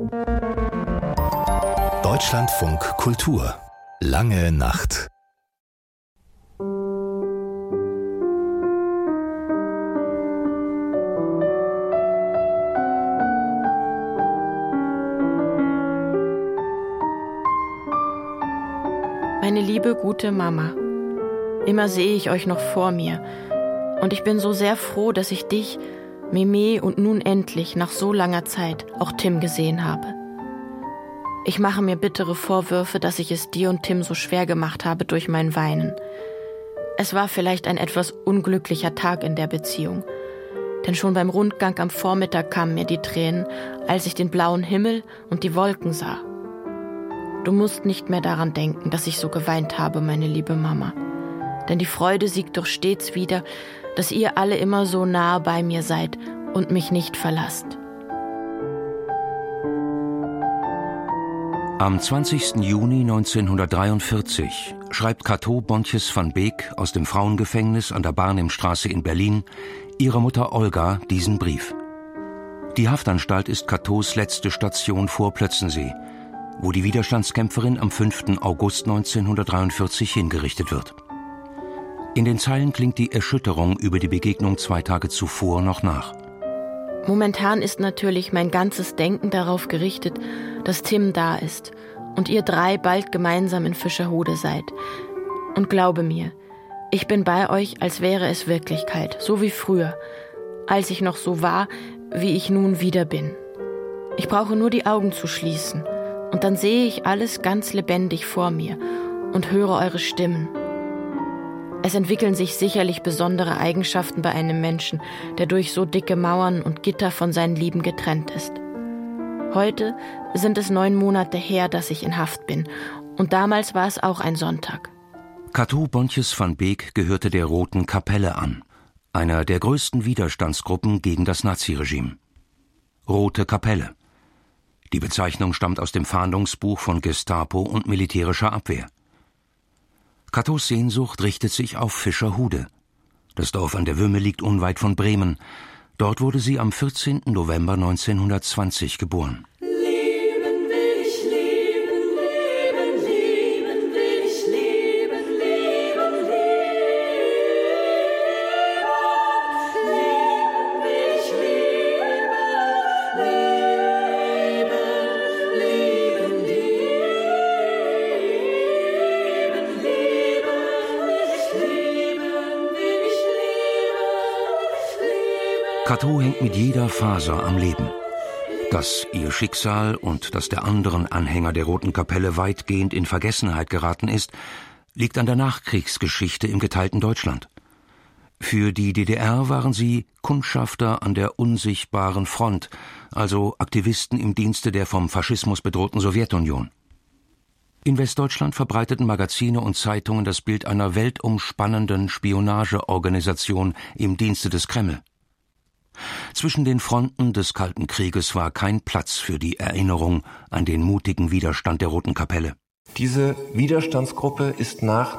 Deutschlandfunk Kultur. Lange Nacht. Meine liebe, gute Mama, immer sehe ich euch noch vor mir. Und ich bin so sehr froh, dass ich dich, Meme und nun endlich nach so langer Zeit auch Tim gesehen habe. Ich mache mir bittere Vorwürfe, dass ich es dir und Tim so schwer gemacht habe durch mein Weinen. Es war vielleicht ein etwas unglücklicher Tag in der Beziehung. Denn schon beim Rundgang am Vormittag kamen mir die Tränen, als ich den blauen Himmel und die Wolken sah. Du musst nicht mehr daran denken, dass ich so geweint habe, meine liebe Mama. Denn die Freude siegt doch stets wieder, dass ihr alle immer so nahe bei mir seid und mich nicht verlasst. Am 20. Juni 1943 schreibt Cateau Bontjes van Beek aus dem Frauengefängnis an der Barnimstraße in Berlin ihrer Mutter Olga diesen Brief. Die Haftanstalt ist Cateaus letzte Station vor Plötzensee, wo die Widerstandskämpferin am 5. August 1943 hingerichtet wird. In den Zeilen klingt die Erschütterung über die Begegnung 2 Tage zuvor noch nach. Momentan ist natürlich mein ganzes Denken darauf gerichtet, dass Tim da ist und ihr 3 bald gemeinsam in Fischerhude seid. Und glaube mir, ich bin bei euch, als wäre es Wirklichkeit, so wie früher, als ich noch so war, wie ich nun wieder bin. Ich brauche nur die Augen zu schließen und dann sehe ich alles ganz lebendig vor mir und höre eure Stimmen. Es entwickeln sich sicherlich besondere Eigenschaften bei einem Menschen, der durch so dicke Mauern und Gitter von seinen Lieben getrennt ist. Heute sind es 9 Monate her, dass ich in Haft bin. Und damals war es auch ein Sonntag. Cateau Bontjes van Beek gehörte der Roten Kapelle an, einer der größten Widerstandsgruppen gegen das Naziregime. Rote Kapelle. Die Bezeichnung stammt aus dem Fahndungsbuch von Gestapo und militärischer Abwehr. Cateaus Sehnsucht richtet sich auf Fischerhude. Das Dorf an der Wümme liegt unweit von Bremen. Dort wurde sie am 14. November 1920 geboren. Cateau hängt mit jeder Faser am Leben. Dass ihr Schicksal und das der anderen Anhänger der Roten Kapelle weitgehend in Vergessenheit geraten ist, liegt an der Nachkriegsgeschichte im geteilten Deutschland. Für die DDR waren sie Kundschafter an der unsichtbaren Front, also Aktivisten im Dienste der vom Faschismus bedrohten Sowjetunion. In Westdeutschland verbreiteten Magazine und Zeitungen das Bild einer weltumspannenden Spionageorganisation im Dienste des Kreml. Zwischen den Fronten des Kalten Krieges war kein Platz für die Erinnerung an den mutigen Widerstand der Roten Kapelle. Diese Widerstandsgruppe ist nach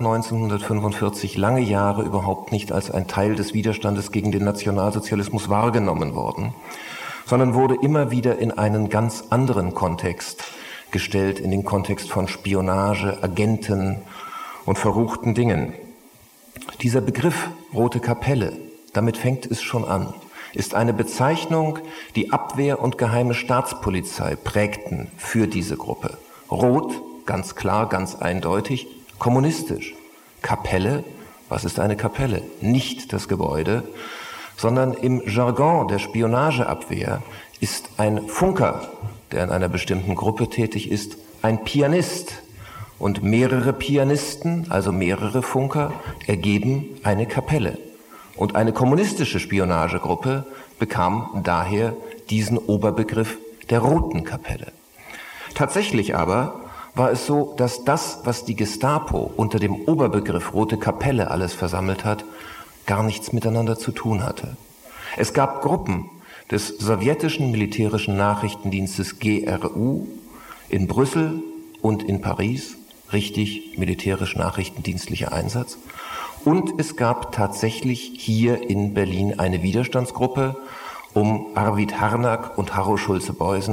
1945 lange Jahre überhaupt nicht als ein Teil des Widerstandes gegen den Nationalsozialismus wahrgenommen worden, sondern wurde immer wieder in einen ganz anderen Kontext gestellt, in den Kontext von Spionage, Agenten und verruchten Dingen. Dieser Begriff Rote Kapelle, damit fängt es schon an, ist eine Bezeichnung, die Abwehr und geheime Staatspolizei prägten für diese Gruppe. Rot, ganz klar, ganz eindeutig, kommunistisch. Kapelle, was ist eine Kapelle? Nicht das Gebäude, sondern im Jargon der Spionageabwehr ist ein Funker, der in einer bestimmten Gruppe tätig ist, ein Pianist. Und mehrere Pianisten, also mehrere Funker, ergeben eine Kapelle. Und eine kommunistische Spionagegruppe bekam daher diesen Oberbegriff der Roten Kapelle. Tatsächlich aber war es so, dass das, was die Gestapo unter dem Oberbegriff Rote Kapelle alles versammelt hat, gar nichts miteinander zu tun hatte. Es gab Gruppen des sowjetischen militärischen Nachrichtendienstes GRU in Brüssel und in Paris, richtig militärisch-nachrichtendienstlicher Einsatz. Und es gab tatsächlich hier in Berlin eine Widerstandsgruppe um Arvid Harnack und Harro Schulze-Beusen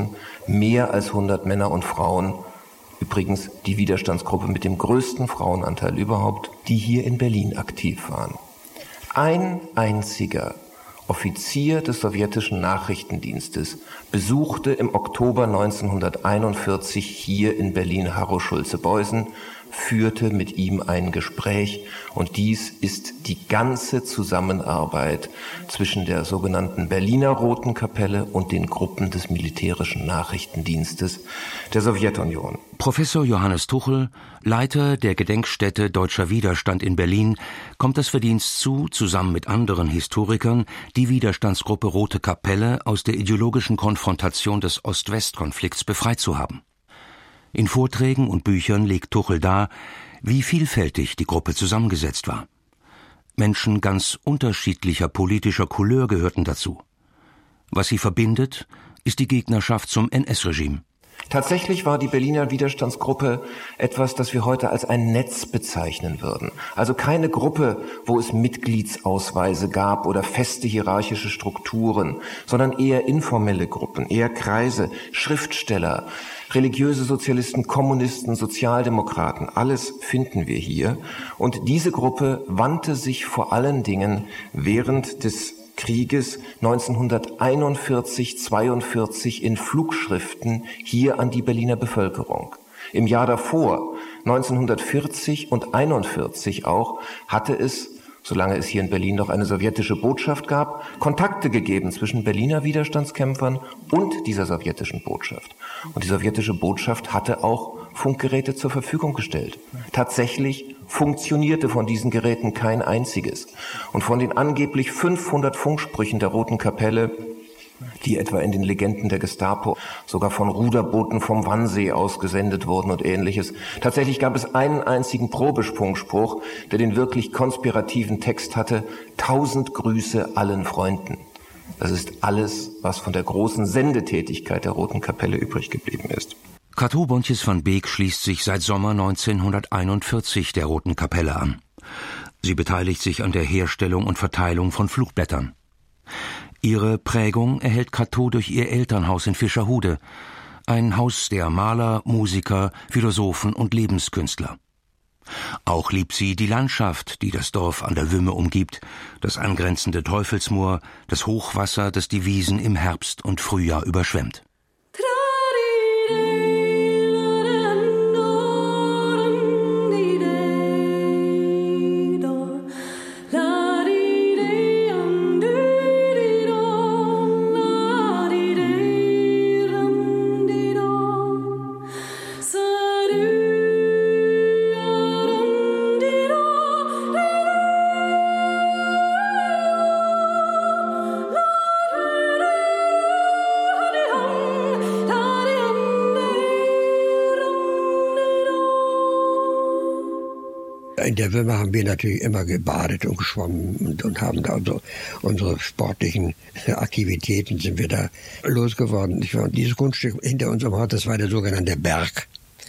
mehr als 100 Männer und Frauen, übrigens die Widerstandsgruppe mit dem größten Frauenanteil überhaupt, die hier in Berlin aktiv waren. Ein einziger Offizier des sowjetischen Nachrichtendienstes besuchte im Oktober 1941 hier in Berlin Harro Schulze-Beusen, führte mit ihm ein Gespräch, und dies ist die ganze Zusammenarbeit zwischen der sogenannten Berliner Roten Kapelle und den Gruppen des militärischen Nachrichtendienstes der Sowjetunion. Professor Johannes Tuchel, Leiter der Gedenkstätte Deutscher Widerstand in Berlin, kommt das Verdienst zu, zusammen mit anderen Historikern die Widerstandsgruppe Rote Kapelle aus der ideologischen Konfrontation des Ost-West-Konflikts befreit zu haben. In Vorträgen und Büchern legt Tuchel dar, wie vielfältig die Gruppe zusammengesetzt war. Menschen ganz unterschiedlicher politischer Couleur gehörten dazu. Was sie verbindet, ist die Gegnerschaft zum NS-Regime. Tatsächlich war die Berliner Widerstandsgruppe etwas, das wir heute als ein Netz bezeichnen würden. Also keine Gruppe, wo es Mitgliedsausweise gab oder feste hierarchische Strukturen, sondern eher informelle Gruppen, eher Kreise, Schriftsteller, religiöse Sozialisten, Kommunisten, Sozialdemokraten, alles finden wir hier. Und diese Gruppe wandte sich vor allen Dingen während des Krieges 1941/42 in Flugschriften hier an die Berliner Bevölkerung. Im Jahr davor, 1940 und 1941 auch, hatte es, solange es hier in Berlin noch eine sowjetische Botschaft gab, Kontakte gegeben zwischen Berliner Widerstandskämpfern und dieser sowjetischen Botschaft. Und die sowjetische Botschaft hatte auch Funkgeräte zur Verfügung gestellt. Tatsächlich funktionierte von diesen Geräten kein einziges. Und von den angeblich 500 Funksprüchen der Roten Kapelle, die etwa in den Legenden der Gestapo sogar von Ruderbooten vom Wannsee aus gesendet wurden und Ähnliches. Tatsächlich gab es einen einzigen Probefunkspruch, der den wirklich konspirativen Text hatte: 1000 Grüße allen Freunden. Das ist alles, was von der großen Sendetätigkeit der Roten Kapelle übrig geblieben ist. Cateau Bontjes van Beek schließt sich seit Sommer 1941 der Roten Kapelle an. Sie beteiligt sich an der Herstellung und Verteilung von Flugblättern. Ihre Prägung erhält Cateau durch ihr Elternhaus in Fischerhude, ein Haus der Maler, Musiker, Philosophen und Lebenskünstler. Auch liebt sie die Landschaft, die das Dorf an der Wümme umgibt, das angrenzende Teufelsmoor, das Hochwasser, das die Wiesen im Herbst und Frühjahr überschwemmt. In der Wümme haben wir natürlich immer gebadet und geschwommen und haben da unsere sportlichen Aktivitäten sind wir da losgeworden. Und dieses Grundstück hinter unserem Haus, das war der sogenannte Berg.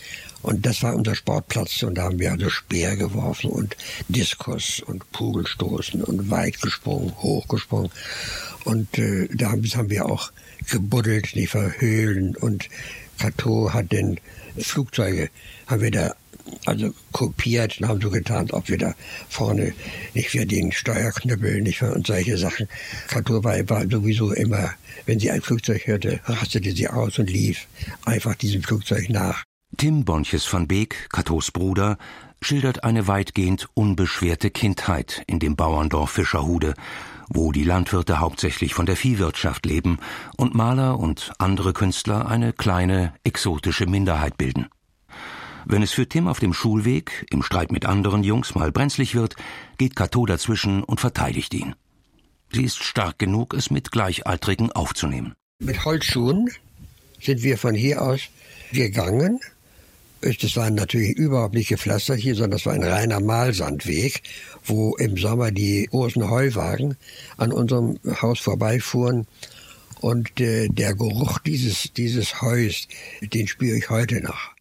Und das war unser Sportplatz, und da haben wir also Speer geworfen und Diskus und Kugelstoßen und weit gesprungen, hochgesprungen. Und da haben wir auch gebuddelt, nicht verhöhlen. Und Cateau hat den Flugzeuge, haben wir da also kopiert und haben so getan, ob wir da vorne nicht für den Steuerknüppel, nicht für und solche Sachen. Cateau war sowieso immer, wenn sie ein Flugzeug hörte, rastete sie aus und lief einfach diesem Flugzeug nach. Tim Bontjes van Beek, Cateaus Bruder, schildert eine weitgehend unbeschwerte Kindheit in dem Bauerndorf Fischerhude, wo die Landwirte hauptsächlich von der Viehwirtschaft leben und Maler und andere Künstler eine kleine, exotische Minderheit bilden. Wenn es für Tim auf dem Schulweg, im Streit mit anderen Jungs, mal brenzlig wird, geht Cateau dazwischen und verteidigt ihn. Sie ist stark genug, es mit Gleichaltrigen aufzunehmen. Mit Holzschuhen sind wir von hier aus gegangen. Das war natürlich überhaupt nicht gepflastert hier, sondern das war ein reiner Mahlsandweg, wo im Sommer die großen Heuwagen an unserem Haus vorbeifuhren. Und der Geruch dieses Heus, den spüre ich heute noch.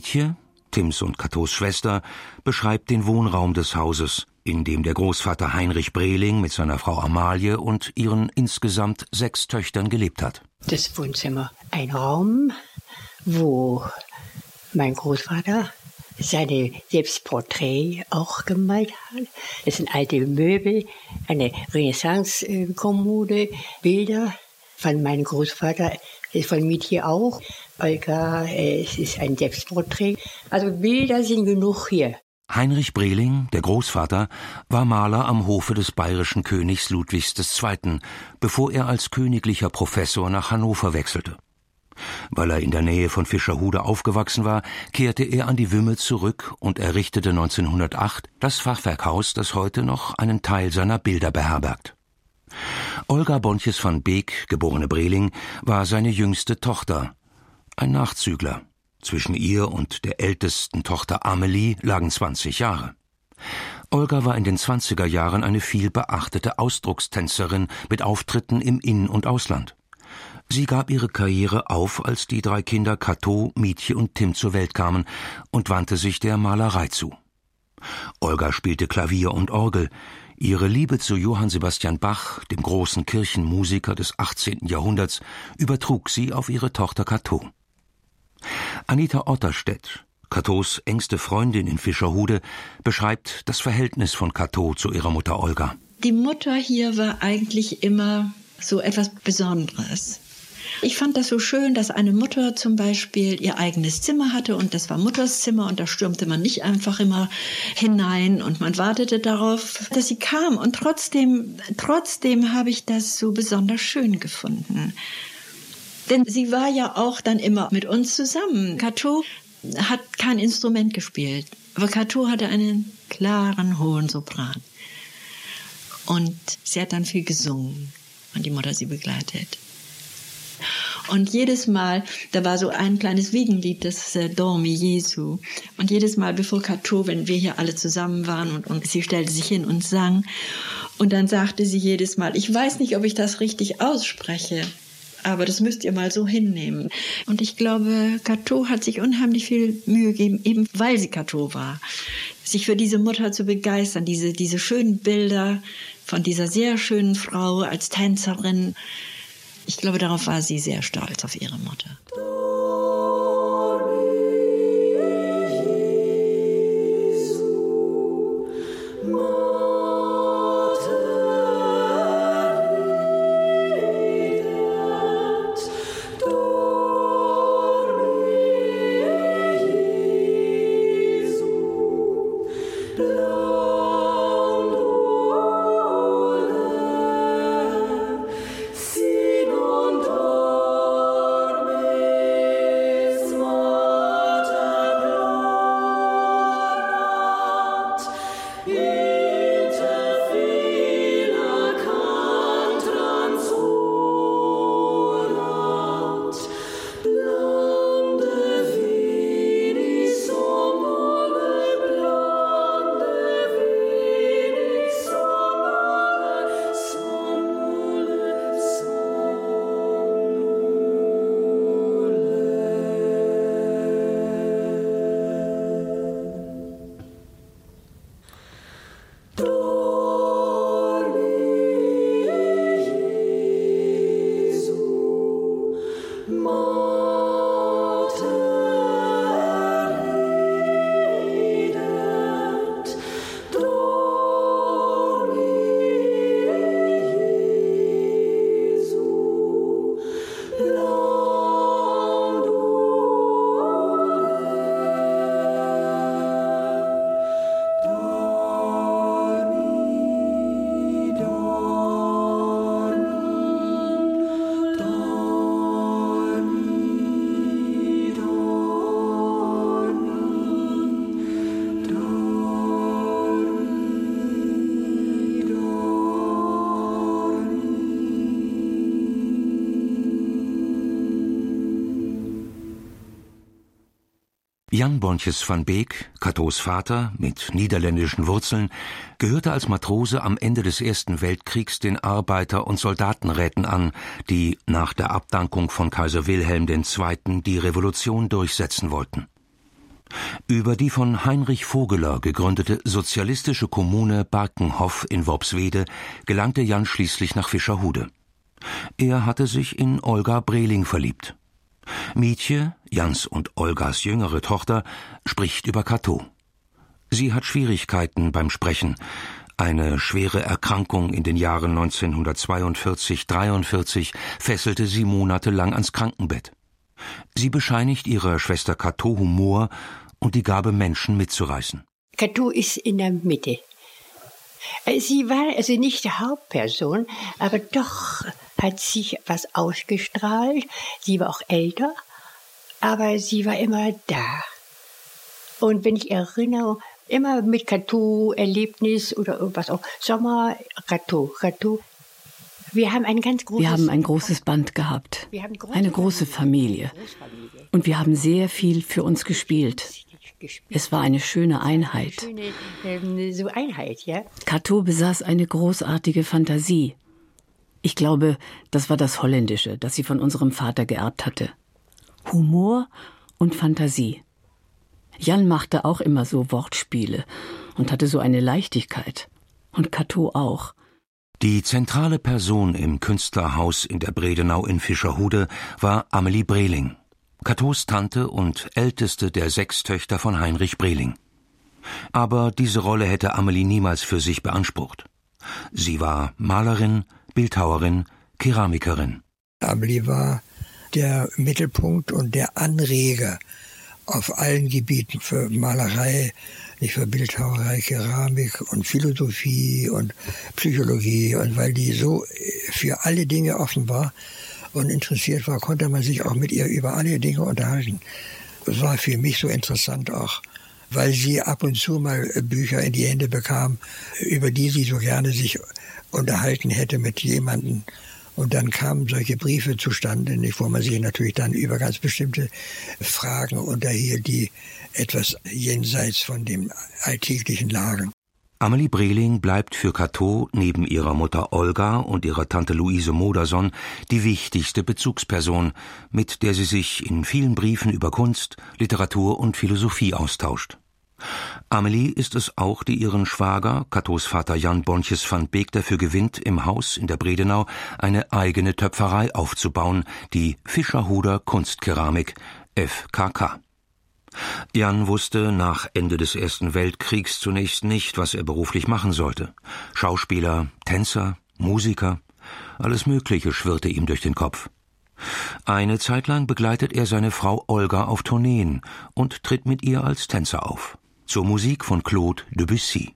Mietje, Tims und Cathos Schwester, beschreibt den Wohnraum des Hauses, in dem der Großvater Heinrich Breling mit seiner Frau Amalie und ihren insgesamt 6 Töchtern gelebt hat. Das Wohnzimmer, ein Raum, wo mein Großvater seine Selbstporträt auch gemalt hat. Das sind alte Möbel, eine Renaissance-Kommode, Bilder von meinem Großvater, von Mietje auch. Olga, es ist ein Selbstporträt. Also Bilder sind genug hier. Heinrich Breling, der Großvater, war Maler am Hofe des bayerischen Königs Ludwigs II., bevor er als königlicher Professor nach Hannover wechselte. Weil er in der Nähe von Fischerhude aufgewachsen war, kehrte er an die Wümme zurück und errichtete 1908 das Fachwerkhaus, das heute noch einen Teil seiner Bilder beherbergt. Olga Bontjes van Beek, geborene Breling, war seine jüngste Tochter, ein Nachzügler. Zwischen ihr und der ältesten Tochter Amelie lagen 20 Jahre. Olga war in den 20er Jahren eine viel beachtete Ausdruckstänzerin mit Auftritten im In- und Ausland. Sie gab ihre Karriere auf, als die 3 Kinder Cato, Mietje und Tim zur Welt kamen und wandte sich der Malerei zu. Olga spielte Klavier und Orgel. Ihre Liebe zu Johann Sebastian Bach, dem großen Kirchenmusiker des 18. Jahrhunderts, übertrug sie auf ihre Tochter Cato. Anita Otterstedt, Catos engste Freundin in Fischerhude, beschreibt das Verhältnis von Cato zu ihrer Mutter Olga. Die Mutter hier war eigentlich immer so etwas Besonderes. Ich fand das so schön, dass eine Mutter zum Beispiel ihr eigenes Zimmer hatte und das war Mutters Zimmer und da stürmte man nicht einfach immer hinein und man wartete darauf, dass sie kam. Und trotzdem habe ich das so besonders schön gefunden. Denn sie war ja auch dann immer mit uns zusammen. Cato hat kein Instrument gespielt, aber Cato hatte einen klaren, hohen Sopran. Und sie hat dann viel gesungen und die Mutter sie begleitet. Und jedes Mal, da war so ein kleines Wiegenlied, das Dormi Jesu. Und jedes Mal, bevor Cato, wenn wir hier alle zusammen waren und sie stellte sich hin und sang. Und dann sagte sie jedes Mal, ich weiß nicht, ob ich das richtig ausspreche, aber das müsst ihr mal so hinnehmen. Und ich glaube, Cato hat sich unheimlich viel Mühe gegeben, eben weil sie Cato war, sich für diese Mutter zu begeistern, diese schönen Bilder von dieser sehr schönen Frau als Tänzerin. Ich glaube, darauf war sie sehr stolz, auf ihre Mutter. Jan Bontjes van Beek, Catos Vater mit niederländischen Wurzeln, gehörte als Matrose am Ende des Ersten Weltkriegs den Arbeiter- und Soldatenräten an, die nach der Abdankung von Kaiser Wilhelm II. Die Revolution durchsetzen wollten. Über die von Heinrich Vogeler gegründete sozialistische Kommune Barkenhof in Worpswede gelangte Jan schließlich nach Fischerhude. Er hatte sich in Olga Breling verliebt. Mietje, Jans und Olgas jüngere Tochter, spricht über Cateau. Sie hat Schwierigkeiten beim Sprechen. Eine schwere Erkrankung in den Jahren 1942-43 fesselte sie monatelang ans Krankenbett. Sie bescheinigt ihrer Schwester Cateau Humor und die Gabe, Menschen mitzureißen. Cateau ist in der Mitte. Sie war also nicht die Hauptperson, aber doch hat sich was ausgestrahlt. Sie war auch älter, aber sie war immer da. Und wenn ich erinnere, immer mit Cateau-Erlebnis oder was auch, Sommer, Cateau. Wir haben ein großes Band gehabt, eine große Familie. Und wir haben sehr viel für uns gespielt. Es war eine schöne Einheit. Cateau besaß eine großartige Fantasie. Ich glaube, das war das Holländische, das sie von unserem Vater geerbt hatte. Humor und Fantasie. Jan machte auch immer so Wortspiele und hatte so eine Leichtigkeit. Und Cateau auch. Die zentrale Person im Künstlerhaus in der Bredenau in Fischerhude war Amelie Breling, Cateaus Tante und älteste der 6 Töchter von Heinrich Breling. Aber diese Rolle hätte Amelie niemals für sich beansprucht. Sie war Malerin, Bildhauerin, Keramikerin. Amelie war der Mittelpunkt und der Anreger auf allen Gebieten für Malerei, nicht für Bildhauerei, Keramik und Philosophie und Psychologie. Und weil die so für alle Dinge offen war und interessiert war, konnte man sich auch mit ihr über alle Dinge unterhalten. Das war für mich so interessant auch, weil sie ab und zu mal Bücher in die Hände bekam, über die sie so gerne sich unterhalten hätte mit jemandem. Und dann kamen solche Briefe zustande, wo man sich natürlich dann über ganz bestimmte Fragen unterhielt, die etwas jenseits von dem Alltäglichen lagen. Amelie Breling bleibt für Cateau neben ihrer Mutter Olga und ihrer Tante Luise Modersohn die wichtigste Bezugsperson, mit der sie sich in vielen Briefen über Kunst, Literatur und Philosophie austauscht. Amelie ist es auch, die ihren Schwager, Cateaus Vater Jan Bonches van Beek, dafür gewinnt, im Haus in der Bredenau eine eigene Töpferei aufzubauen, die Fischerhuder Kunstkeramik, FKK. Jan wusste nach Ende des Ersten Weltkriegs zunächst nicht, was er beruflich machen sollte. Schauspieler, Tänzer, Musiker, alles Mögliche schwirrte ihm durch den Kopf. Eine Zeit lang begleitet er seine Frau Olga auf Tourneen und tritt mit ihr als Tänzer auf. Zur Musik von Claude Debussy.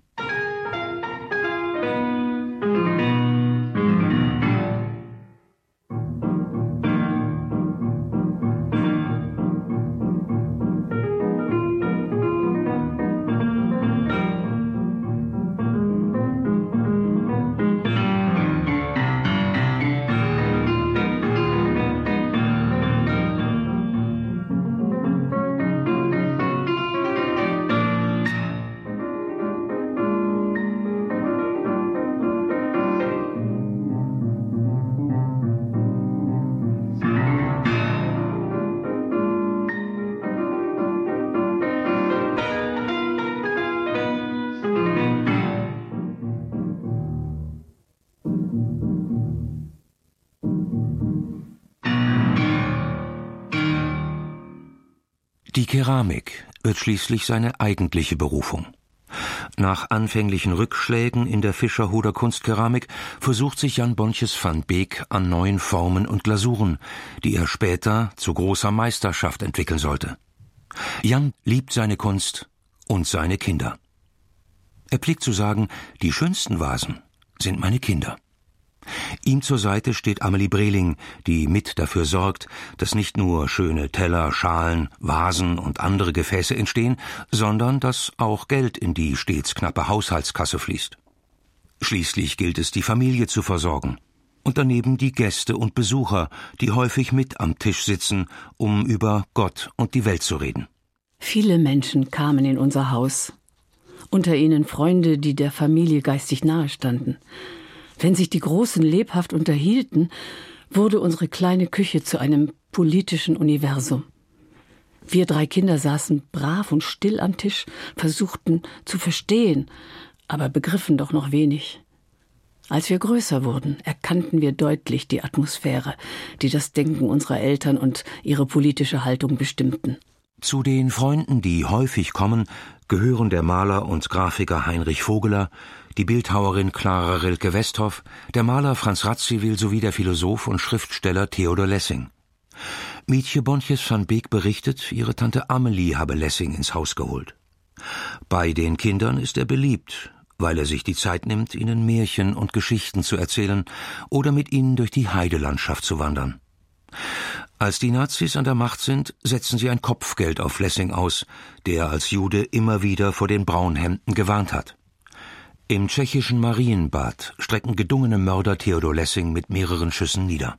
Die Keramik wird schließlich seine eigentliche Berufung. Nach anfänglichen Rückschlägen in der Fischerhuder Kunstkeramik versucht sich Jan Bonches van Beek an neuen Formen und Glasuren, die er später zu großer Meisterschaft entwickeln sollte. Jan liebt seine Kunst und seine Kinder. Er pflegt zu sagen, die schönsten Vasen sind meine Kinder. Ihm zur Seite steht Amelie Breling, die mit dafür sorgt, dass nicht nur schöne Teller, Schalen, Vasen und andere Gefäße entstehen, sondern dass auch Geld in die stets knappe Haushaltskasse fließt. Schließlich gilt es, die Familie zu versorgen. Und daneben die Gäste und Besucher, die häufig mit am Tisch sitzen, um über Gott und die Welt zu reden. Viele Menschen kamen in unser Haus. Unter ihnen Freunde, die der Familie geistig nahe standen. Wenn sich die Großen lebhaft unterhielten, wurde unsere kleine Küche zu einem politischen Universum. Wir 3 Kinder saßen brav und still am Tisch, versuchten zu verstehen, aber begriffen doch noch wenig. Als wir größer wurden, erkannten wir deutlich die Atmosphäre, die das Denken unserer Eltern und ihre politische Haltung bestimmten. Zu den Freunden, die häufig kommen, gehören der Maler und Grafiker Heinrich Vogeler, die Bildhauerin Clara Rilke-Westhoff, der Maler Franz Radziwiłł sowie der Philosoph und Schriftsteller Theodor Lessing. Mietje Bontjes van Beek berichtet, ihre Tante Amelie habe Lessing ins Haus geholt. Bei den Kindern ist er beliebt, weil er sich die Zeit nimmt, ihnen Märchen und Geschichten zu erzählen oder mit ihnen durch die Heidelandschaft zu wandern. Als die Nazis an der Macht sind, setzen sie ein Kopfgeld auf Lessing aus, der als Jude immer wieder vor den Braunhemden gewarnt hat. Im tschechischen Marienbad strecken gedungene Mörder Theodor Lessing mit mehreren Schüssen nieder.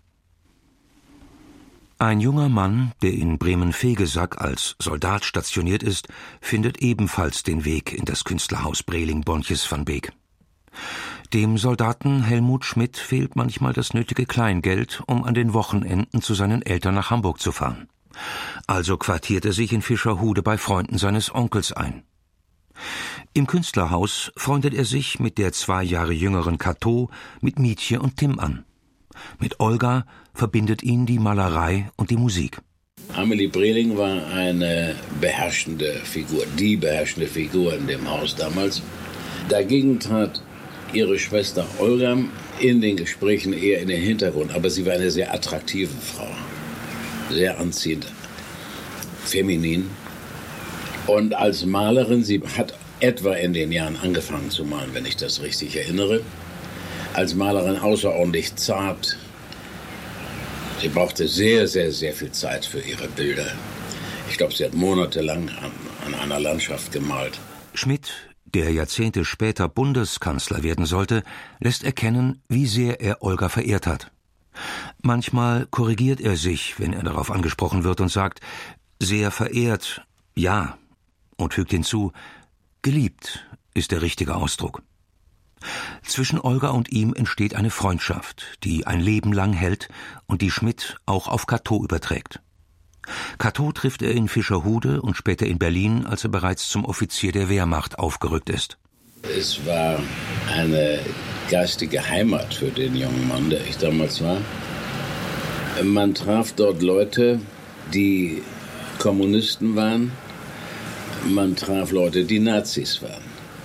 Ein junger Mann, der in Bremen-Vegesack als Soldat stationiert ist, findet ebenfalls den Weg in das Künstlerhaus Breling-Bontjes van Beek. Dem Soldaten Helmut Schmidt fehlt manchmal das nötige Kleingeld, um an den Wochenenden zu seinen Eltern nach Hamburg zu fahren. Also quartiert er sich in Fischerhude bei Freunden seines Onkels ein. Im Künstlerhaus freundet er sich mit der 2 Jahre jüngeren Cato, mit Mietje und Tim an. Mit Olga verbindet ihn die Malerei und die Musik. Amelie Breling war eine beherrschende Figur, die beherrschende Figur in dem Haus damals. Dagegen trat ihre Schwester Olga in den Gesprächen eher in den Hintergrund, aber sie war eine sehr attraktive Frau, sehr anziehend, feminin. Und als Malerin, sie hat etwa in den Jahren angefangen zu malen, wenn ich das richtig erinnere, als Malerin außerordentlich zart. Sie brauchte sehr, sehr, sehr viel Zeit für ihre Bilder. Ich glaube, sie hat monatelang an einer Landschaft gemalt. Schmidt, der Jahrzehnte später Bundeskanzler werden sollte, lässt erkennen, wie sehr er Olga verehrt hat. Manchmal korrigiert er sich, wenn er darauf angesprochen wird und sagt, sehr verehrt, ja, und fügt hinzu, geliebt ist der richtige Ausdruck. Zwischen Olga und ihm entsteht eine Freundschaft, die ein Leben lang hält und die Schmidt auch auf Cato überträgt. Cato trifft er in Fischerhude und später in Berlin, als er bereits zum Offizier der Wehrmacht aufgerückt ist. Es war eine geistige Heimat für den jungen Mann, der ich damals war. Man traf dort Leute, die Kommunisten waren. Man traf Leute, die Nazis waren.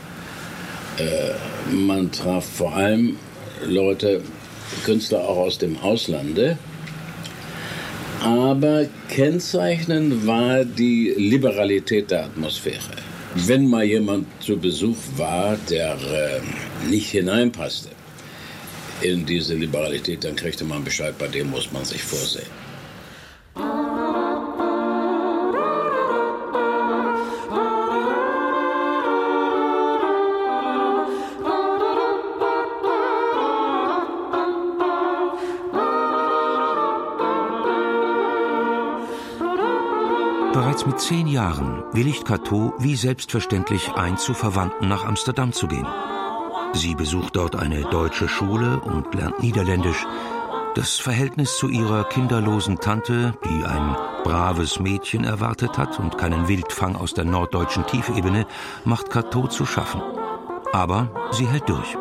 Man traf vor allem Leute, Künstler auch aus dem Auslande. Aber kennzeichnend war die Liberalität der Atmosphäre. Wenn mal jemand zu Besuch war, der nicht hineinpasste in diese Liberalität, dann kriegte man Bescheid, bei dem muss man sich vorsehen. Bereits mit 10 Jahren willigt Cato wie selbstverständlich ein, zu Verwandten nach Amsterdam zu gehen. Sie besucht dort eine deutsche Schule und lernt Niederländisch. Das Verhältnis zu ihrer kinderlosen Tante, die ein braves Mädchen erwartet hat und keinen Wildfang aus der norddeutschen Tiefebene, macht Cato zu schaffen. Aber sie hält durch.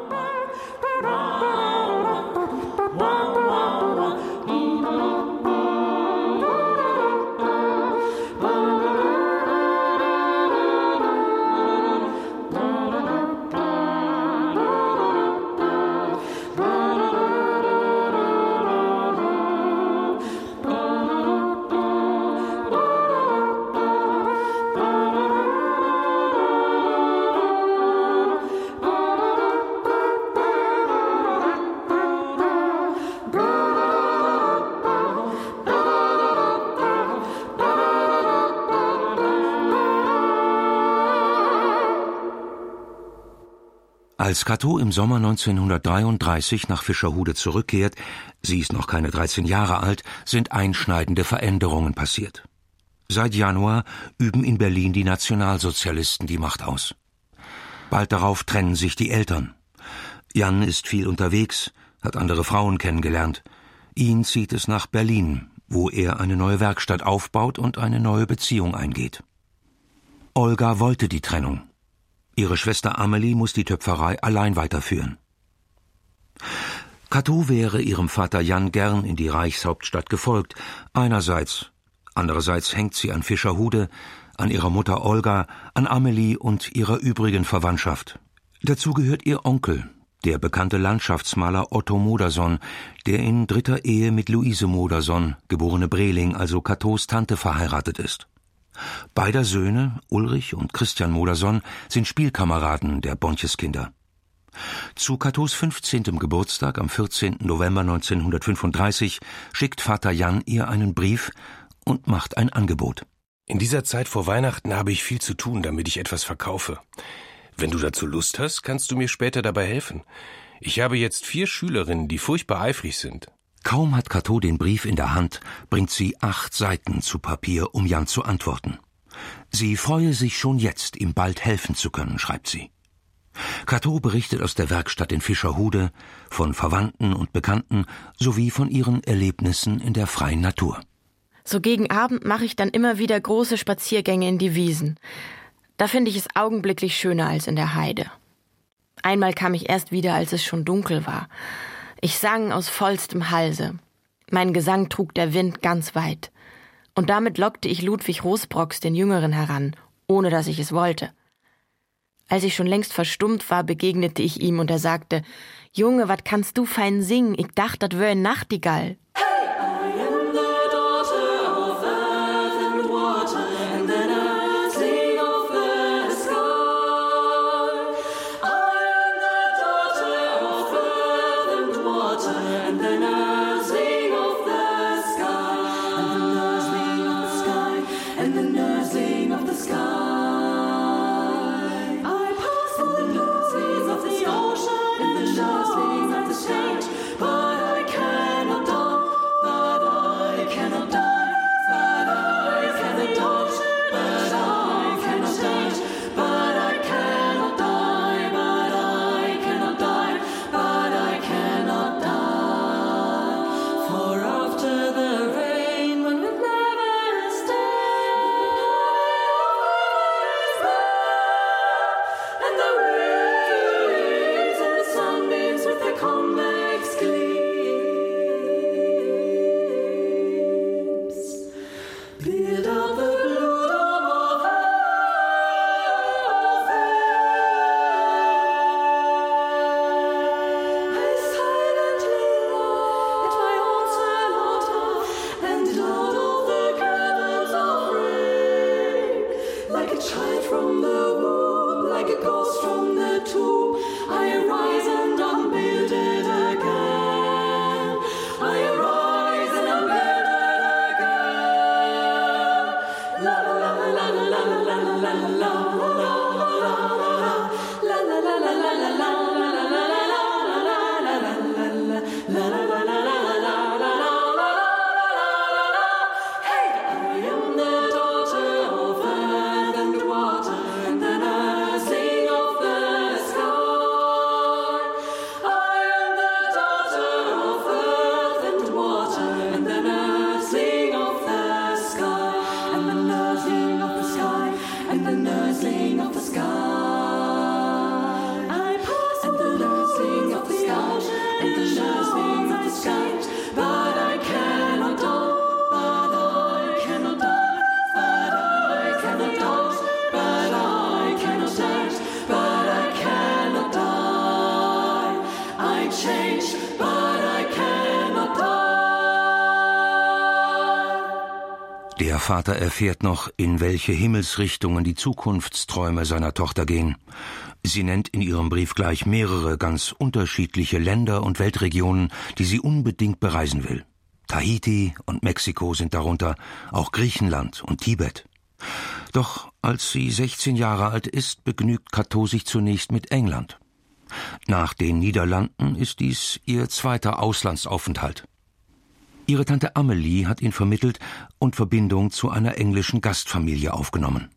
Als Cato im Sommer 1933 nach Fischerhude zurückkehrt, sie ist noch keine 13 Jahre alt, sind einschneidende Veränderungen passiert. Seit Januar üben in Berlin die Nationalsozialisten die Macht aus. Bald darauf trennen sich die Eltern. Jan ist viel unterwegs, hat andere Frauen kennengelernt. Ihn zieht es nach Berlin, wo er eine neue Werkstatt aufbaut und eine neue Beziehung eingeht. Olga wollte die Trennung. Ihre Schwester Amelie muss die Töpferei allein weiterführen. Cateau wäre ihrem Vater Jan gern in die Reichshauptstadt gefolgt, einerseits. Andererseits hängt sie an Fischerhude, an ihrer Mutter Olga, an Amelie und ihrer übrigen Verwandtschaft. Dazu gehört ihr Onkel, der bekannte Landschaftsmaler Otto Modersohn, der in 3. Ehe mit Luise Modersohn, geborene Breling, also Cateaus Tante, verheiratet ist. Beider Söhne, Ulrich und Christian Modersohn, sind Spielkameraden der Bontjeskinder. Zu Cateaus 15. Geburtstag am 14. November 1935 schickt Vater Jan ihr einen Brief und macht ein Angebot. In dieser Zeit vor Weihnachten habe ich viel zu tun, damit ich etwas verkaufe. Wenn du dazu Lust hast, kannst du mir später dabei helfen. Ich habe jetzt 4 Schülerinnen, die furchtbar eifrig sind. Kaum hat Cateau den Brief in der Hand, bringt sie 8 Seiten zu Papier, um Jan zu antworten. Sie freue sich schon jetzt, ihm bald helfen zu können, schreibt sie. Cateau berichtet aus der Werkstatt in Fischerhude, von Verwandten und Bekannten sowie von ihren Erlebnissen in der freien Natur. So gegen Abend mache ich dann immer wieder große Spaziergänge in die Wiesen. Da finde ich es augenblicklich schöner als in der Heide. Einmal kam ich erst wieder, als es schon dunkel war. Ich sang aus vollstem Halse. Mein Gesang trug der Wind ganz weit. Und damit lockte ich Ludwig Rosbrox, den Jüngeren, heran, ohne dass ich es wollte. Als ich schon längst verstummt war, begegnete ich ihm und er sagte: »Junge, wat kannst du fein singen? Ich dacht, dat wär 'n Nachtigall.« Der Vater erfährt noch, in welche Himmelsrichtungen die Zukunftsträume seiner Tochter gehen. Sie nennt in ihrem Brief gleich mehrere ganz unterschiedliche Länder und Weltregionen, die sie unbedingt bereisen will. Tahiti und Mexiko sind darunter, auch Griechenland und Tibet. Doch als sie 16 Jahre alt ist, begnügt Cateau sich zunächst mit England. Nach den Niederlanden ist dies ihr zweiter Auslandsaufenthalt. Ihre Tante Amelie hat ihn vermittelt und Verbindung zu einer englischen Gastfamilie aufgenommen.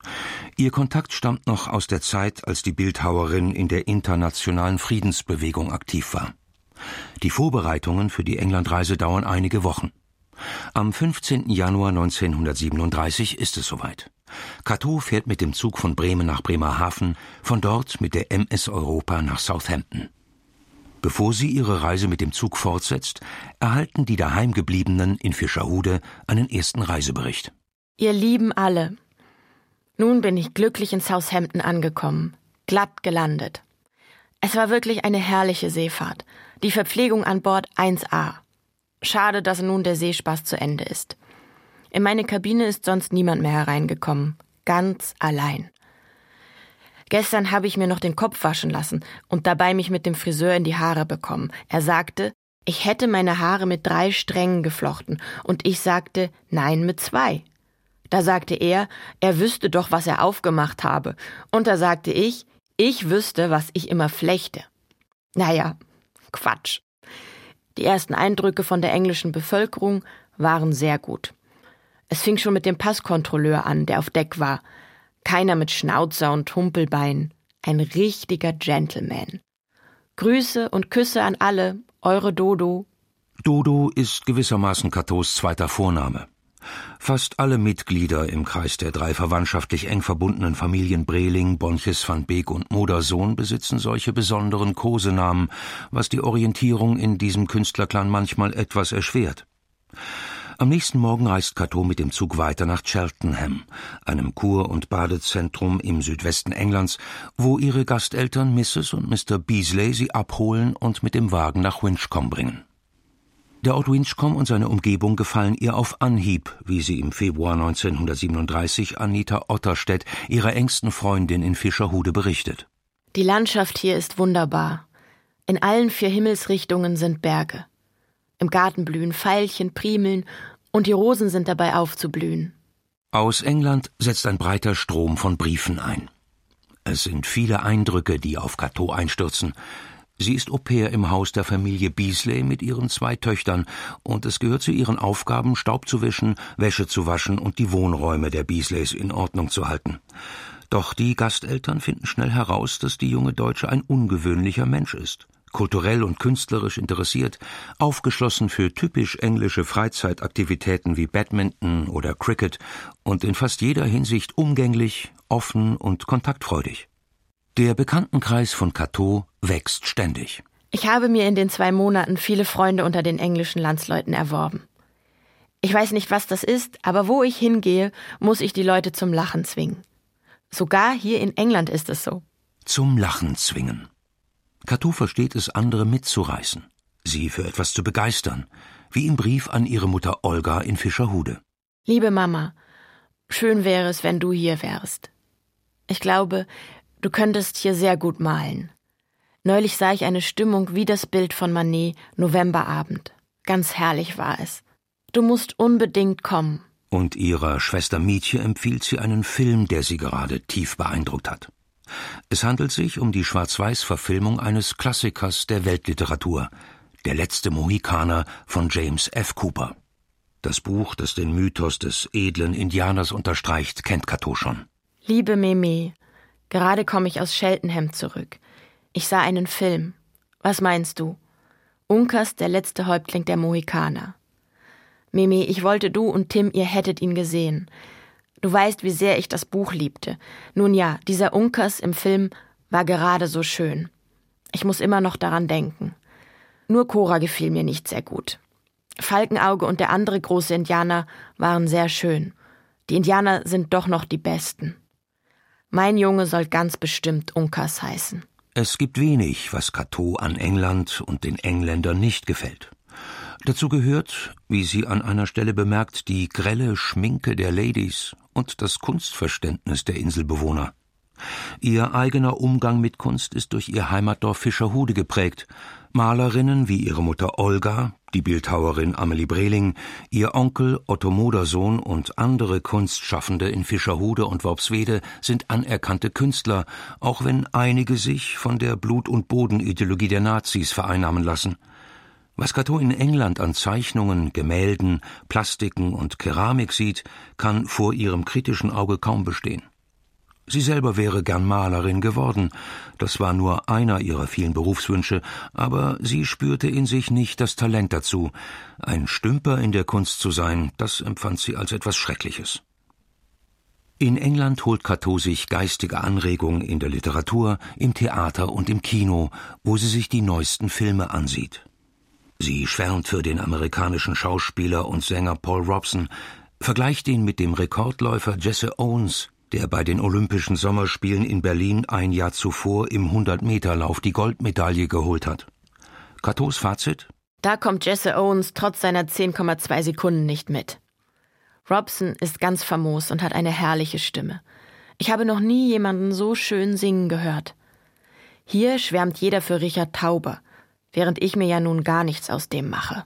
Ihr Kontakt stammt noch aus der Zeit, als die Bildhauerin in der internationalen Friedensbewegung aktiv war. Die Vorbereitungen für die Englandreise dauern einige Wochen. Am 15. Januar 1937 ist es soweit. Cateau fährt mit dem Zug von Bremen nach Bremerhaven, von dort mit der MS Europa nach Southampton. Bevor sie ihre Reise mit dem Zug fortsetzt, erhalten die Daheimgebliebenen in Fischerhude einen ersten Reisebericht. Ihr Lieben alle, nun bin ich glücklich in Southampton angekommen, glatt gelandet. Es war wirklich eine herrliche Seefahrt, die Verpflegung an Bord 1A. Schade, dass nun der Seespaß zu Ende ist. In meine Kabine ist sonst niemand mehr hereingekommen, ganz allein. Gestern habe ich mir noch den Kopf waschen lassen und dabei mich mit dem Friseur in die Haare bekommen. Er sagte, ich hätte meine Haare mit 3 Strängen geflochten und ich sagte, nein, mit 2. Da sagte er wüsste doch, was er aufgemacht habe. Und da sagte ich wüsste, was ich immer flechte. Naja, Quatsch. Die ersten Eindrücke von der englischen Bevölkerung waren sehr gut. Es fing schon mit dem Passkontrolleur an, der auf Deck war. Keiner mit Schnauzer und Humpelbein. Ein richtiger Gentleman. Grüße und Küsse an alle, eure Dodo. Dodo ist gewissermaßen Cateaus zweiter Vorname. Fast alle Mitglieder im Kreis der 3 verwandtschaftlich eng verbundenen Familien Breling, Bonches van Beek und Modersohn besitzen solche besonderen Kosenamen, was die Orientierung in diesem Künstlerclan manchmal etwas erschwert. Am nächsten Morgen reist Cateau mit dem Zug weiter nach Cheltenham, einem Kur- und Badezentrum im Südwesten Englands, wo ihre Gasteltern Mrs. und Mr. Beasley sie abholen und mit dem Wagen nach Winchcombe bringen. Der Ort Winchcombe und seine Umgebung gefallen ihr auf Anhieb, wie sie im Februar 1937 Anita Otterstedt, ihrer engsten Freundin in Fischerhude, berichtet. Die Landschaft hier ist wunderbar. In allen 4 Himmelsrichtungen sind Berge. Im Garten blühen Veilchen, Primeln und die Rosen sind dabei aufzublühen. Aus England setzt ein breiter Strom von Briefen ein. Es sind viele Eindrücke, die auf Cateau einstürzen. Sie ist Au-pair im Haus der Familie Beasley mit ihren 2 Töchtern und es gehört zu ihren Aufgaben, Staub zu wischen, Wäsche zu waschen und die Wohnräume der Beasleys in Ordnung zu halten. Doch die Gasteltern finden schnell heraus, dass die junge Deutsche ein ungewöhnlicher Mensch ist. Kulturell und künstlerisch interessiert, aufgeschlossen für typisch englische Freizeitaktivitäten wie Badminton oder Cricket und in fast jeder Hinsicht umgänglich, offen und kontaktfreudig. Der Bekanntenkreis von Cateau wächst ständig. Ich habe mir in den 2 Monaten viele Freunde unter den englischen Landsleuten erworben. Ich weiß nicht, was das ist, aber wo ich hingehe, muss ich die Leute zum Lachen zwingen. Sogar hier in England ist es so. Zum Lachen zwingen. Cateau versteht es, andere mitzureißen, sie für etwas zu begeistern, wie im Brief an ihre Mutter Olga in Fischerhude. Liebe Mama, schön wäre es, wenn du hier wärst. Ich glaube, du könntest hier sehr gut malen. Neulich sah ich eine Stimmung wie das Bild von Manet, Novemberabend. Ganz herrlich war es. Du musst unbedingt kommen. Und ihrer Schwester Mietje empfiehlt sie einen Film, der sie gerade tief beeindruckt hat. Es handelt sich um die Schwarz-Weiß-Verfilmung eines Klassikers der Weltliteratur, Der letzte Mohikaner von James F. Cooper. Das Buch, das den Mythos des edlen Indianers unterstreicht, kennt Cateau schon. Liebe Meme, gerade komme ich aus Cheltenham zurück. Ich sah einen Film. Was meinst du? Uncas, der letzte Häuptling der Mohikaner. Meme, ich wollte, du und Tim, ihr hättet ihn gesehen. Du weißt, wie sehr ich das Buch liebte. Nun ja, dieser Uncas im Film war gerade so schön. Ich muss immer noch daran denken. Nur Cora gefiel mir nicht sehr gut. Falkenauge und der andere große Indianer waren sehr schön. Die Indianer sind doch noch die Besten. Mein Junge soll ganz bestimmt Uncas heißen. Es gibt wenig, was Cateau an England und den Engländern nicht gefällt. Dazu gehört, wie sie an einer Stelle bemerkt, die grelle Schminke der Ladies und das Kunstverständnis der Inselbewohner. Ihr eigener Umgang mit Kunst ist durch ihr Heimatdorf Fischerhude geprägt. Malerinnen wie ihre Mutter Olga, die Bildhauerin Amelie Breling, ihr Onkel Otto Modersohn und andere Kunstschaffende in Fischerhude und Worpswede sind anerkannte Künstler, auch wenn einige sich von der Blut- und Bodenideologie der Nazis vereinnahmen lassen. Was Cateau in England an Zeichnungen, Gemälden, Plastiken und Keramik sieht, kann vor ihrem kritischen Auge kaum bestehen. Sie selber wäre gern Malerin geworden. Das war nur einer ihrer vielen Berufswünsche, aber sie spürte in sich nicht das Talent dazu. Ein Stümper in der Kunst zu sein, das empfand sie als etwas Schreckliches. In England holt Cato sich geistige Anregung in der Literatur, im Theater und im Kino, wo sie sich die neuesten Filme ansieht. Sie schwärmt für den amerikanischen Schauspieler und Sänger Paul Robeson, vergleicht ihn mit dem Rekordläufer Jesse Owens, der bei den Olympischen Sommerspielen in Berlin ein Jahr zuvor im 100-Meter-Lauf die Goldmedaille geholt hat. Catos Fazit? Da kommt Jesse Owens trotz seiner 10,2 Sekunden nicht mit. Robeson ist ganz famos und hat eine herrliche Stimme. Ich habe noch nie jemanden so schön singen gehört. Hier schwärmt jeder für Richard Tauber, während ich mir ja nun gar nichts aus dem mache.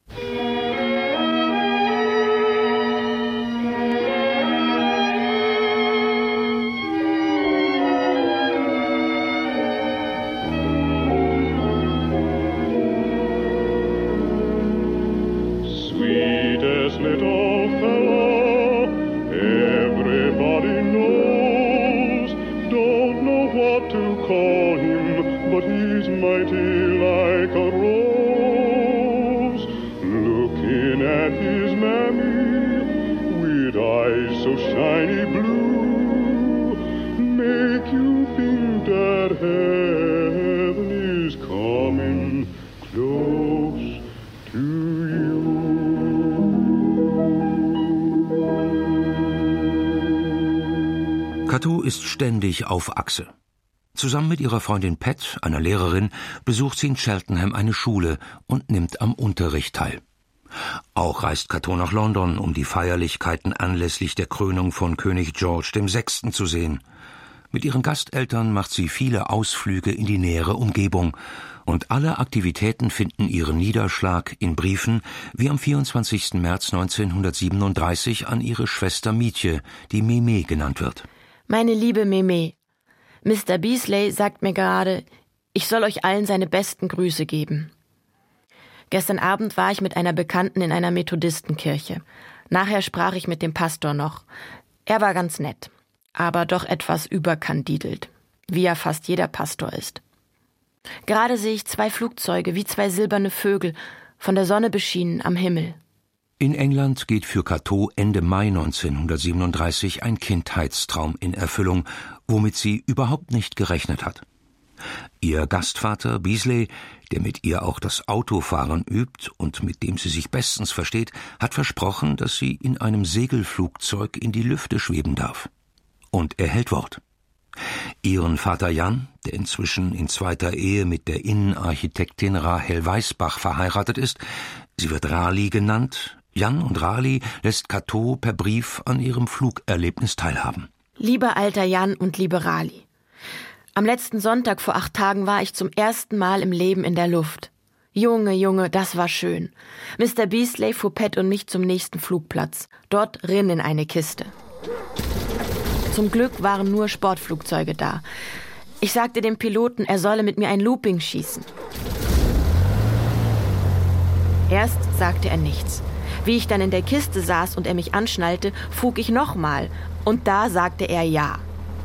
Cato ist ständig auf Achse. Zusammen mit ihrer Freundin Pat, einer Lehrerin, besucht sie in Cheltenham eine Schule und nimmt am Unterricht teil. Auch reist Cato nach London, um die Feierlichkeiten anlässlich der Krönung von König George VI. Zu sehen. Mit ihren Gasteltern macht sie viele Ausflüge in die nähere Umgebung, und alle Aktivitäten finden ihren Niederschlag in Briefen, wie am 24. März 1937 an ihre Schwester Mietje, die Meme genannt wird. Meine liebe Meme, Mr. Beasley sagt mir gerade, ich soll euch allen seine besten Grüße geben. Gestern Abend war ich mit einer Bekannten in einer Methodistenkirche. Nachher sprach ich mit dem Pastor noch. Er war ganz nett, aber doch etwas überkandidelt, wie ja fast jeder Pastor ist. Gerade sehe ich 2 Flugzeuge wie 2 silberne Vögel, von der Sonne beschienen am Himmel. In England geht für Cato Ende Mai 1937 ein Kindheitstraum in Erfüllung, womit sie überhaupt nicht gerechnet hat. Ihr Gastvater Beasley, der mit ihr auch das Autofahren übt und mit dem sie sich bestens versteht, hat versprochen, dass sie in einem Segelflugzeug in die Lüfte schweben darf. Und er hält Wort. Ihren Vater Jan, der inzwischen in zweiter Ehe mit der Innenarchitektin Rahel Weisbach verheiratet ist, sie wird Rali genannt, Jan und Rali lässt Cato per Brief an ihrem Flugerlebnis teilhaben. Lieber alter Jan und liebe Rali, am letzten Sonntag vor 8 Tagen war ich zum ersten Mal im Leben in der Luft. Junge, das war schön. Mr. Beasley fuhr Pat und mich zum nächsten Flugplatz, dort rin in eine Kiste. Zum Glück waren nur Sportflugzeuge da. Ich sagte dem Piloten, er solle mit mir ein Looping schießen. Erst sagte er nichts. Wie ich dann in der Kiste saß und er mich anschnallte, frug ich nochmal. Und da sagte er ja.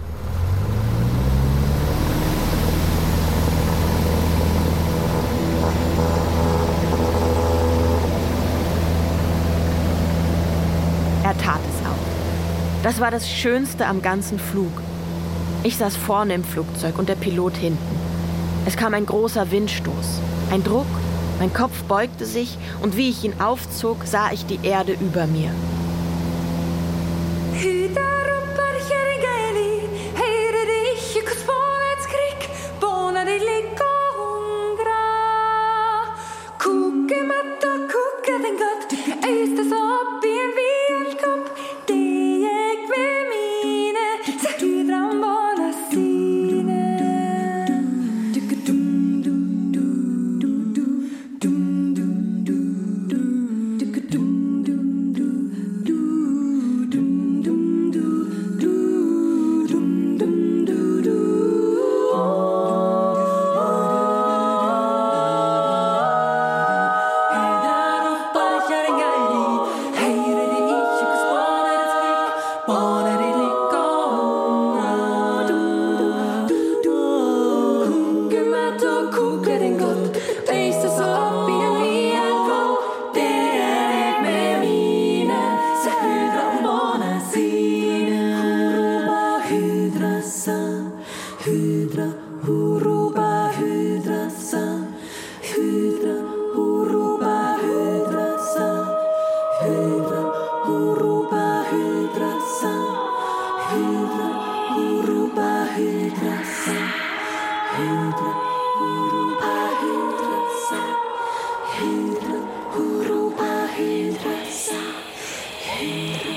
Er tat es auch. Das war das Schönste am ganzen Flug. Ich saß vorne im Flugzeug und der Pilot hinten. Es kam ein großer Windstoß, ein Druck, mein Kopf beugte sich und wie ich ihn aufzog, sah ich die Erde über mir. Hydra, Huruba, Hydra, Sa, Hydra, Huruba, Hydra, Sa, Hydra, Huruba, Hydra, Sa, Hydra, Huruba, Hydra, Sa, Hydra, Huruba, Hydra, Sa, Hydra, Huruba, Hydra, Sa, Hydra.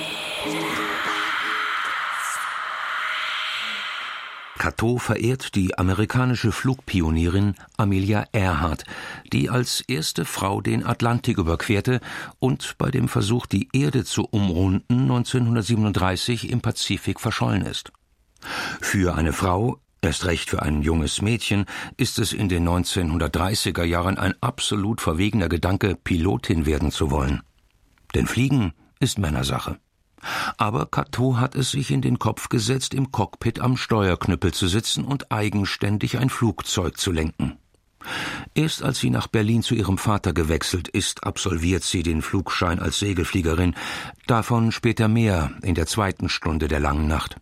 Cateau verehrt die amerikanische Flugpionierin Amelia Earhart, die als erste Frau den Atlantik überquerte und bei dem Versuch, die Erde zu umrunden, 1937 im Pazifik verschollen ist. Für eine Frau, erst recht für ein junges Mädchen, ist es in den 1930er Jahren ein absolut verwegener Gedanke, Pilotin werden zu wollen. Denn Fliegen ist Männersache. Aber Cateau hat es sich in den Kopf gesetzt, im Cockpit am Steuerknüppel zu sitzen und eigenständig ein Flugzeug zu lenken. Erst als sie nach Berlin zu ihrem Vater gewechselt ist, absolviert sie den Flugschein als Segelfliegerin. Davon später mehr in der 2. Stunde der langen Nacht.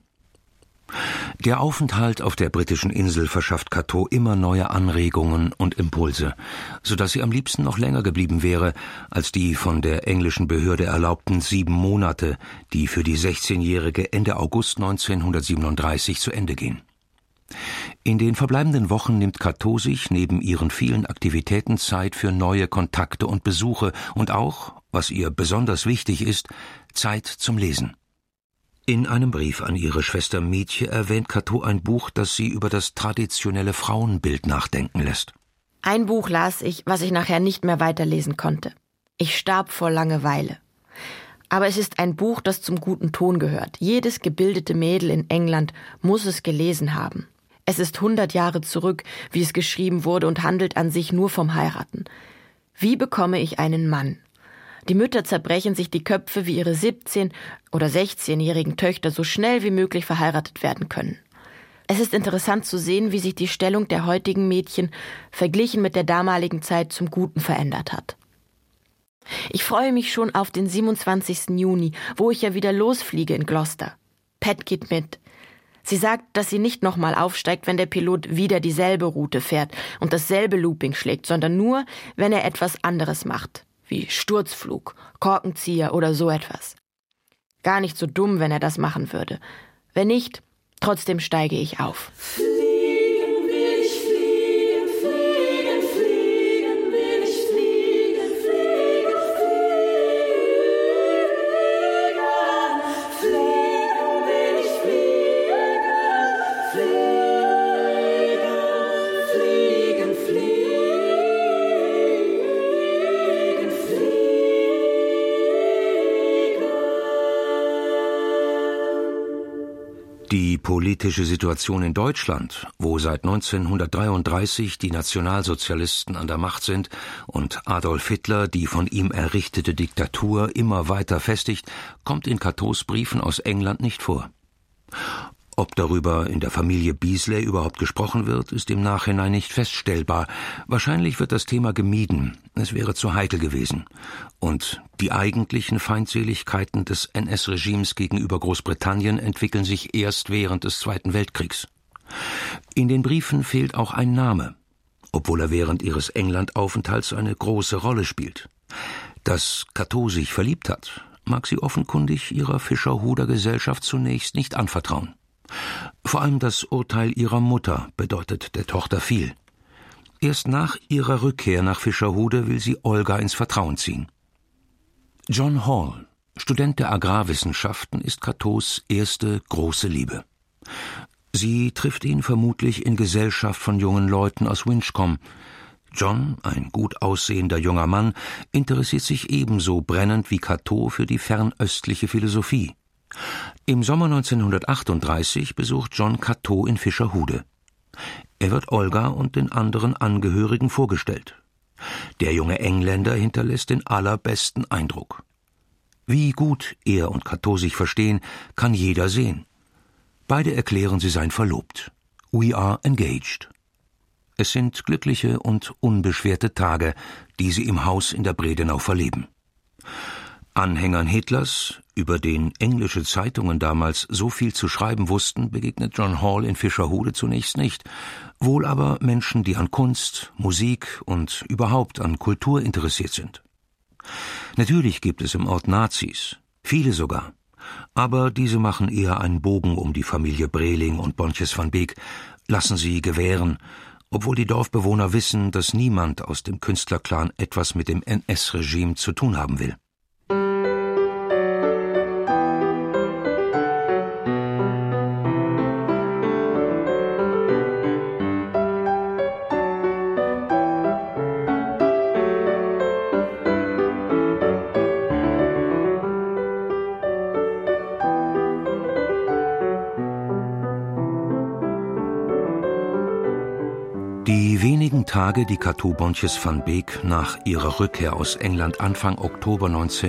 Der Aufenthalt auf der britischen Insel verschafft Cateau immer neue Anregungen und Impulse, sodass sie am liebsten noch länger geblieben wäre, als die von der englischen Behörde erlaubten 7 Monate, die für die 16-Jährige Ende August 1937 zu Ende gehen. In den verbleibenden Wochen nimmt Cateau sich neben ihren vielen Aktivitäten Zeit für neue Kontakte und Besuche und auch, was ihr besonders wichtig ist, Zeit zum Lesen. In einem Brief an ihre Schwester Mietje erwähnt Cateau ein Buch, das sie über das traditionelle Frauenbild nachdenken lässt. Ein Buch las ich, was ich nachher nicht mehr weiterlesen konnte. Ich starb vor Langeweile. Aber es ist ein Buch, das zum guten Ton gehört. Jedes gebildete Mädel in England muss es gelesen haben. Es ist 100 Jahre zurück, wie es geschrieben wurde, und handelt an sich nur vom Heiraten. Wie bekomme ich einen Mann? Die Mütter zerbrechen sich die Köpfe, wie ihre 17- oder 16-jährigen Töchter so schnell wie möglich verheiratet werden können. Es ist interessant zu sehen, wie sich die Stellung der heutigen Mädchen verglichen mit der damaligen Zeit zum Guten verändert hat. Ich freue mich schon auf den 27. Juni, wo ich ja wieder losfliege in Gloucester. Pat geht mit. Sie sagt, dass sie nicht nochmal aufsteigt, wenn der Pilot wieder dieselbe Route fährt und dasselbe Looping schlägt, sondern nur, wenn er etwas anderes macht. Wie Sturzflug, Korkenzieher oder so etwas. Gar nicht so dumm, wenn er das machen würde. Wenn nicht, trotzdem steige ich auf. Fliegen will ich fliegen, fliegen, fliegen will ich fliegen, fliegen, fliegen. Fliegen will ich fliegen, fliegen, fliegen, fliegen. Die politische Situation in Deutschland, wo seit 1933 die Nationalsozialisten an der Macht sind und Adolf Hitler die von ihm errichtete Diktatur immer weiter festigt, kommt in Cateaus Briefen aus England nicht vor. Ob darüber in der Familie Beasley überhaupt gesprochen wird, ist im Nachhinein nicht feststellbar. Wahrscheinlich wird das Thema gemieden, es wäre zu heikel gewesen. Und die eigentlichen Feindseligkeiten des NS-Regimes gegenüber Großbritannien entwickeln sich erst während des Zweiten Weltkriegs. In den Briefen fehlt auch ein Name, obwohl er während ihres Englandaufenthalts eine große Rolle spielt. Dass Cateau sich verliebt hat, mag sie offenkundig ihrer Fischer-Huder-Gesellschaft zunächst nicht anvertrauen. Vor allem das Urteil ihrer Mutter bedeutet der Tochter viel. Erst nach ihrer Rückkehr nach Fischerhude will sie Olga ins Vertrauen ziehen. John Hall, Student der Agrarwissenschaften, ist Cateaus erste große Liebe. Sie trifft ihn vermutlich in Gesellschaft von jungen Leuten aus Winchcombe. John, ein gut aussehender junger Mann, interessiert sich ebenso brennend wie Cateau für die fernöstliche Philosophie. Im Sommer 1938 besucht John Cateau in Fischerhude. Er wird Olga und den anderen Angehörigen vorgestellt. Der junge Engländer hinterlässt den allerbesten Eindruck. Wie gut er und Cateau sich verstehen, kann jeder sehen. Beide erklären, sie seien verlobt. We are engaged. Es sind glückliche und unbeschwerte Tage, die sie im Haus in der Bredenau verleben. Anhängern Hitlers, über den englische Zeitungen damals so viel zu schreiben wussten, begegnet John Hall in Fischerhude zunächst nicht, wohl aber Menschen, die an Kunst, Musik und überhaupt an Kultur interessiert sind. Natürlich gibt es im Ort Nazis, viele sogar, aber diese machen eher einen Bogen um die Familie Breling und Bontjes van Beek, lassen sie gewähren, obwohl die Dorfbewohner wissen, dass niemand aus dem Künstlerclan etwas mit dem NS-Regime zu tun haben will. Die wenigen Tage, die Cateau Bontjes van Beek nach ihrer Rückkehr aus England Anfang Oktober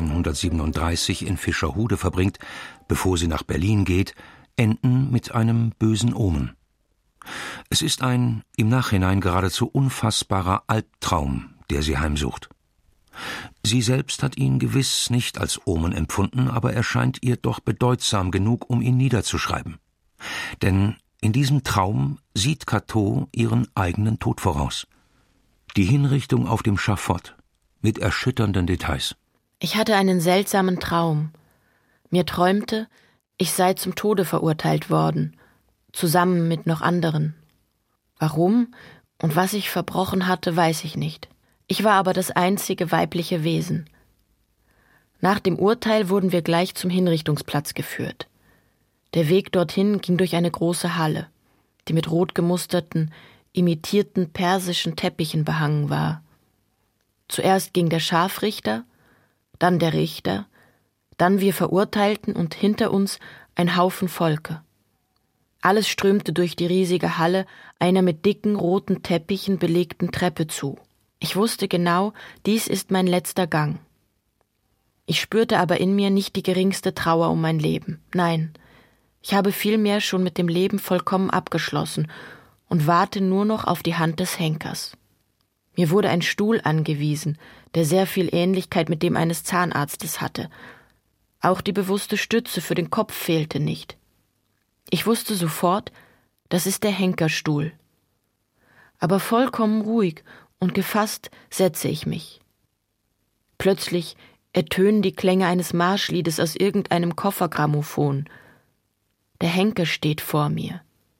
1937 in Fischerhude verbringt, bevor sie nach Berlin geht, enden mit einem bösen Omen. Es ist ein im Nachhinein geradezu unfassbarer Albtraum, der sie heimsucht. Sie selbst hat ihn gewiss nicht als Omen empfunden, aber er scheint ihr doch bedeutsam genug, um ihn niederzuschreiben. Denn in diesem Traum sieht Cateau ihren eigenen Tod voraus. Die Hinrichtung auf dem Schafott mit erschütternden Details. Ich hatte einen seltsamen Traum. Mir träumte, ich sei zum Tode verurteilt worden, zusammen mit noch anderen. Warum und was ich verbrochen hatte, weiß ich nicht. Ich war aber das einzige weibliche Wesen. Nach dem Urteil wurden wir gleich zum Hinrichtungsplatz geführt. Der Weg dorthin ging durch eine große Halle, die mit rot gemusterten, imitierten persischen Teppichen behangen war. Zuerst ging der Scharfrichter, dann der Richter, dann wir Verurteilten und hinter uns ein Haufen Volke. Alles strömte durch die riesige Halle einer mit dicken roten Teppichen belegten Treppe zu. Ich wusste genau, dies ist mein letzter Gang. Ich spürte aber in mir nicht die geringste Trauer um mein Leben. Nein, ich habe vielmehr schon mit dem Leben vollkommen abgeschlossen und warte nur noch auf die Hand des Henkers. Mir wurde ein Stuhl angewiesen, der sehr viel Ähnlichkeit mit dem eines Zahnarztes hatte. Auch die bewusste Stütze für den Kopf fehlte nicht. Ich wusste sofort, das ist der Henkerstuhl. Aber vollkommen ruhig und gefasst setze ich mich. Plötzlich ertönen die Klänge eines Marschliedes aus irgendeinem Koffergrammophon. Der Henker steht vor mir.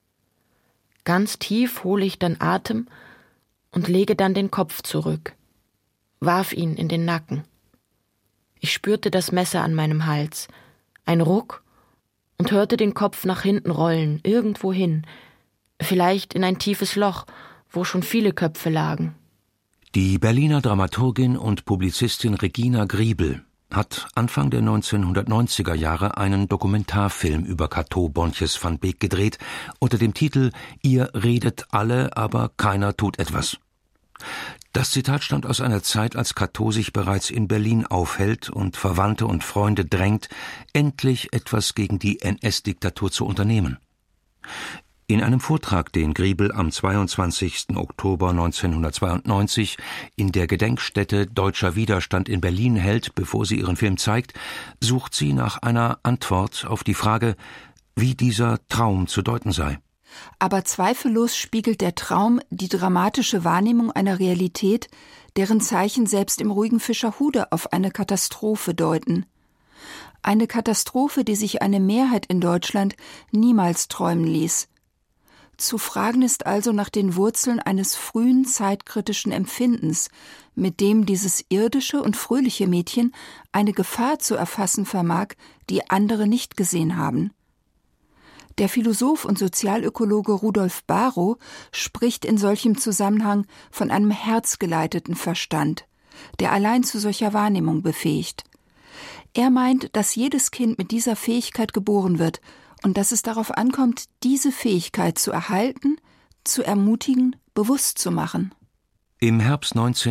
Ganz tief hole ich dann Atem und lege dann den Kopf zurück, warf ihn in den Nacken. Ich spürte das Messer an meinem Hals, ein Ruck und hörte den Kopf nach hinten rollen, irgendwo hin, vielleicht in ein tiefes Loch, wo schon viele Köpfe lagen. Die Berliner Dramaturgin und Publizistin Regina Griebel hat Anfang der 1990er Jahre einen Dokumentarfilm über Cateau Bontjes van Beek gedreht, unter dem Titel »Ihr redet alle, aber keiner tut etwas«. Das Zitat stammt aus einer Zeit, als Cateau sich bereits in Berlin aufhält und Verwandte und Freunde drängt, endlich etwas gegen die NS-Diktatur zu unternehmen. In einem Vortrag, den Griebel am 22. Oktober 1992 in der Gedenkstätte Deutscher Widerstand in Berlin hält, bevor sie ihren Film zeigt, sucht sie nach einer Antwort auf die Frage, wie dieser Traum zu deuten sei. Aber zweifellos spiegelt der Traum die dramatische Wahrnehmung einer Realität, deren Zeichen selbst im ruhigen Fischerhude auf eine Katastrophe deuten. Eine Katastrophe, die sich eine Mehrheit in Deutschland niemals träumen ließ. Zu fragen ist also nach den Wurzeln eines frühen zeitkritischen Empfindens, mit dem dieses irdische und fröhliche Mädchen eine Gefahr zu erfassen vermag, die andere nicht gesehen haben. Der Philosoph und Sozialökologe Rudolf Barrow spricht in solchem Zusammenhang von einem herzgeleiteten Verstand, der allein zu solcher Wahrnehmung befähigt. Er meint, dass jedes Kind mit dieser Fähigkeit geboren wird und dass es darauf ankommt, diese Fähigkeit zu erhalten, zu ermutigen, bewusst zu machen. Im Herbst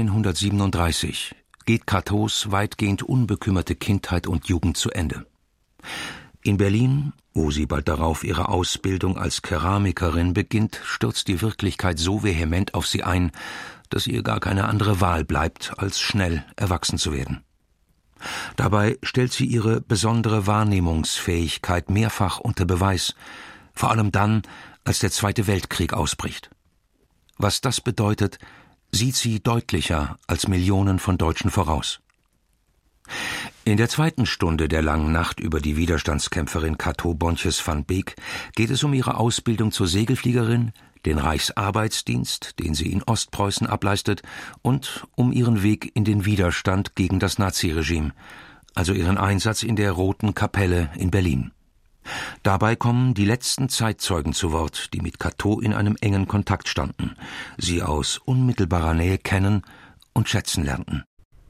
1937 geht Cateaus weitgehend unbekümmerte Kindheit und Jugend zu Ende. In Berlin, wo sie bald darauf ihre Ausbildung als Keramikerin beginnt, stürzt die Wirklichkeit so vehement auf sie ein, dass ihr gar keine andere Wahl bleibt, als schnell erwachsen zu werden. Dabei stellt sie ihre besondere Wahrnehmungsfähigkeit mehrfach unter Beweis, vor allem dann, als der Zweite Weltkrieg ausbricht. Was das bedeutet, sieht sie deutlicher als Millionen von Deutschen voraus. In der zweiten Stunde der langen Nacht über die Widerstandskämpferin Cateau Bontjes van Beek geht es um ihre Ausbildung zur Segelfliegerin, den Reichsarbeitsdienst, den sie in Ostpreußen ableistet, und um ihren Weg in den Widerstand gegen das Naziregime, also ihren Einsatz in der Roten Kapelle in Berlin. Dabei kommen die letzten Zeitzeugen zu Wort, die mit Cateau in einem engen Kontakt standen, sie aus unmittelbarer Nähe kennen und schätzen lernten.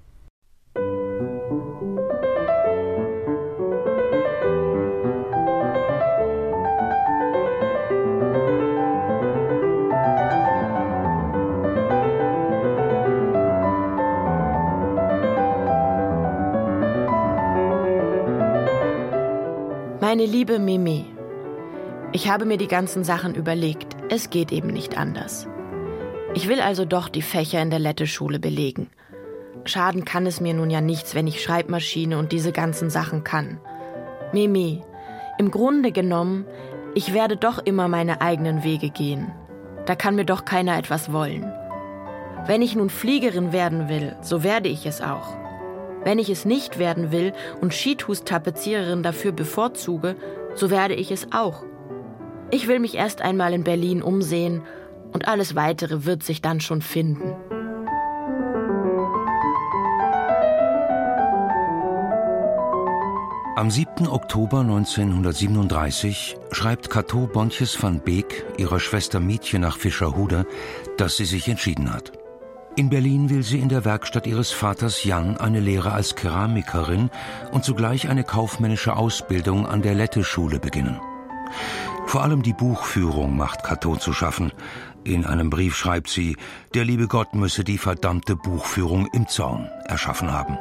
Meine liebe Mimi, ich habe mir die ganzen Sachen überlegt. Es geht eben nicht anders. Ich will also doch die Fächer in der Letteschule belegen. Schaden kann es mir nun ja nichts, wenn ich Schreibmaschine und diese ganzen Sachen kann. Mimi, im Grunde genommen, ich werde doch immer meine eigenen Wege gehen. Da kann mir doch keiner etwas wollen. Wenn ich nun Fliegerin werden will, so werde ich es auch. Wenn ich es nicht werden will und Skituch-Tapeziererin dafür bevorzuge, so werde ich es auch. Ich will mich erst einmal in Berlin umsehen und alles Weitere wird sich dann schon finden. Am 7. Oktober 1937 schreibt Cateau Bontjes van Beek ihrer Schwester Mietje nach Fischerhude, dass sie sich entschieden hat. In Berlin will sie in der Werkstatt ihres Vaters Jan eine Lehre als Keramikerin und zugleich eine kaufmännische Ausbildung an der Letteschule beginnen. Vor allem die Buchführung macht Cateau zu schaffen. In einem Brief schreibt sie, der liebe Gott müsse die verdammte Buchführung im Zorn erschaffen haben.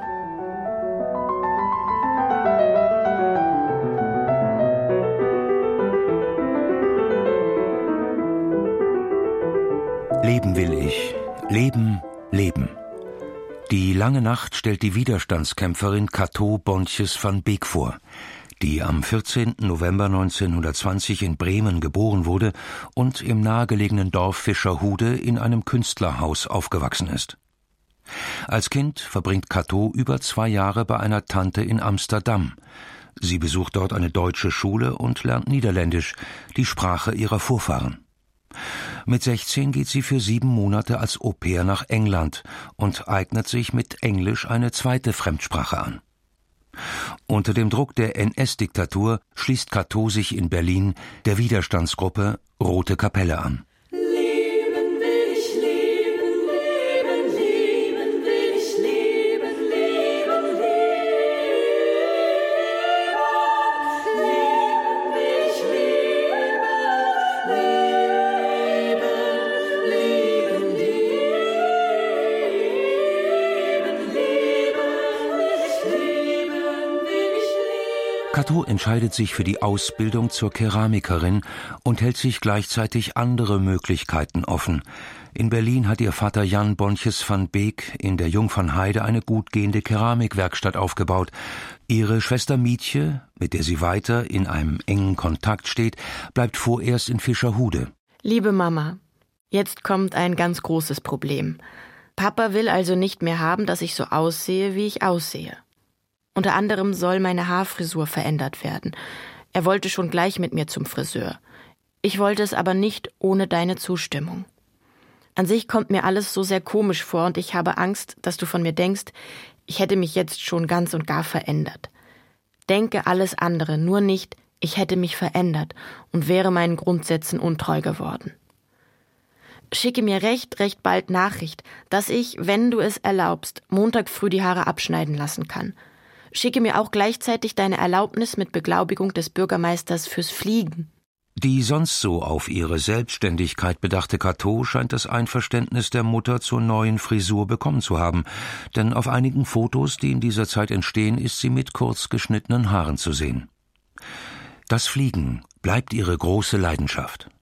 Leben will ich. Leben, leben. Die lange Nacht stellt die Widerstandskämpferin Cateau Bontjes van Beek vor, die am 14. November 1920 in Bremen geboren wurde und im nahegelegenen Dorf Fischerhude in einem Künstlerhaus aufgewachsen ist. Als Kind verbringt Cateau über 2 Jahre bei einer Tante in Amsterdam. Sie besucht dort eine deutsche Schule und lernt Niederländisch, die Sprache ihrer Vorfahren. Mit 16 geht sie für 7 Monate als Au-pair nach England und eignet sich mit Englisch eine zweite Fremdsprache an. Unter dem Druck der NS-Diktatur schließt Cateau sich in Berlin der Widerstandsgruppe Rote Kapelle an. Cateau entscheidet sich für die Ausbildung zur Keramikerin und hält sich gleichzeitig andere Möglichkeiten offen. In Berlin hat ihr Vater Jan Bontjes van Beek in der Jungfernheide eine gut gehende Keramikwerkstatt aufgebaut. Ihre Schwester Mietje, mit der sie weiter in einem engen Kontakt steht, bleibt vorerst in Fischerhude. Liebe Mama, jetzt kommt ein ganz großes Problem. Papa will also nicht mehr haben, dass ich so aussehe, wie ich aussehe. Unter anderem soll meine Haarfrisur verändert werden. Er wollte schon gleich mit mir zum Friseur. Ich wollte es aber nicht ohne deine Zustimmung. An sich kommt mir alles so sehr komisch vor und ich habe Angst, dass du von mir denkst, ich hätte mich jetzt schon ganz und gar verändert. Denke alles andere, nur nicht, ich hätte mich verändert und wäre meinen Grundsätzen untreu geworden. Schicke mir recht bald Nachricht, dass ich, wenn du es erlaubst, Montag früh die Haare abschneiden lassen kann. Schicke mir auch gleichzeitig deine Erlaubnis mit Beglaubigung des Bürgermeisters fürs Fliegen. Die sonst so auf ihre Selbstständigkeit bedachte Cateau scheint das Einverständnis der Mutter zur neuen Frisur bekommen zu haben, denn auf einigen Fotos, die in dieser Zeit entstehen, ist sie mit kurz geschnittenen Haaren zu sehen. Das Fliegen bleibt ihre große Leidenschaft.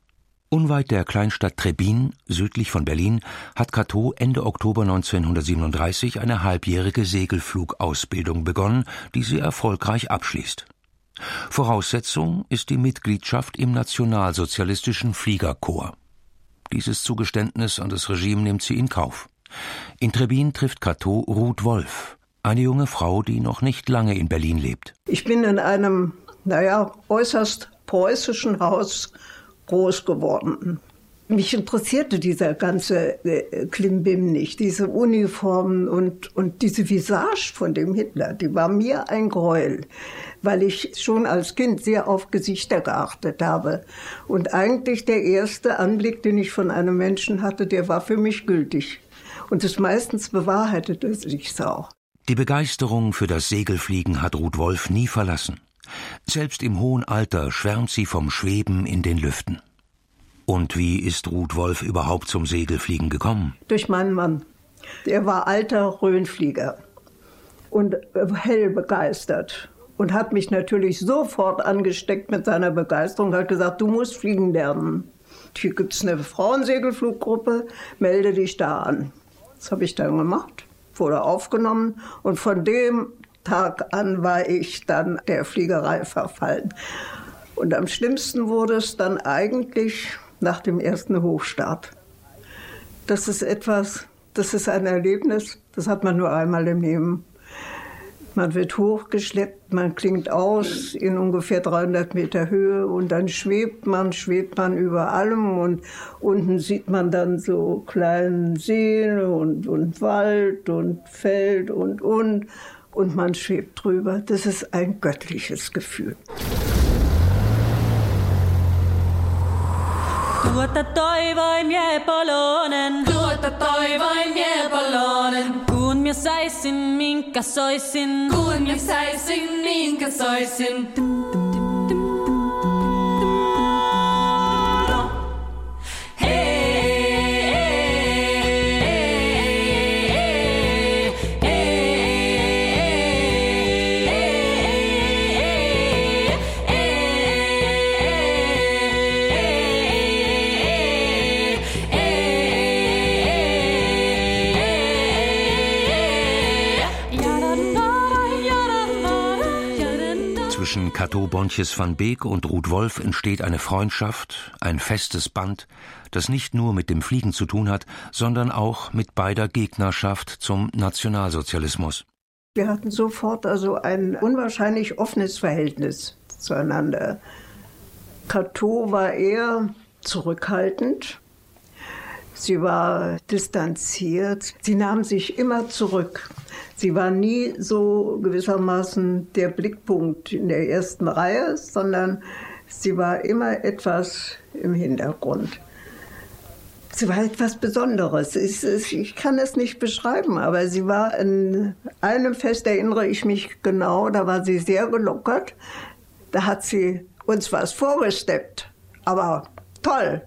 Unweit der Kleinstadt Trebin, südlich von Berlin, hat Cateau Ende Oktober 1937 eine halbjährige Segelflugausbildung begonnen, die sie erfolgreich abschließt. Voraussetzung ist die Mitgliedschaft im nationalsozialistischen Fliegerkorps. Dieses Zugeständnis an das Regime nimmt sie in Kauf. In Trebin trifft Cateau Ruth Wolf, eine junge Frau, die noch nicht lange in Berlin lebt. Ich bin in einem, äußerst preußischen Haus groß geworden. Mich interessierte dieser ganze Klimbim nicht, diese Uniformen und diese Visage von dem Hitler, die war mir ein Gräuel, weil ich schon als Kind sehr auf Gesichter geachtet habe. Und eigentlich der erste Anblick, den ich von einem Menschen hatte, der war für mich gültig. Und es meistens bewahrheitete sich auch. Die Begeisterung für das Segelfliegen hat Ruth Wolf nie verlassen. Selbst im hohen Alter schwärmt sie vom Schweben in den Lüften. Und wie ist Ruth Wolf überhaupt zum Segelfliegen gekommen? Durch meinen Mann. Er war alter Rhönflieger und hell begeistert und hat mich natürlich sofort angesteckt mit seiner Begeisterung, hat gesagt, du musst fliegen lernen. Hier gibt es eine Frauensegelfluggruppe, melde dich da an. Das habe ich dann gemacht, wurde aufgenommen und von dem Tag an war ich dann der Fliegerei verfallen. Und am schlimmsten wurde es dann eigentlich nach dem ersten Hochstart. Das ist ein Erlebnis, das hat man nur einmal im Leben. Man wird hochgeschleppt, man klingt aus in ungefähr 300 Meter Höhe und dann schwebt man über allem und unten sieht man dann so kleinen Seen und Wald und Feld und man schwebt drüber. Das ist ein göttliches Gefühl. Tuota toivoin jääpolonen, tuota toivoin jääpolonen. Kun minä saisin, minkä soisin, kun minä saisin, minkä soisin. Zwischen Cateau Bontjes van Beek und Ruth Wolf entsteht eine Freundschaft, ein festes Band, das nicht nur mit dem Fliegen zu tun hat, sondern auch mit beider Gegnerschaft zum Nationalsozialismus. Wir hatten sofort ein unwahrscheinlich offenes Verhältnis zueinander. Cateau war eher zurückhaltend. Sie war distanziert. Sie nahm sich immer zurück. Sie war nie so gewissermaßen der Blickpunkt in der ersten Reihe, sondern sie war immer etwas im Hintergrund. Sie war etwas Besonderes. Ich kann es nicht beschreiben, aber sie war in einem Fest, erinnere ich mich genau, da war sie sehr gelockert. Da hat sie uns was vorgesteppt, aber toll.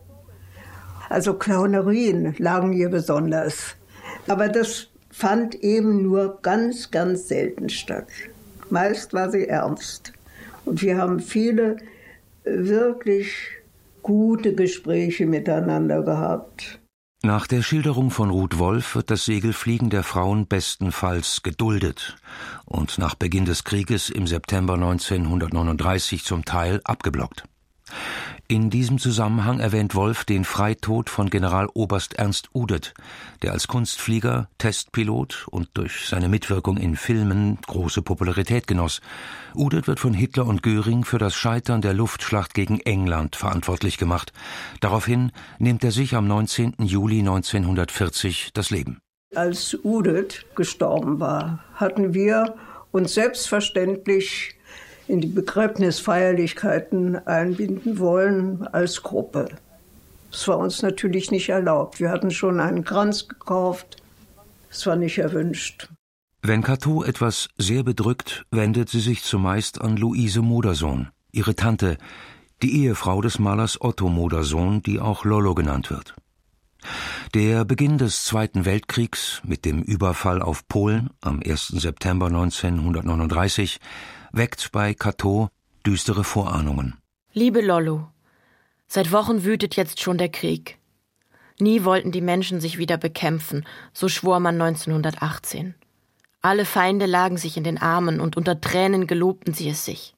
Also Clownerien lagen ihr besonders. Aber das fand eben nur ganz, ganz selten statt. Meist war sie ernst. Und wir haben viele wirklich gute Gespräche miteinander gehabt. Nach der Schilderung von Ruth Wolf wird das Segelfliegen der Frauen bestenfalls geduldet und nach Beginn des Krieges im September 1939 zum Teil abgeblockt. In diesem Zusammenhang erwähnt Wolf den Freitod von Generaloberst Ernst Udet, der als Kunstflieger, Testpilot und durch seine Mitwirkung in Filmen große Popularität genoss. Udet wird von Hitler und Göring für das Scheitern der Luftschlacht gegen England verantwortlich gemacht. Daraufhin nimmt er sich am 19. Juli 1940 das Leben. Als Udet gestorben war, hatten wir uns selbstverständlich in die Begräbnisfeierlichkeiten einbinden wollen als Gruppe. Das war uns natürlich nicht erlaubt. Wir hatten schon einen Kranz gekauft. Es war nicht erwünscht. Wenn Cateau etwas sehr bedrückt, wendet sie sich zumeist an Luise Modersohn, ihre Tante, die Ehefrau des Malers Otto Modersohn, die auch Lollo genannt wird. Der Beginn des Zweiten Weltkriegs mit dem Überfall auf Polen am 1. September 1939 weckt bei Cateau düstere Vorahnungen. Liebe Lollo, Seit Wochen wütet jetzt schon der Krieg. Nie wollten die Menschen sich wieder bekämpfen, so schwor man 1918. Alle Feinde lagen sich in den Armen und unter Tränen gelobten sie es sich.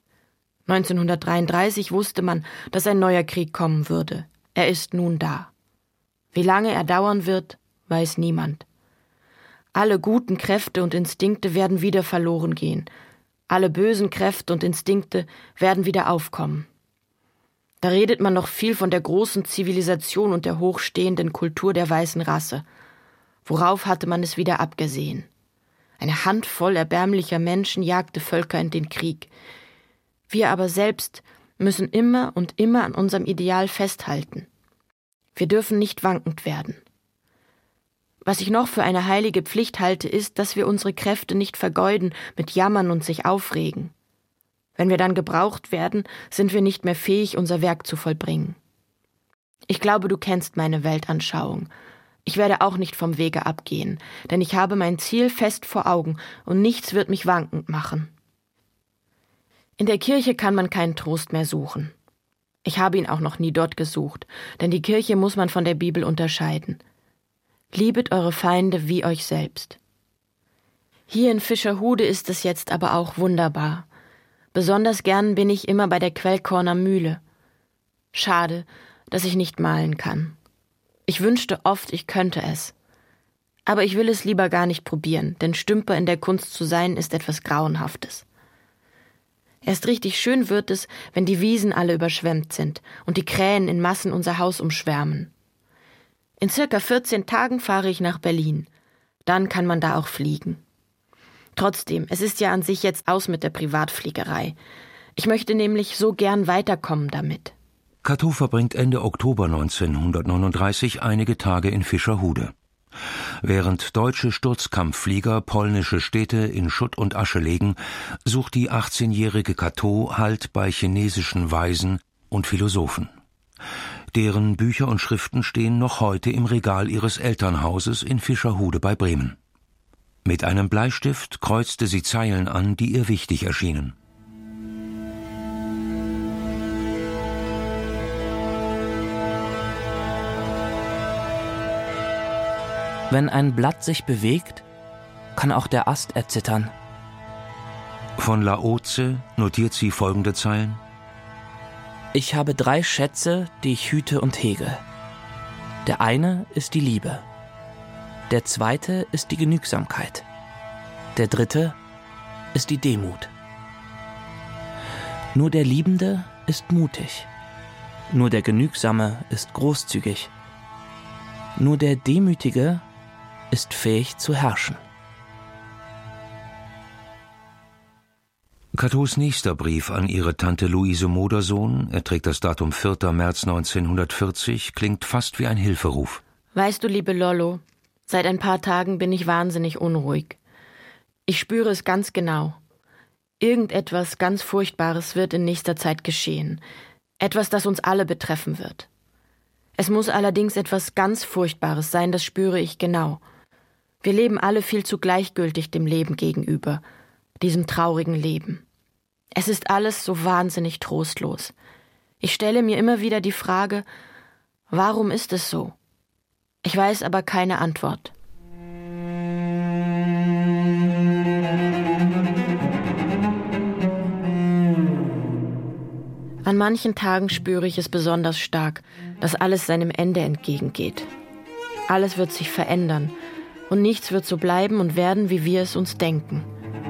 1933 wusste man, dass ein neuer Krieg kommen würde. Er ist nun da. Wie lange er dauern wird, weiß niemand. Alle guten Kräfte und Instinkte werden wieder verloren gehen. Alle bösen Kräfte und Instinkte werden wieder aufkommen. Da redet man noch viel von der großen Zivilisation und der hochstehenden Kultur der weißen Rasse. Worauf hatte man es wieder abgesehen? Eine Handvoll erbärmlicher Menschen jagte Völker in den Krieg. Wir aber selbst müssen immer und immer an unserem Ideal festhalten. Wir dürfen nicht wankend werden. Was ich noch für eine heilige Pflicht halte, ist, dass wir unsere Kräfte nicht vergeuden mit Jammern und sich aufregen. Wenn wir dann gebraucht werden, sind wir nicht mehr fähig, unser Werk zu vollbringen. Ich glaube, du kennst meine Weltanschauung. Ich werde auch nicht vom Wege abgehen, denn ich habe mein Ziel fest vor Augen und nichts wird mich wankend machen. In der Kirche kann man keinen Trost mehr suchen. Ich habe ihn auch noch nie dort gesucht, denn die Kirche muss man von der Bibel unterscheiden. Liebet eure Feinde wie euch selbst. Hier in Fischerhude ist es jetzt aber auch wunderbar. Besonders gern bin ich immer bei der Quellkorner Mühle. Schade, dass ich nicht malen kann. Ich wünschte oft, ich könnte es. Aber ich will es lieber gar nicht probieren, denn Stümper in der Kunst zu sein, ist etwas Grauenhaftes. Erst richtig schön wird es, wenn die Wiesen alle überschwemmt sind und die Krähen in Massen unser Haus umschwärmen. In circa 14 Tagen fahre ich nach Berlin. Dann kann man da auch fliegen. Trotzdem, es ist ja an sich jetzt aus mit der Privatfliegerei. Ich möchte nämlich so gern weiterkommen damit. Cateau verbringt Ende Oktober 1939 einige Tage in Fischerhude. Während deutsche Sturzkampfflieger polnische Städte in Schutt und Asche legen, sucht die 18-jährige Cateau Halt bei chinesischen Weisen und Philosophen. Deren Bücher und Schriften stehen noch heute im Regal ihres Elternhauses in Fischerhude bei Bremen. Mit einem Bleistift kreuzte sie Zeilen an, die ihr wichtig erschienen. Wenn ein Blatt sich bewegt, kann auch der Ast erzittern. Von Laoze notiert sie folgende Zeilen. Ich habe 3 Schätze, die ich hüte und hege. Der eine ist die Liebe. Der zweite ist die Genügsamkeit. Der dritte ist die Demut. Nur der Liebende ist mutig. Nur der Genügsame ist großzügig. Nur der Demütige ist fähig zu herrschen. Cateaus nächster Brief an ihre Tante Luise Modersohn, er trägt das Datum 4. März 1940, klingt fast wie ein Hilferuf. Weißt du, liebe Lollo, seit ein paar Tagen bin ich wahnsinnig unruhig. Ich spüre es ganz genau. Irgendetwas ganz Furchtbares wird in nächster Zeit geschehen. Etwas, das uns alle betreffen wird. Es muss allerdings etwas ganz Furchtbares sein, das spüre ich genau. Wir leben alle viel zu gleichgültig dem Leben gegenüber, diesem traurigen Leben. Es ist alles so wahnsinnig trostlos. Ich stelle mir immer wieder die Frage, warum ist es so? Ich weiß aber keine Antwort. An manchen Tagen spüre ich es besonders stark, dass alles seinem Ende entgegengeht. Alles wird sich verändern und nichts wird so bleiben und werden, wie wir es uns denken.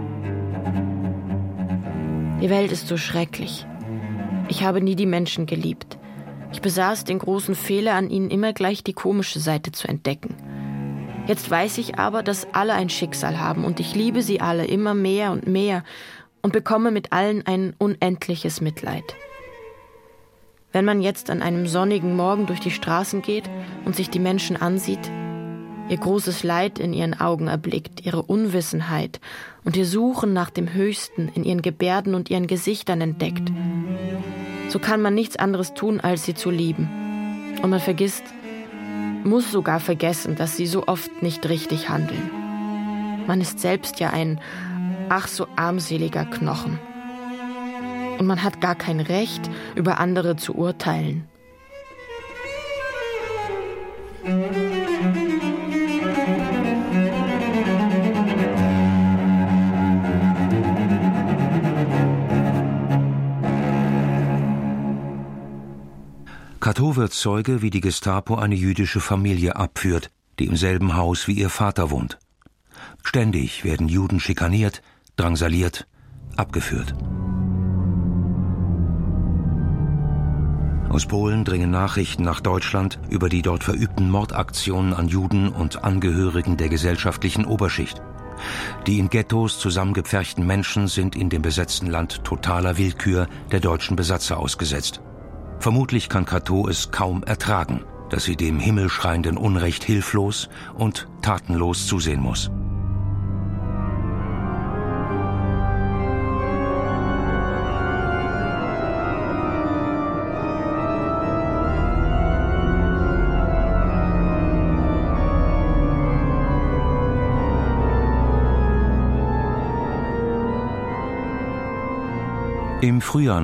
Die Welt ist so schrecklich. Ich habe nie die Menschen geliebt. Ich besaß den großen Fehler, an ihnen immer gleich die komische Seite zu entdecken. Jetzt weiß ich aber, dass alle ein Schicksal haben und ich liebe sie alle immer mehr und bekomme mit allen ein unendliches Mitleid. Wenn man jetzt an einem sonnigen Morgen durch die Straßen geht und sich die Menschen ansieht, ihr großes Leid in ihren Augen erblickt, ihre Unwissenheit und ihr Suchen nach dem Höchsten in ihren Gebärden und ihren Gesichtern entdeckt, so kann man nichts anderes tun, als sie zu lieben. Und man muss sogar vergessen, dass sie so oft nicht richtig handeln. Man ist selbst ja ein ach so armseliger Knochen. Und man hat gar kein Recht, über andere zu urteilen. Cateau wird Zeuge, wie die Gestapo eine jüdische Familie abführt, die im selben Haus wie ihr Vater wohnt. Ständig werden Juden schikaniert, drangsaliert, abgeführt. Aus Polen dringen Nachrichten nach Deutschland über die dort verübten Mordaktionen an Juden und Angehörigen der gesellschaftlichen Oberschicht. Die in Ghettos zusammengepferchten Menschen sind in dem besetzten Land totaler Willkür der deutschen Besatzer ausgesetzt. Vermutlich kann Cateau es kaum ertragen, dass sie dem himmelschreienden Unrecht hilflos und tatenlos zusehen muss. Im Frühjahr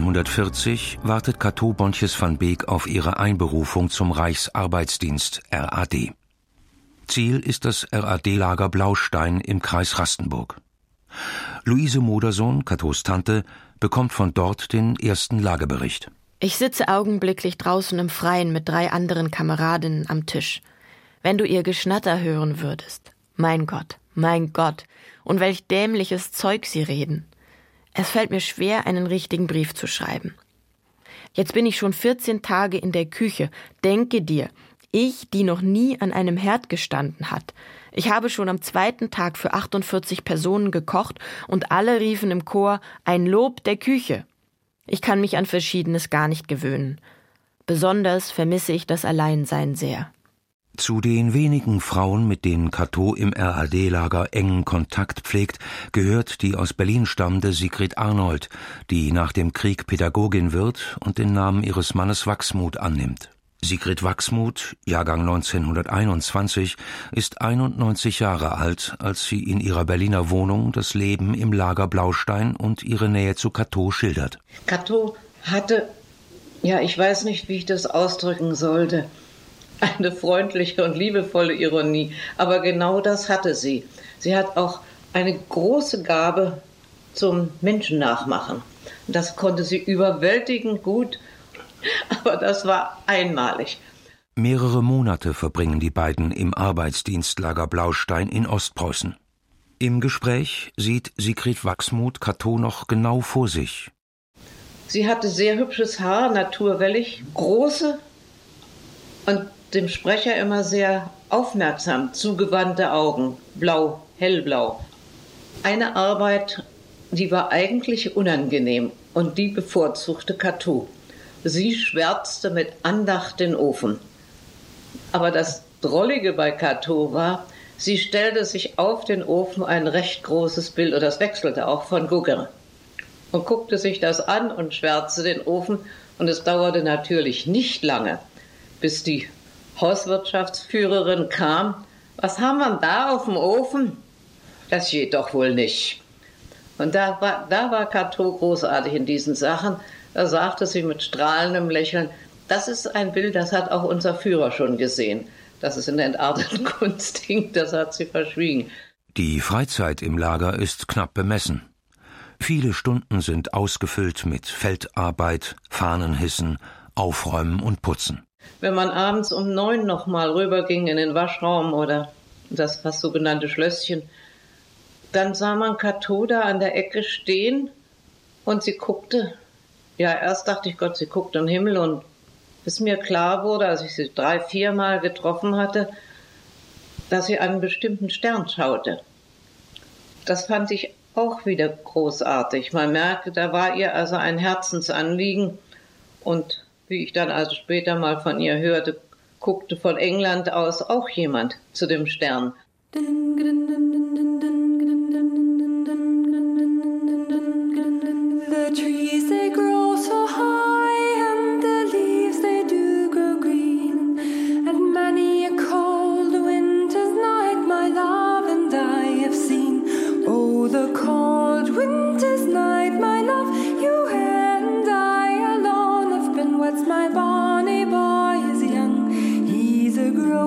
1940 wartet Cateau Bontjes van Beek auf ihre Einberufung zum Reichsarbeitsdienst RAD. Ziel ist das RAD-Lager Blaustein im Kreis Rastenburg. Luise Modersohn, Cateaus Tante, bekommt von dort den ersten Lagebericht. Ich sitze augenblicklich draußen im Freien mit 3 anderen Kameradinnen am Tisch. Wenn du ihr Geschnatter hören würdest. Mein Gott, und welch dämliches Zeug sie reden. Es fällt mir schwer, einen richtigen Brief zu schreiben. Jetzt bin ich schon 14 Tage in der Küche. Denke dir, ich, die noch nie an einem Herd gestanden hat. Ich habe schon am 2. Tag für 48 Personen gekocht und alle riefen im Chor ein Lob der Küche. Ich kann mich an Verschiedenes gar nicht gewöhnen. Besonders vermisse ich das Alleinsein sehr. Zu den wenigen Frauen, mit denen Cateau im RAD-Lager engen Kontakt pflegt, gehört die aus Berlin stammende Sigrid Arnold, die nach dem Krieg Pädagogin wird und den Namen ihres Mannes Wachsmuth annimmt. Sigrid Wachsmuth, Jahrgang 1921, ist 91 Jahre alt, als sie in ihrer Berliner Wohnung das Leben im Lager Blaustein und ihre Nähe zu Cateau schildert. Cateau hatte, ich weiß nicht, wie ich das ausdrücken sollte, eine freundliche und liebevolle Ironie, aber genau das hatte sie. Sie hat auch eine große Gabe zum Menschennachmachen. Das konnte sie überwältigend gut, aber das war einmalig. Mehrere Monate verbringen die beiden im Arbeitsdienstlager Blaustein in Ostpreußen. Im Gespräch sieht Sigrid Wachsmuth Cateau noch genau vor sich. Sie hatte sehr hübsches Haar, naturwellig, große und dem Sprecher immer sehr aufmerksam zugewandte Augen, blau, hellblau. Eine Arbeit, die war eigentlich unangenehm und die bevorzugte Cateau. Sie schwärzte mit Andacht den Ofen. Aber das Drollige bei Cateau war, sie stellte sich auf den Ofen ein recht großes Bild, und das wechselte auch, von Gauguin, und guckte sich das an und schwärzte den Ofen, und es dauerte natürlich nicht lange, bis die Hauswirtschaftsführerin kam. Was haben wir da auf dem Ofen? Das geht doch wohl nicht. Und da war Cateau großartig in diesen Sachen. Da sagte sie mit strahlendem Lächeln, das ist ein Bild, das hat auch unser Führer schon gesehen. Dass es in der entarteten Kunst hing, das hat sie verschwiegen. Die Freizeit im Lager ist knapp bemessen. Viele Stunden sind ausgefüllt mit Feldarbeit, Fahnenhissen, Aufräumen und Putzen. Wenn man abends um 9 noch mal rüberging in den Waschraum oder das sogenannte Schlösschen, dann sah man Cateau da an der Ecke stehen und sie guckte. Ja, erst dachte ich, Gott, sie guckt in den Himmel, und bis mir klar wurde, als ich sie 3-4 Mal getroffen hatte, dass sie einen bestimmten Stern schaute. Das fand ich auch wieder großartig. Man merkte, da war ihr also ein Herzensanliegen, und wie ich dann also später mal von ihr hörte, guckte von England aus auch jemand zu dem Stern. The trees they grow so high and the leaves they do grow green, and many a cold winter's night my love and I have seen. Oh, the cold winter's night, my love, you and I alone have been. What's my bonny boy is young, he's a grown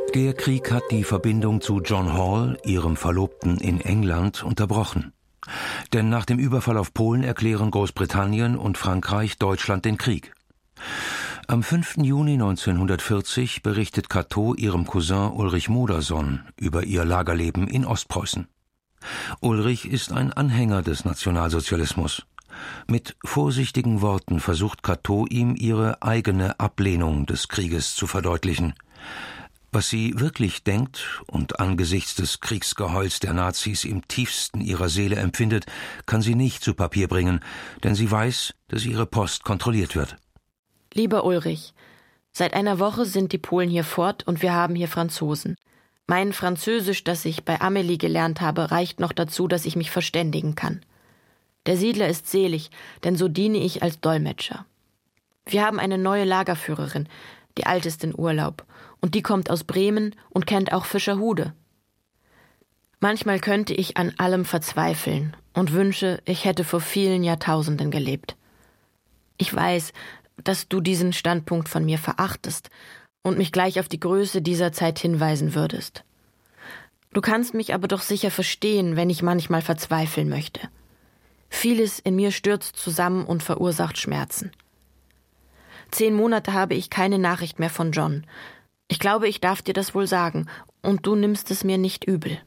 Der Krieg hat die Verbindung zu John Hall, ihrem Verlobten in England, unterbrochen. Denn nach dem Überfall auf Polen erklären Großbritannien und Frankreich Deutschland den Krieg. Am 5. Juni 1940 berichtet Cateau ihrem Cousin Ulrich Modersohn über ihr Lagerleben in Ostpreußen. Ulrich ist ein Anhänger des Nationalsozialismus. Mit vorsichtigen Worten versucht Cateau ihm ihre eigene Ablehnung des Krieges zu verdeutlichen. Was sie wirklich denkt und angesichts des Kriegsgeheuls der Nazis im tiefsten ihrer Seele empfindet, kann sie nicht zu Papier bringen, denn sie weiß, dass ihre Post kontrolliert wird. Lieber Ulrich, seit einer Woche sind die Polen hier fort und wir haben hier Franzosen. Mein Französisch, das ich bei Amélie gelernt habe, reicht noch dazu, dass ich mich verständigen kann. Der Siedler ist selig, denn so diene ich als Dolmetscher. Wir haben eine neue Lagerführerin, die alte ist in Urlaub, und die kommt aus Bremen und kennt auch Fischerhude. Manchmal könnte ich an allem verzweifeln und wünsche, ich hätte vor vielen Jahrtausenden gelebt. Ich weiß, dass du diesen Standpunkt von mir verachtest und mich gleich auf die Größe dieser Zeit hinweisen würdest. Du kannst mich aber doch sicher verstehen, wenn ich manchmal verzweifeln möchte. Vieles in mir stürzt zusammen und verursacht Schmerzen. 10 Monate habe ich keine Nachricht mehr von John. Ich glaube, ich darf dir das wohl sagen, und du nimmst es mir nicht übel.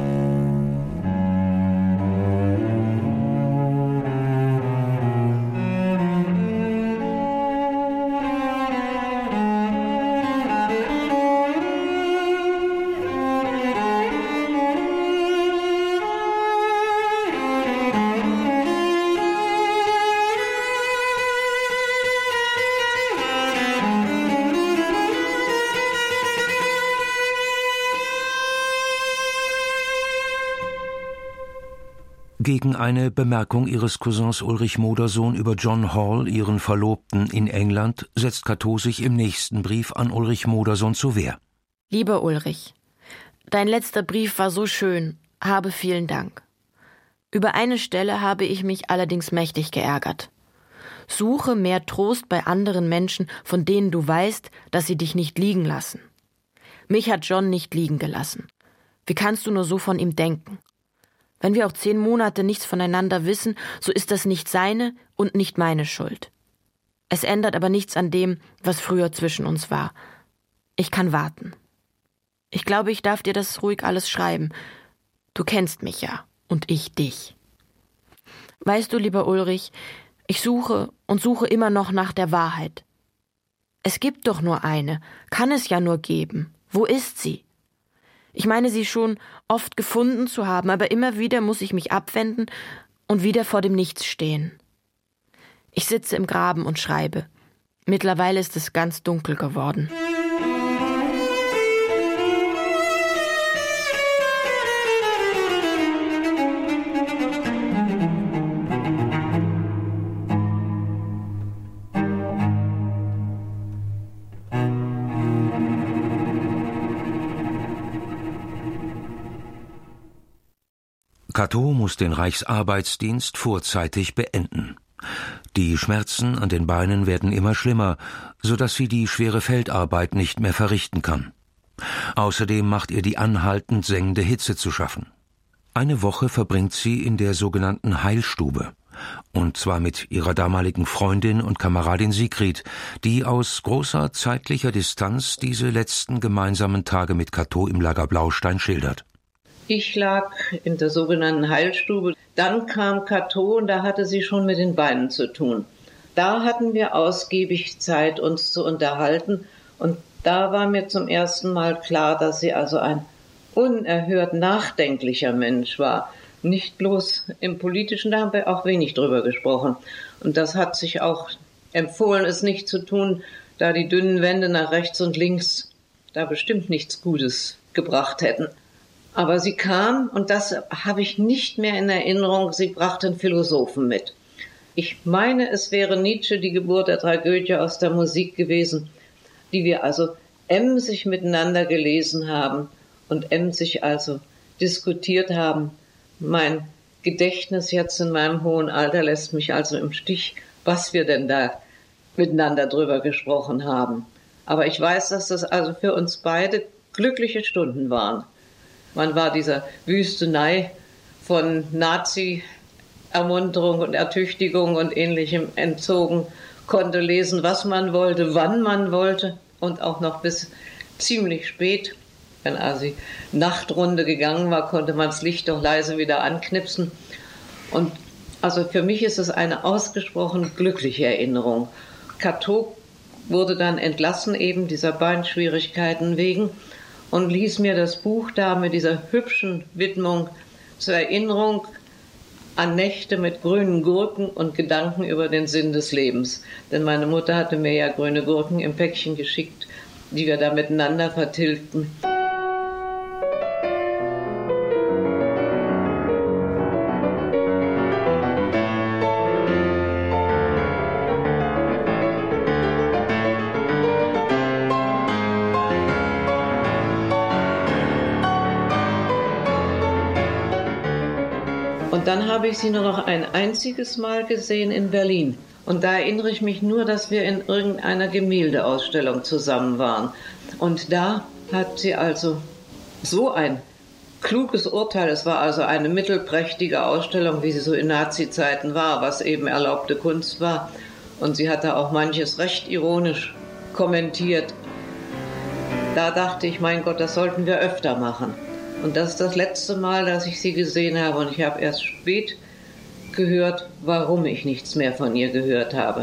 Gegen eine Bemerkung ihres Cousins Ulrich Modersohn über John Hall, ihren Verlobten in England, setzt Cateau sich im nächsten Brief an Ulrich Modersohn zur Wehr. Lieber Ulrich, dein letzter Brief war so schön, habe vielen Dank. Über eine Stelle habe ich mich allerdings mächtig geärgert. Suche mehr Trost bei anderen Menschen, von denen du weißt, dass sie dich nicht liegen lassen. Mich hat John nicht liegen gelassen. Wie kannst du nur so von ihm denken? Wenn wir auch 10 Monate nichts voneinander wissen, so ist das nicht seine und nicht meine Schuld. Es ändert aber nichts an dem, was früher zwischen uns war. Ich kann warten. Ich glaube, ich darf dir das ruhig alles schreiben. Du kennst mich ja und ich dich. Weißt du, lieber Ulrich, ich suche und suche immer noch nach der Wahrheit. Es gibt doch nur eine, kann es ja nur geben. Wo ist sie? Ich meine, sie schon oft gefunden zu haben, aber immer wieder muss ich mich abwenden und wieder vor dem Nichts stehen. Ich sitze im Graben und schreibe. Mittlerweile ist es ganz dunkel geworden. Cateau muss den Reichsarbeitsdienst vorzeitig beenden. Die Schmerzen an den Beinen werden immer schlimmer, sodass sie die schwere Feldarbeit nicht mehr verrichten kann. Außerdem macht ihr die anhaltend sengende Hitze zu schaffen. Eine Woche verbringt sie in der sogenannten Heilstube, und zwar mit ihrer damaligen Freundin und Kameradin Sigrid, die aus großer zeitlicher Distanz diese letzten gemeinsamen Tage mit Cateau im Lager Blaustein schildert. Ich lag in der sogenannten Heilstube. Dann kam Cateau und da hatte sie schon mit den Beinen zu tun. Da hatten wir ausgiebig Zeit, uns zu unterhalten. Und da war mir zum ersten Mal klar, dass sie also ein unerhört nachdenklicher Mensch war. Nicht bloß im Politischen, da haben wir auch wenig drüber gesprochen. Und das hat sich auch empfohlen, es nicht zu tun, da die dünnen Wände nach rechts und links da bestimmt nichts Gutes gebracht hätten. Aber sie kam, und das habe ich nicht mehr in Erinnerung, sie brachte einen Philosophen mit. Ich meine, es wäre Nietzsche, die Geburt der Tragödie aus der Musik gewesen, die wir also emsig miteinander gelesen haben und emsig also diskutiert haben. Mein Gedächtnis jetzt in meinem hohen Alter lässt mich also im Stich, was wir denn da miteinander drüber gesprochen haben. Aber ich weiß, dass das also für uns beide glückliche Stunden waren. Man war dieser Wüstenei von Nazi-Ermunterung und Ertüchtigung und Ähnlichem entzogen, konnte lesen, was man wollte, wann man wollte und auch noch bis ziemlich spät. Wenn also die Nachtrunde gegangen war, konnte man das Licht doch leise wieder anknipsen. Und also für mich ist es eine ausgesprochen glückliche Erinnerung. Cateau wurde dann entlassen, eben dieser Beinschwierigkeiten wegen, und ließ mir das Buch da mit dieser hübschen Widmung zur Erinnerung an Nächte mit grünen Gurken und Gedanken über den Sinn des Lebens. Denn meine Mutter hatte mir ja grüne Gurken im Päckchen geschickt, die wir da miteinander vertilgten. Und dann habe ich sie nur noch ein einziges Mal gesehen in Berlin. Und da erinnere ich mich nur, dass wir in irgendeiner Gemäldeausstellung zusammen waren. Und da hat sie also so ein kluges Urteil, es war also eine mittelprächtige Ausstellung, wie sie so in Nazi-Zeiten war, was eben erlaubte Kunst war. Und sie hat da auch manches recht ironisch kommentiert. Da dachte ich, mein Gott, das sollten wir öfter machen. Und das ist das letzte Mal, dass ich sie gesehen habe. Und ich habe erst spät gehört, warum ich nichts mehr von ihr gehört habe.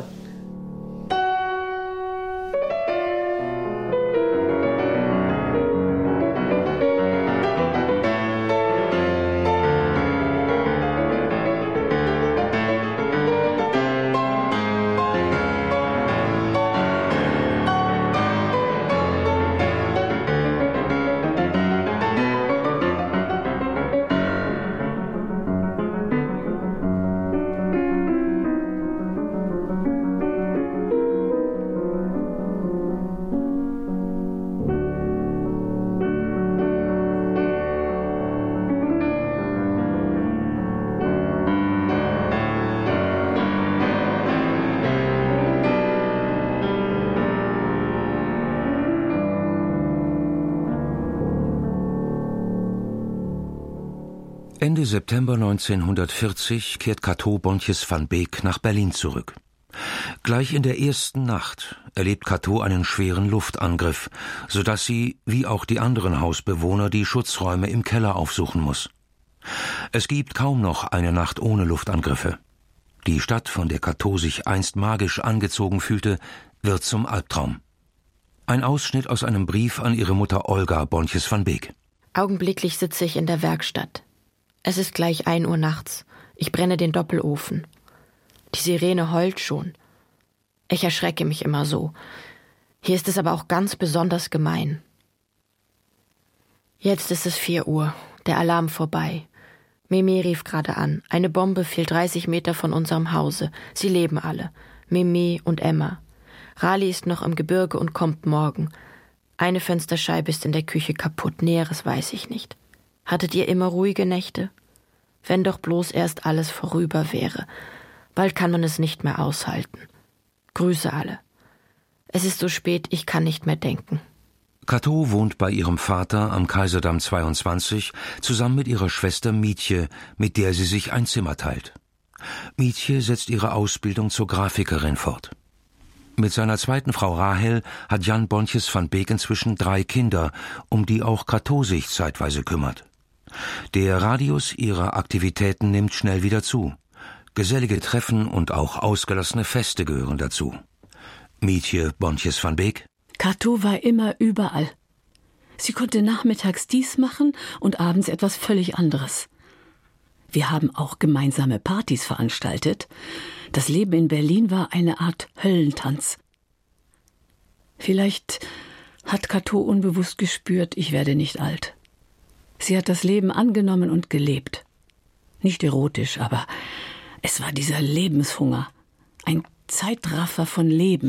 Ende September 1940 kehrt Cateau Bontjes van Beek nach Berlin zurück. Gleich in der ersten Nacht erlebt Cateau einen schweren Luftangriff, sodass sie, wie auch die anderen Hausbewohner, die Schutzräume im Keller aufsuchen muss. Es gibt kaum noch eine Nacht ohne Luftangriffe. Die Stadt, von der Cateau sich einst magisch angezogen fühlte, wird zum Albtraum. Ein Ausschnitt aus einem Brief an ihre Mutter Olga Bontjes van Beek. Augenblicklich sitze ich in der Werkstatt. Es ist gleich 1 Uhr nachts. Ich brenne den Doppelofen. Die Sirene heult schon. Ich erschrecke mich immer so. Hier ist es aber auch ganz besonders gemein. Jetzt ist es 4 Uhr. Der Alarm vorbei. Mimi rief gerade an. Eine Bombe fiel 30 Meter von unserem Hause. Sie leben alle. Mimi und Emma. Rali ist noch im Gebirge und kommt morgen. Eine Fensterscheibe ist in der Küche kaputt. Näheres weiß ich nicht. Hattet ihr immer ruhige Nächte? Wenn doch bloß erst alles vorüber wäre. Bald kann man es nicht mehr aushalten. Grüße alle. Es ist so spät, ich kann nicht mehr denken. Cateau wohnt bei ihrem Vater am Kaiserdamm 22 zusammen mit ihrer Schwester Mietje, mit der sie sich ein Zimmer teilt. Mietje setzt ihre Ausbildung zur Grafikerin fort. Mit seiner zweiten Frau Rahel hat Jan Bontjes van Beek inzwischen 3 Kinder, um die auch Cateau sich zeitweise kümmert. Der Radius ihrer Aktivitäten nimmt schnell wieder zu. Gesellige Treffen und auch ausgelassene Feste gehören dazu. Mietje Bontjes van Beek. Cateau war immer überall. Sie konnte nachmittags dies machen und abends etwas völlig anderes. Wir haben auch gemeinsame Partys veranstaltet. Das Leben in Berlin war eine Art Höllentanz. Vielleicht hat Cateau unbewusst gespürt, ich werde nicht alt. Sie hat das Leben angenommen und gelebt. Nicht erotisch, aber es war dieser Lebenshunger. Ein Zeitraffer von Leben.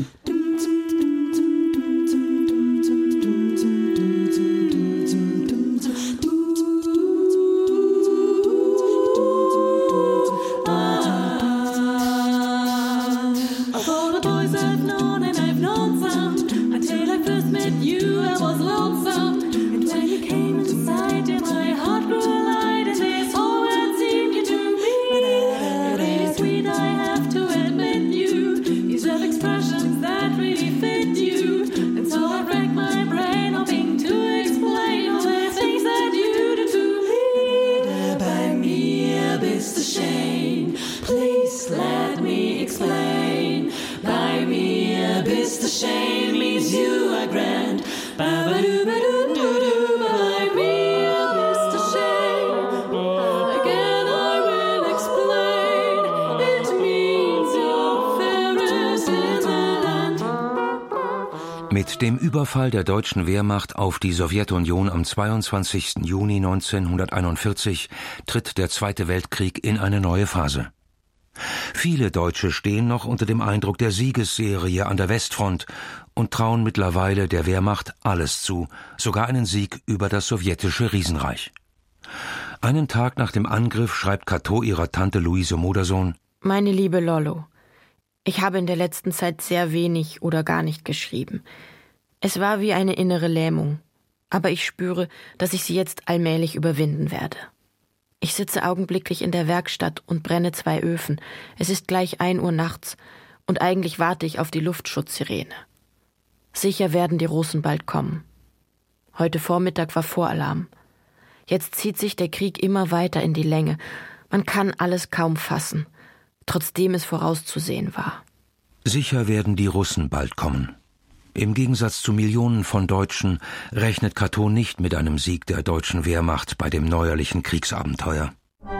Mit dem Überfall der deutschen Wehrmacht auf die Sowjetunion am 22. Juni 1941 tritt der Zweite Weltkrieg in eine neue Phase. Viele Deutsche stehen noch unter dem Eindruck der Siegesserie an der Westfront und trauen mittlerweile der Wehrmacht alles zu, sogar einen Sieg über das sowjetische Riesenreich. Einen Tag nach dem Angriff schreibt Cateau ihrer Tante Luise Modersohn: Meine liebe Lollo, ich habe in der letzten Zeit sehr wenig oder gar nicht geschrieben. Es war wie eine innere Lähmung, aber ich spüre, dass ich sie jetzt allmählich überwinden werde. Ich sitze augenblicklich in der Werkstatt und brenne 2 Öfen. Es ist gleich 1 Uhr nachts und eigentlich warte ich auf die Luftschutzsirene. Sicher werden die Russen bald kommen. Heute Vormittag war Voralarm. Jetzt zieht sich der Krieg immer weiter in die Länge. Man kann alles kaum fassen, trotzdem es vorauszusehen war. Sicher werden die Russen bald kommen. Im Gegensatz zu Millionen von Deutschen rechnet Cateau nicht mit einem Sieg der deutschen Wehrmacht bei dem neuerlichen Kriegsabenteuer.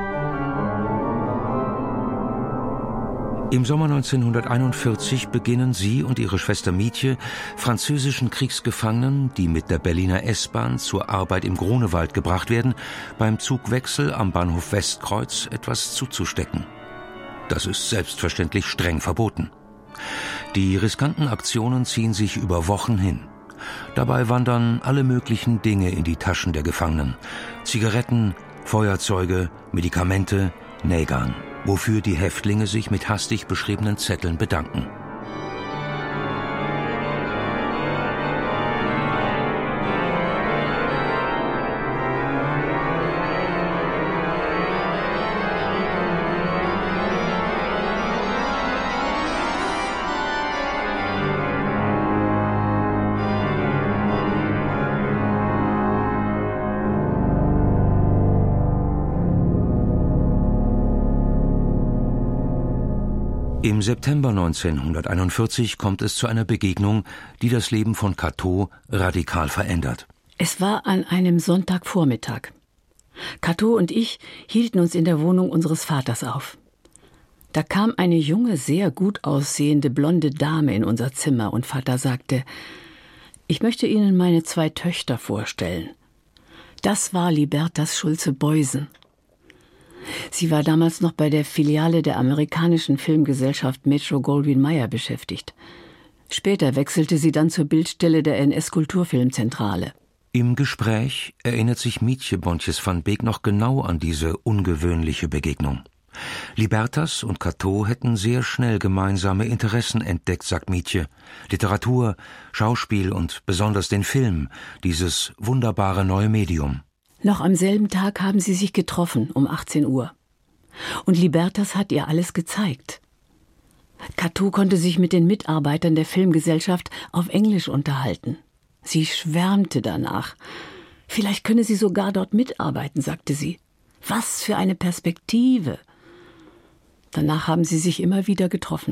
Im Sommer 1941 beginnen sie und ihre Schwester Mietje französischen Kriegsgefangenen, die mit der Berliner S-Bahn zur Arbeit im Grunewald gebracht werden, beim Zugwechsel am Bahnhof Westkreuz etwas zuzustecken. Das ist selbstverständlich streng verboten. Die riskanten Aktionen ziehen sich über Wochen hin. Dabei wandern alle möglichen Dinge in die Taschen der Gefangenen: Zigaretten, Feuerzeuge, Medikamente, Nägern, wofür die Häftlinge sich mit hastig beschriebenen Zetteln bedanken. Im September 1941 kommt es zu einer Begegnung, die das Leben von Cateau radikal verändert. Es war an einem Sonntagvormittag. Cateau und ich hielten uns in der Wohnung unseres Vaters auf. Da kam eine junge, sehr gut aussehende, blonde Dame in unser Zimmer und Vater sagte: Ich möchte Ihnen meine 2 Töchter vorstellen. Das war Libertas Schulze-Beusen. Sie war damals noch bei der Filiale der amerikanischen Filmgesellschaft Metro-Goldwyn-Mayer beschäftigt. Später wechselte sie dann zur Bildstelle der NS-Kulturfilmzentrale. Im Gespräch erinnert sich Mietje Bontjes van Beek noch genau an diese ungewöhnliche Begegnung. Libertas und Cateau hätten sehr schnell gemeinsame Interessen entdeckt, sagt Mietje. Literatur, Schauspiel und besonders den Film, dieses wunderbare neue Medium. Noch am selben Tag haben sie sich getroffen, um 18 Uhr. Und Libertas hat ihr alles gezeigt. Cateau konnte sich mit den Mitarbeitern der Filmgesellschaft auf Englisch unterhalten. Sie schwärmte danach. Vielleicht könne sie sogar dort mitarbeiten, sagte sie. Was für eine Perspektive! Danach haben sie sich immer wieder getroffen.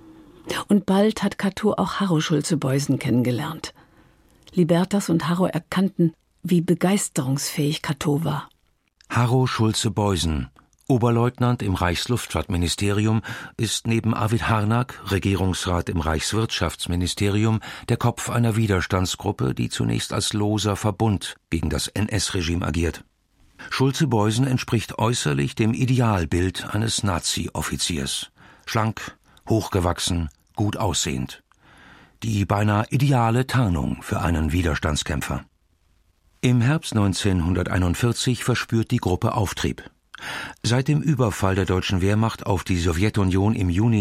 Und bald hat Cateau auch Harro Schulze-Beusen kennengelernt. Libertas und Harro erkannten, wie begeisterungsfähig Cateau war. Harro Schulze-Beusen, Oberleutnant im Reichsluftfahrtministerium, ist neben Arvid Harnack, Regierungsrat im Reichswirtschaftsministerium, der Kopf einer Widerstandsgruppe, die zunächst als loser Verbund gegen das NS-Regime agiert. Schulze-Beusen entspricht äußerlich dem Idealbild eines Nazi-Offiziers. Schlank, hochgewachsen, gut aussehend. Die beinahe ideale Tarnung für einen Widerstandskämpfer. Im Herbst 1941 verspürt die Gruppe Auftrieb. Seit dem Überfall der deutschen Wehrmacht auf die Sowjetunion im Juni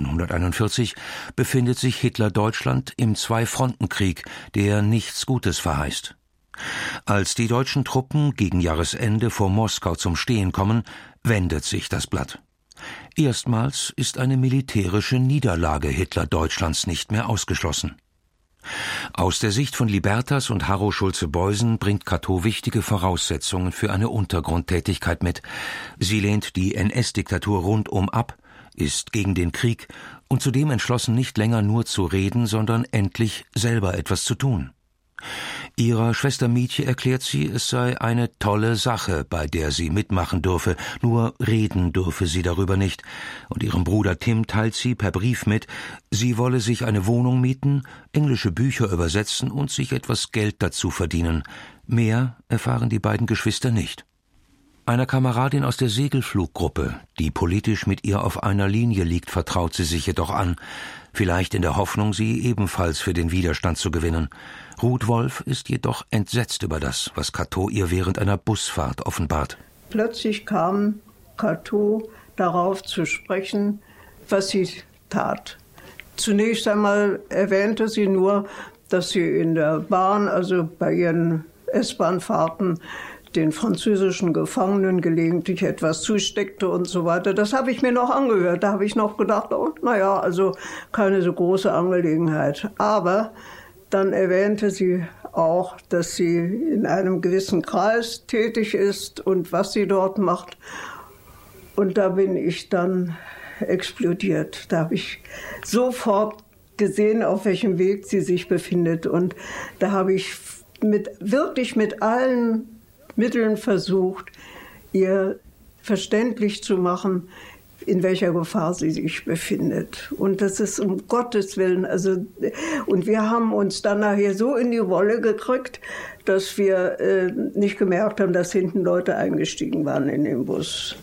1941 befindet sich Hitler-Deutschland im Zwei-Fronten-Krieg, der nichts Gutes verheißt. Als die deutschen Truppen gegen Jahresende vor Moskau zum Stehen kommen, wendet sich das Blatt. Erstmals ist eine militärische Niederlage Hitler-Deutschlands nicht mehr ausgeschlossen. Aus der Sicht von Libertas und Harro Schulze-Beusen bringt Cateau wichtige Voraussetzungen für eine Untergrundtätigkeit mit. Sie lehnt die NS-Diktatur rundum ab, ist gegen den Krieg und zudem entschlossen, nicht länger nur zu reden, sondern endlich selber etwas zu tun. Ihrer Schwester Mietje erklärt sie, es sei eine tolle Sache, bei der sie mitmachen dürfe, nur reden dürfe sie darüber nicht. Und ihrem Bruder Tim teilt sie per Brief mit, sie wolle sich eine Wohnung mieten, englische Bücher übersetzen und sich etwas Geld dazu verdienen. Mehr erfahren die beiden Geschwister nicht. Einer Kameradin aus der Segelfluggruppe, die politisch mit ihr auf einer Linie liegt, vertraut sie sich jedoch an, vielleicht in der Hoffnung, sie ebenfalls für den Widerstand zu gewinnen. Ruth Wolf ist jedoch entsetzt über das, was Cateau ihr während einer Busfahrt offenbart. Plötzlich kam Cateau darauf zu sprechen, was sie tat. Zunächst einmal erwähnte sie nur, dass sie in der Bahn, also bei ihren S-Bahn-Fahrten, den französischen Gefangenen gelegentlich etwas zusteckte und so weiter. Das habe ich mir noch angehört. Da habe ich noch gedacht, oh, naja, also keine so große Angelegenheit. Aber dann erwähnte sie auch, dass sie in einem gewissen Kreis tätig ist und was sie dort macht. Und da bin ich dann explodiert. Da habe ich sofort gesehen, auf welchem Weg sie sich befindet. Und da habe ich wirklich mit allen Mitteln versucht, ihr verständlich zu machen, in welcher Gefahr sie sich befindet. Und das ist um Gottes Willen. Und wir haben uns dann nachher so in die Rolle gekriegt, dass wir nicht gemerkt haben, dass hinten Leute eingestiegen waren in den Bus.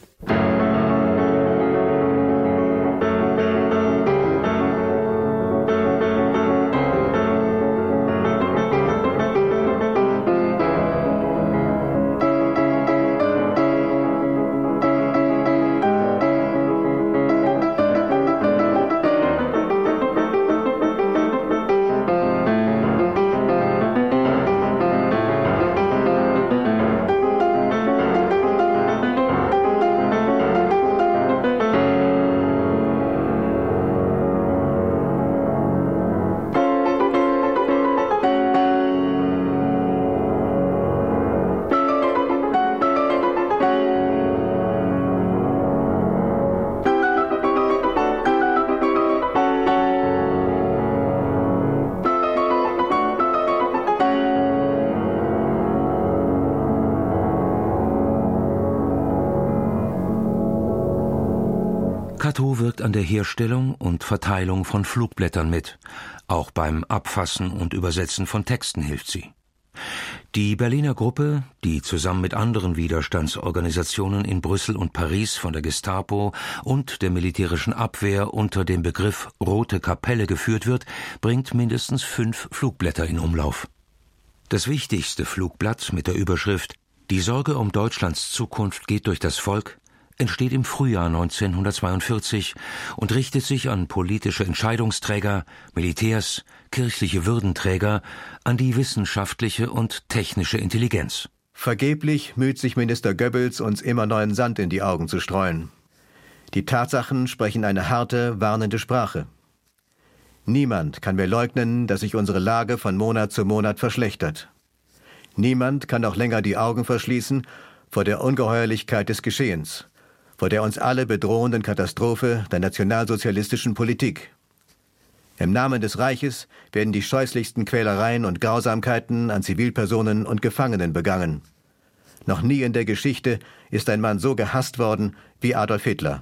Cateau wirkt an der Herstellung und Verteilung von Flugblättern mit. Auch beim Abfassen und Übersetzen von Texten hilft sie. Die Berliner Gruppe, die zusammen mit anderen Widerstandsorganisationen in Brüssel und Paris von der Gestapo und der militärischen Abwehr unter dem Begriff Rote Kapelle geführt wird, bringt mindestens 5 Flugblätter in Umlauf. Das wichtigste Flugblatt mit der Überschrift »Die Sorge um Deutschlands Zukunft geht durch das Volk« entsteht im Frühjahr 1942 und richtet sich an politische Entscheidungsträger, Militärs, kirchliche Würdenträger, an die wissenschaftliche und technische Intelligenz. Vergeblich müht sich Minister Goebbels, uns immer neuen Sand in die Augen zu streuen. Die Tatsachen sprechen eine harte, warnende Sprache. Niemand kann mehr leugnen, dass sich unsere Lage von Monat zu Monat verschlechtert. Niemand kann auch länger die Augen verschließen vor der Ungeheuerlichkeit des Geschehens, vor der uns alle bedrohenden Katastrophe der nationalsozialistischen Politik. Im Namen des Reiches werden die scheußlichsten Quälereien und Grausamkeiten an Zivilpersonen und Gefangenen begangen. Noch nie in der Geschichte ist ein Mann so gehasst worden wie Adolf Hitler.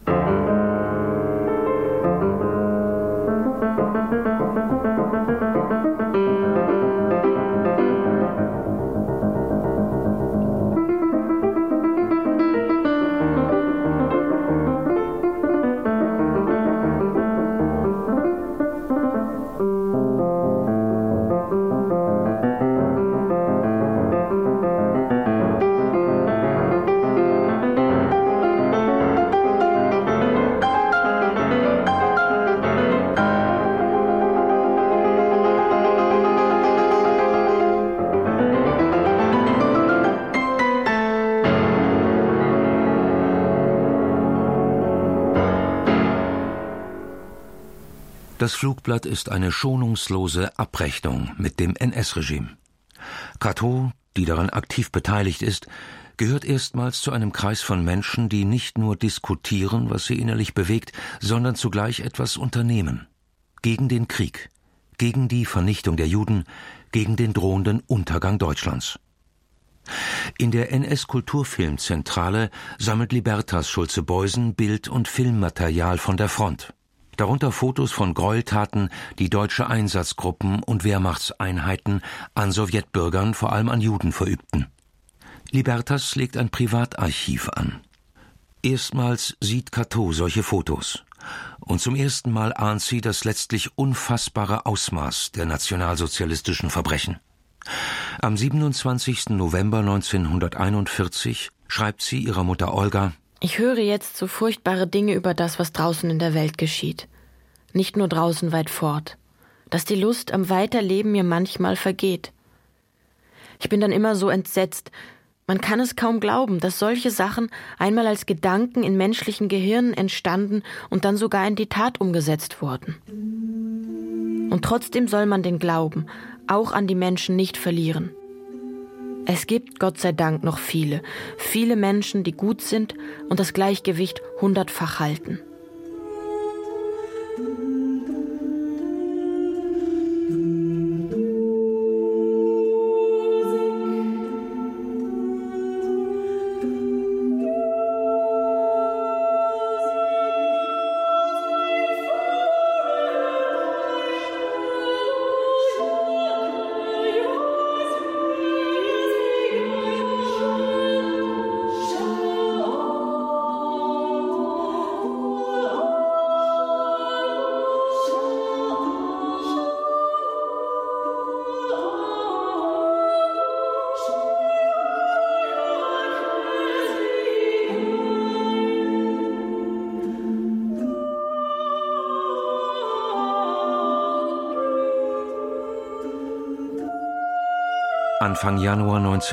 Das Flugblatt ist eine schonungslose Abrechnung mit dem NS-Regime. Cateau, die daran aktiv beteiligt ist, gehört erstmals zu einem Kreis von Menschen, die nicht nur diskutieren, was sie innerlich bewegt, sondern zugleich etwas unternehmen. Gegen den Krieg, gegen die Vernichtung der Juden, gegen den drohenden Untergang Deutschlands. In der NS-Kulturfilmzentrale sammelt Libertas Schulze-Beusen Bild- und Filmmaterial von der Front. Darunter Fotos von Gräueltaten, die deutsche Einsatzgruppen und Wehrmachtseinheiten an Sowjetbürgern, vor allem an Juden, verübten. Libertas legt ein Privatarchiv an. Erstmals sieht Cateau solche Fotos. Und zum ersten Mal ahnt sie das letztlich unfassbare Ausmaß der nationalsozialistischen Verbrechen. Am 27. November 1941 schreibt sie ihrer Mutter Olga: Ich höre jetzt so furchtbare Dinge über das, was draußen in der Welt geschieht. Nicht nur draußen weit fort. Dass die Lust am Weiterleben mir manchmal vergeht. Ich bin dann immer so entsetzt. Man kann es kaum glauben, dass solche Sachen einmal als Gedanken in menschlichen Gehirnen entstanden und dann sogar in die Tat umgesetzt wurden. Und trotzdem soll man den Glauben auch an die Menschen nicht verlieren. Es gibt, Gott sei Dank, noch viele Menschen, die gut sind und das Gleichgewicht 100-fach halten. Anfang Januar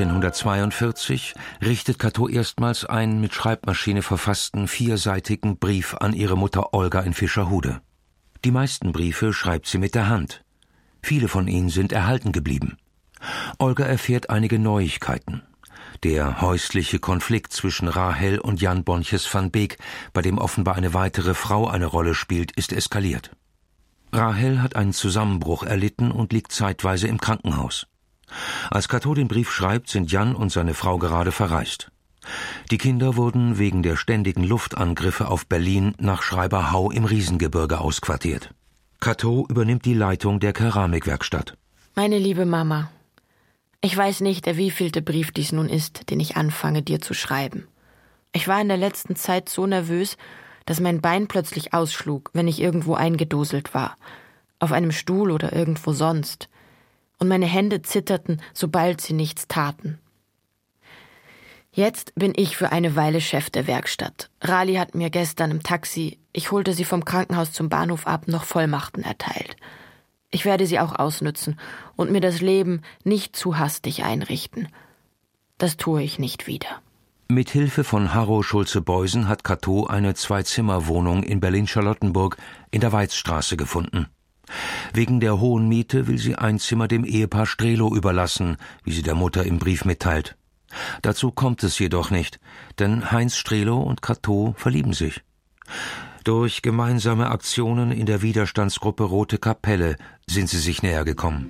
1942 richtet Cateau erstmals einen mit Schreibmaschine verfassten 4-seitigen Brief an ihre Mutter Olga in Fischerhude. Die meisten Briefe schreibt sie mit der Hand. Viele von ihnen sind erhalten geblieben. Olga erfährt einige Neuigkeiten. Der häusliche Konflikt zwischen Rahel und Jan Bonches van Beek, bei dem offenbar eine weitere Frau eine Rolle spielt, ist eskaliert. Rahel hat einen Zusammenbruch erlitten und liegt zeitweise im Krankenhaus. Als Cateau den Brief schreibt, sind Jan und seine Frau gerade verreist. Die Kinder wurden wegen der ständigen Luftangriffe auf Berlin nach Schreiberhau im Riesengebirge ausquartiert. Cateau übernimmt die Leitung der Keramikwerkstatt. Meine liebe Mama, ich weiß nicht, der wievielte Brief dies nun ist, den ich anfange, dir zu schreiben. Ich war in der letzten Zeit so nervös, dass mein Bein plötzlich ausschlug, wenn ich irgendwo eingedoselt war. Auf einem Stuhl oder irgendwo sonst. Und meine Hände zitterten, sobald sie nichts taten. Jetzt bin ich für eine Weile Chef der Werkstatt. Rali hat mir gestern im Taxi, ich holte sie vom Krankenhaus zum Bahnhof ab, noch Vollmachten erteilt. Ich werde sie auch ausnützen und mir das Leben nicht zu hastig einrichten. Das tue ich nicht wieder. Mit Hilfe von Harro Schulze-Beusen hat Cateau eine 2-Zimmer-Wohnung in Berlin-Charlottenburg in der Weizstraße gefunden. Wegen der hohen Miete will sie ein Zimmer dem Ehepaar Strehlow überlassen, wie sie der Mutter im Brief mitteilt. Dazu kommt es jedoch nicht, denn Heinz Strehlow und Cateau verlieben sich. Durch gemeinsame Aktionen in der Widerstandsgruppe Rote Kapelle sind sie sich näher gekommen.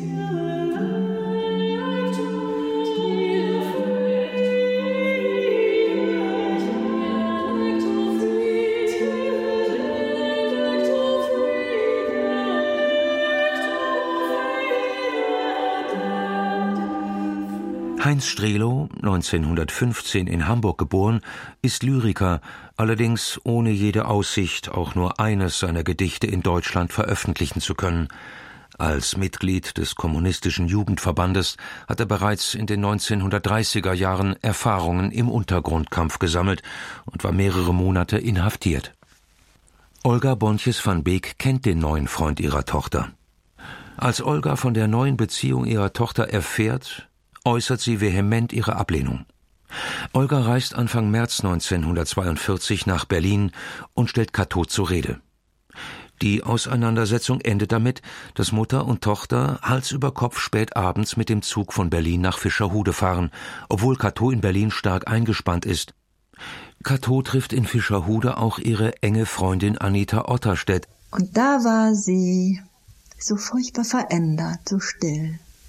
Heinz Strehlow, 1915 in Hamburg geboren, ist Lyriker, allerdings ohne jede Aussicht, auch nur eines seiner Gedichte in Deutschland veröffentlichen zu können. Als Mitglied des Kommunistischen Jugendverbandes hat er bereits in den 1930er Jahren Erfahrungen im Untergrundkampf gesammelt und war mehrere Monate inhaftiert. Olga Bonches van Beek kennt den neuen Freund ihrer Tochter. Als Olga von der neuen Beziehung ihrer Tochter erfährt, äußert sie vehement ihre Ablehnung. Olga reist Anfang März 1942 nach Berlin und stellt Cateau zur Rede. Die Auseinandersetzung endet damit, dass Mutter und Tochter Hals über Kopf spät abends mit dem Zug von Berlin nach Fischerhude fahren, obwohl Cateau in Berlin stark eingespannt ist. Cateau trifft in Fischerhude auch ihre enge Freundin Anita Otterstedt. Und da war sie so furchtbar verändert, so still.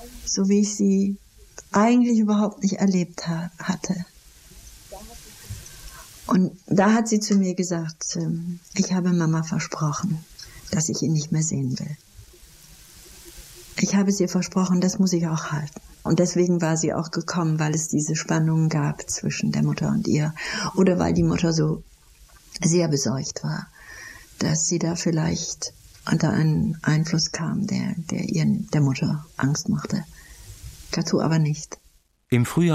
so wie ich sie eigentlich überhaupt nicht erlebt hatte. Und da hat sie zu mir gesagt, ich habe Mama versprochen, dass ich ihn nicht mehr sehen will. Ich habe es ihr versprochen, das muss ich auch halten. Und deswegen war sie auch gekommen, weil es diese Spannungen gab zwischen der Mutter und ihr. Oder weil die Mutter so sehr besorgt war, dass sie da vielleicht unter einen Einfluss kam, der Mutter Angst machte. Cateau aber nicht. Im Frühjahr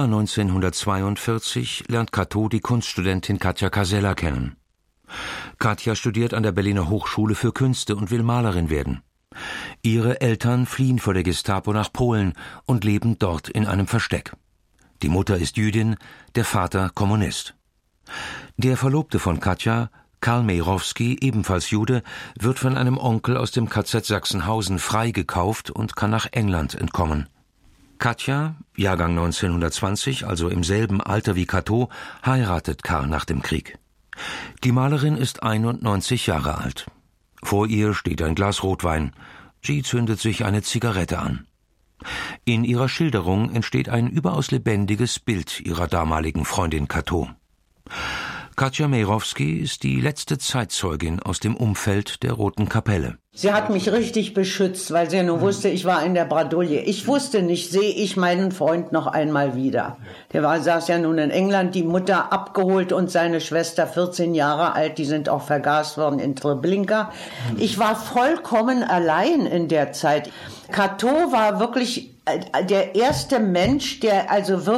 1942 lernt Cateau die Kunststudentin Katja Casella kennen. Katja studiert an der Berliner Hochschule für Künste und will Malerin werden. Ihre Eltern fliehen vor der Gestapo nach Polen und leben dort in einem Versteck. Die Mutter ist Jüdin, der Vater Kommunist. Der Verlobte von Katja, Karl Mejrowski, ebenfalls Jude, wird von einem Onkel aus dem KZ Sachsenhausen freigekauft und kann nach England entkommen. Katja, Jahrgang 1920, also im selben Alter wie Cateau, heiratet Karl nach dem Krieg. Die Malerin ist 91 Jahre alt. Vor ihr steht ein Glas Rotwein. Sie zündet sich eine Zigarette an. In ihrer Schilderung entsteht ein überaus lebendiges Bild ihrer damaligen Freundin Cateau. Katja Mejrowski ist die letzte Zeitzeugin aus dem Umfeld der Roten Kapelle. Sie hat mich richtig beschützt, weil sie ja nur wusste, ich war in der Bredouille. Ich wusste nicht, sehe ich meinen Freund noch einmal wieder. Saß ja nun in England, die Mutter abgeholt und seine Schwester 14 Jahre alt, die sind auch vergast worden in Treblinka. Ich war vollkommen allein in der Zeit. Cateau war wirklich der erste Mensch, der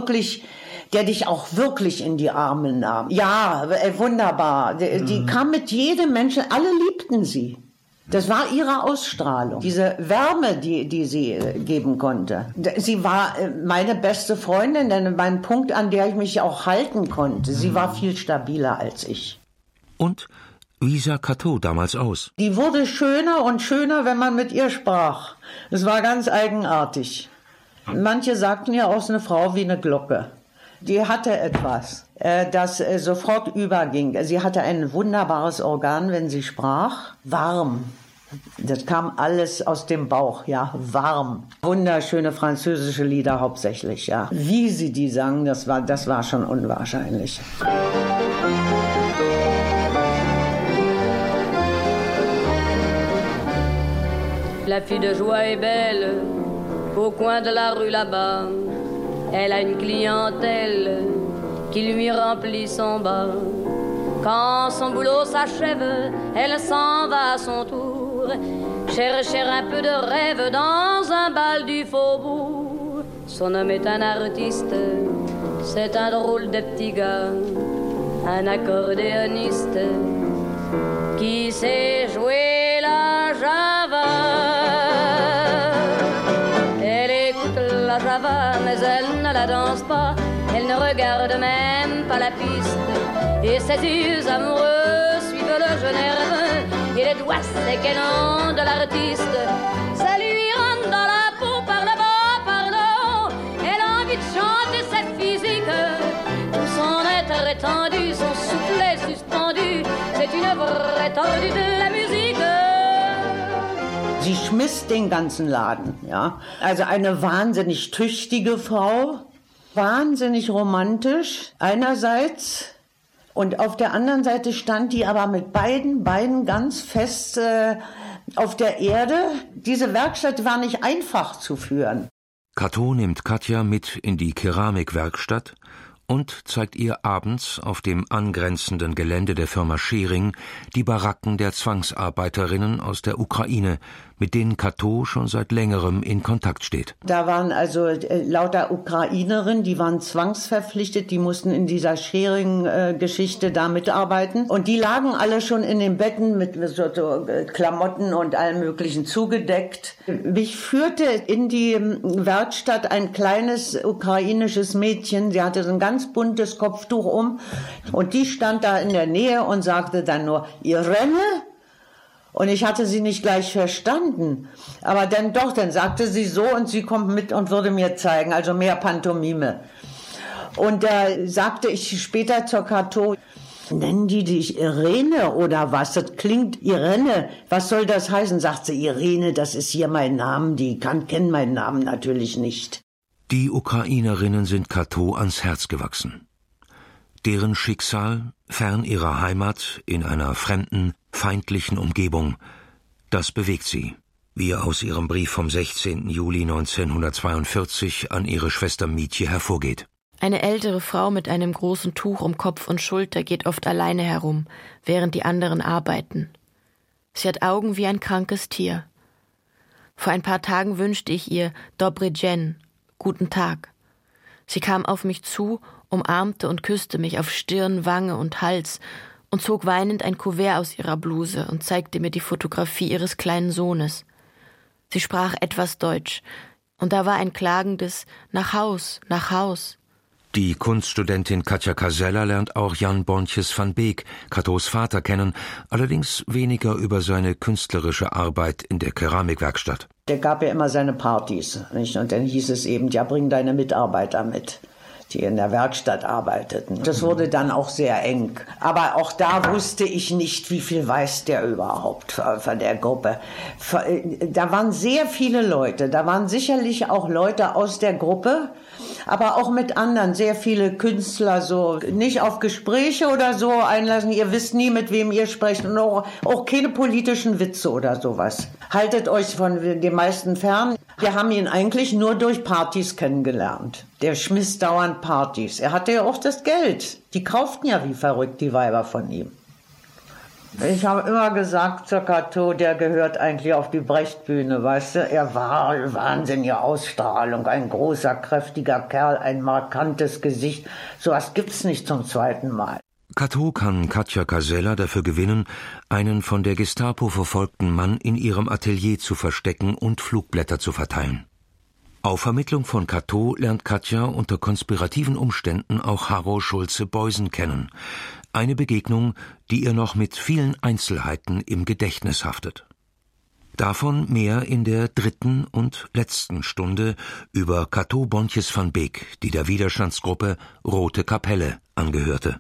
dich auch wirklich in die Arme nahm. Ja, wunderbar. Die kam mit jedem Menschen, alle liebten sie. Das war ihre Ausstrahlung, diese Wärme, die sie geben konnte. Sie war meine beste Freundin, denn mein Punkt, an der ich mich auch halten konnte. Sie war viel stabiler als ich. Und wie sah Cateau damals aus? Die wurde schöner und schöner, wenn man mit ihr sprach. Es war ganz eigenartig. Manche sagten ja auch, eine Frau wie eine Glocke. Die hatte etwas, das sofort überging. Sie hatte ein wunderbares Organ, wenn sie sprach. Warm. Das kam alles aus dem Bauch, ja, warm. Wunderschöne französische Lieder hauptsächlich, ja. Wie sie die sang, das war schon unwahrscheinlich. La fille de joie est belle, au coin de la rue là-bas. Elle a une clientèle qui lui remplit son bar. Quand son boulot s'achève, elle s'en va à son tour, chercher un peu de rêve dans un bal du faubourg. Son homme est un artiste, c'est un drôle de petit gars, un accordéoniste qui sait jouer la java. La java, mais elle ne la danse pas, elle ne regarde même pas la piste. Et ses yeux amoureux suivent le jeune nerveux, et les doigts secs et longs de l'artiste. Ça lui rentre dans la peau par là-bas, pardon. Elle a envie de chanter cette physique, tout son être étendu, son soufflet suspendu. C'est une vraie tordue de la musique. Sie schmiss den ganzen Laden, ja. Also eine wahnsinnig tüchtige Frau, wahnsinnig romantisch einerseits und auf der anderen Seite stand die aber mit beiden Beinen ganz fest auf der Erde. Diese Werkstatt war nicht einfach zu führen. Cateau nimmt Katja mit in die Keramikwerkstatt und zeigt ihr abends auf dem angrenzenden Gelände der Firma Schering die Baracken der Zwangsarbeiterinnen aus der Ukraine, mit denen Cateau schon seit längerem in Kontakt steht. Da waren also lauter Ukrainerinnen, die waren zwangsverpflichtet, die mussten in dieser Schering-Geschichte da mitarbeiten. Und die lagen alle schon in den Betten mit so Klamotten und allem Möglichen zugedeckt. Mich führte in die Werkstatt ein kleines ukrainisches Mädchen, sie hatte so ein ganz buntes Kopftuch um und die stand da in der Nähe und sagte dann nur, Irene? Und ich hatte sie nicht gleich verstanden. Aber dann sagte sie so und sie kommt mit und würde mir zeigen, also mehr Pantomime. Und da sagte ich später zur Cateau, Nennen die dich Irene oder was? Das klingt Irene. Was soll das heißen? Sagt sie, Irene, das ist hier mein Name. Die kennen meinen Namen natürlich nicht. Die Ukrainerinnen sind Cateau ans Herz gewachsen. Deren Schicksal, fern ihrer Heimat, in einer fremden, feindlichen Umgebung, das bewegt sie, wie aus ihrem Brief vom 16. Juli 1942 an ihre Schwester Mietje hervorgeht. Eine ältere Frau mit einem großen Tuch um Kopf und Schulter geht oft alleine herum, während die anderen arbeiten. Sie hat Augen wie ein krankes Tier. Vor ein paar Tagen wünschte ich ihr Dobry dzień, guten Tag. Sie kam auf mich zu, umarmte und küsste mich auf Stirn, Wange und Hals und zog weinend ein Kuvert aus ihrer Bluse und zeigte mir die Fotografie ihres kleinen Sohnes. Sie sprach etwas Deutsch, und da war ein klagendes »Nach Haus, nach Haus«. Die Kunststudentin Katja Casella lernt auch Jan Bontjes van Beek, Cateaus Vater, kennen, allerdings weniger über seine künstlerische Arbeit in der Keramikwerkstatt. Der gab ja immer seine Partys, nicht? Und dann hieß es eben, ja, bring deine Mitarbeiter mit, die in der Werkstatt arbeiteten. Das wurde dann auch sehr eng. Aber auch da wusste ich nicht, wie viel weiß der überhaupt von der Gruppe. Da waren sehr viele Leute. Da waren sicherlich auch Leute aus der Gruppe, aber auch mit anderen, sehr viele Künstler, so nicht auf Gespräche oder so einlassen. Ihr wisst nie, mit wem ihr sprecht, und auch keine politischen Witze oder sowas. Haltet euch von den meisten fern. Wir haben ihn eigentlich nur durch Partys kennengelernt. Der schmiss dauernd Partys. Er hatte ja auch das Geld. Die kauften ja wie verrückt die Weiber von ihm. Ich habe immer gesagt zur Cateau, der gehört eigentlich auf die Brechtbühne, weißt du? Er war eine wahnsinnige Ausstrahlung, ein großer, kräftiger Kerl, ein markantes Gesicht. Sowas gibt's nicht zum zweiten Mal. Cateau kann Katja Casella dafür gewinnen, einen von der Gestapo verfolgten Mann in ihrem Atelier zu verstecken und Flugblätter zu verteilen. Auf Vermittlung von Cateau lernt Katja unter konspirativen Umständen auch Harro Schulze-Beusen kennen. Eine Begegnung, die ihr noch mit vielen Einzelheiten im Gedächtnis haftet. Davon mehr in der 3. und letzten Stunde über Cateau Bontjes van Beek, die der Widerstandsgruppe Rote Kapelle angehörte.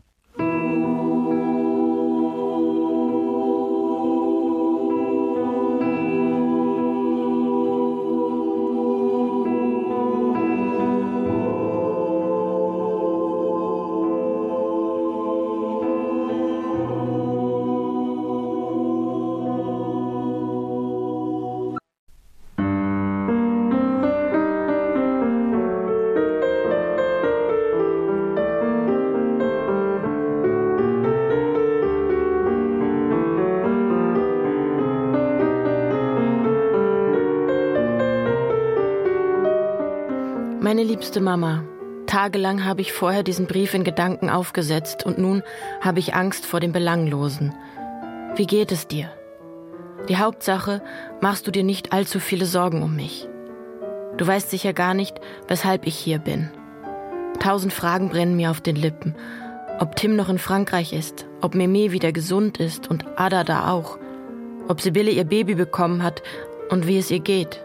Meine liebste Mama, tagelang habe ich vorher diesen Brief in Gedanken aufgesetzt und nun habe ich Angst vor dem Belanglosen. Wie geht es dir? Die Hauptsache, machst du dir nicht allzu viele Sorgen um mich. Du weißt sicher gar nicht, weshalb ich hier bin. 1000 Fragen brennen mir auf den Lippen. Ob Tim noch in Frankreich ist, ob Meme wieder gesund ist und Ada da auch, ob Sibylle ihr Baby bekommen hat und wie es ihr geht.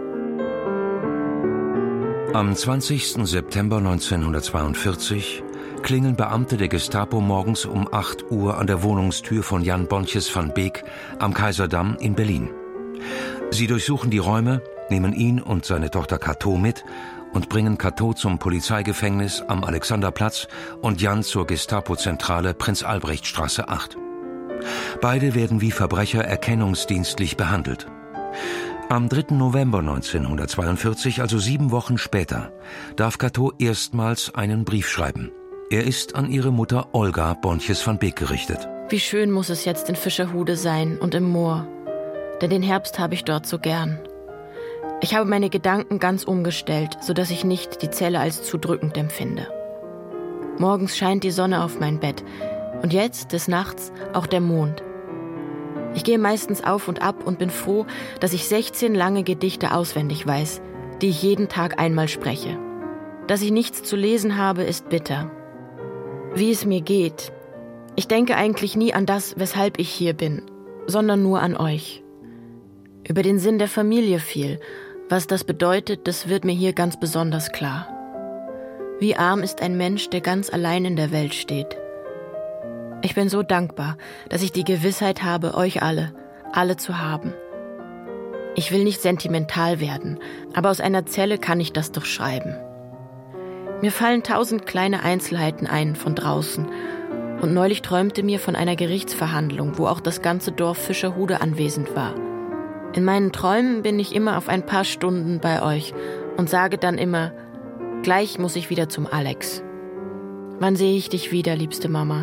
Am 20. September 1942 klingeln Beamte der Gestapo morgens um 8 Uhr an der Wohnungstür von Jan Bontjes van Beek am Kaiserdamm in Berlin. Sie durchsuchen die Räume, nehmen ihn und seine Tochter Cateau mit und bringen Cateau zum Polizeigefängnis am Alexanderplatz und Jan zur Gestapo-Zentrale Prinz-Albrecht-Straße 8. Beide werden wie Verbrecher erkennungsdienstlich behandelt. Am 3. November 1942, also 7 Wochen später, darf Cateau erstmals einen Brief schreiben. Er ist an ihre Mutter Olga Bontjes van Beek gerichtet. Wie schön muss es jetzt in Fischerhude sein und im Moor. Denn den Herbst habe ich dort so gern. Ich habe meine Gedanken ganz umgestellt, sodass ich nicht die Zelle als zu drückend empfinde. Morgens scheint die Sonne auf mein Bett und jetzt, des Nachts, auch der Mond. Ich gehe meistens auf und ab und bin froh, dass ich 16 lange Gedichte auswendig weiß, die ich jeden Tag einmal spreche. Dass ich nichts zu lesen habe, ist bitter. Wie es mir geht. Ich denke eigentlich nie an das, weshalb ich hier bin, sondern nur an euch. Über den Sinn der Familie viel. Was das bedeutet, das wird mir hier ganz besonders klar. Wie arm ist ein Mensch, der ganz allein in der Welt steht. Ich bin so dankbar, dass ich die Gewissheit habe, euch alle zu haben. Ich will nicht sentimental werden, aber aus einer Zelle kann ich das doch schreiben. Mir fallen 1000 kleine Einzelheiten ein von draußen. Und neulich träumte mir von einer Gerichtsverhandlung, wo auch das ganze Dorf Fischerhude anwesend war. In meinen Träumen bin ich immer auf ein paar Stunden bei euch und sage dann immer, gleich muss ich wieder zum Alex. Wann sehe ich dich wieder, liebste Mama?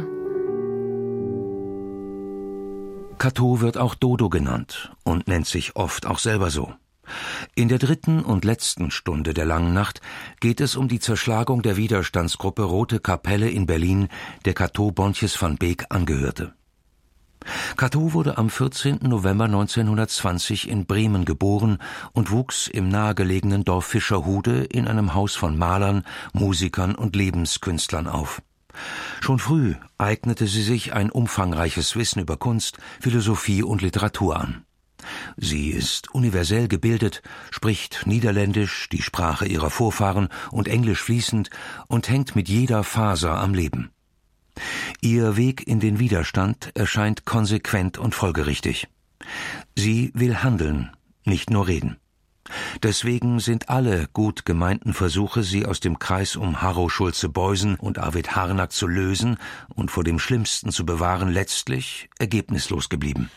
Cato wird auch Dodo genannt und nennt sich oft auch selber so. In der 3. und letzten Stunde der langen Nacht geht es um die Zerschlagung der Widerstandsgruppe Rote Kapelle in Berlin, der Cato Bontjes van Beek angehörte. Cato wurde am 14. November 1920 in Bremen geboren und wuchs im nahegelegenen Dorf Fischerhude in einem Haus von Malern, Musikern und Lebenskünstlern auf. Schon früh eignete sie sich ein umfangreiches Wissen über Kunst, Philosophie und Literatur an. Sie ist universell gebildet, spricht Niederländisch, die Sprache ihrer Vorfahren, und Englisch fließend und hängt mit jeder Faser am Leben. Ihr Weg in den Widerstand erscheint konsequent und folgerichtig. Sie will handeln, nicht nur reden. Deswegen sind alle gut gemeinten Versuche, sie aus dem Kreis um Harro Schulze-Beusen und Arvid Harnack zu lösen und vor dem Schlimmsten zu bewahren, letztlich ergebnislos geblieben.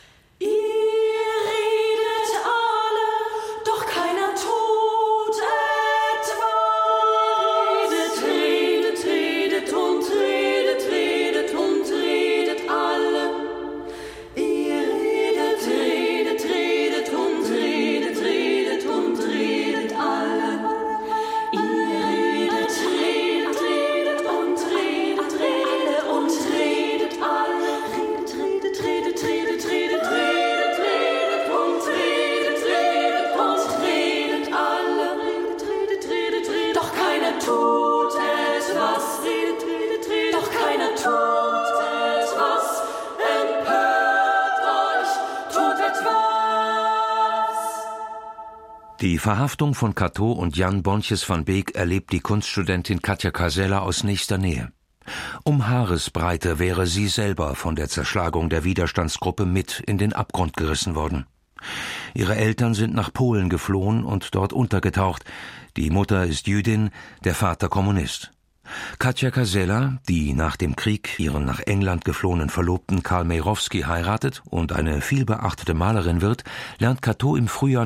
Die Verhaftung von Cato und Jan Bontjes van Beek erlebt die Kunststudentin Katja Casella aus nächster Nähe. Um Haaresbreite wäre sie selber von der Zerschlagung der Widerstandsgruppe mit in den Abgrund gerissen worden. Ihre Eltern sind nach Polen geflohen und dort untergetaucht. Die Mutter ist Jüdin, der Vater Kommunist. Katja Casella, die nach dem Krieg ihren nach England geflohenen Verlobten Karl Mejrowski heiratet und eine vielbeachtete Malerin wird, lernt Cato im Frühjahr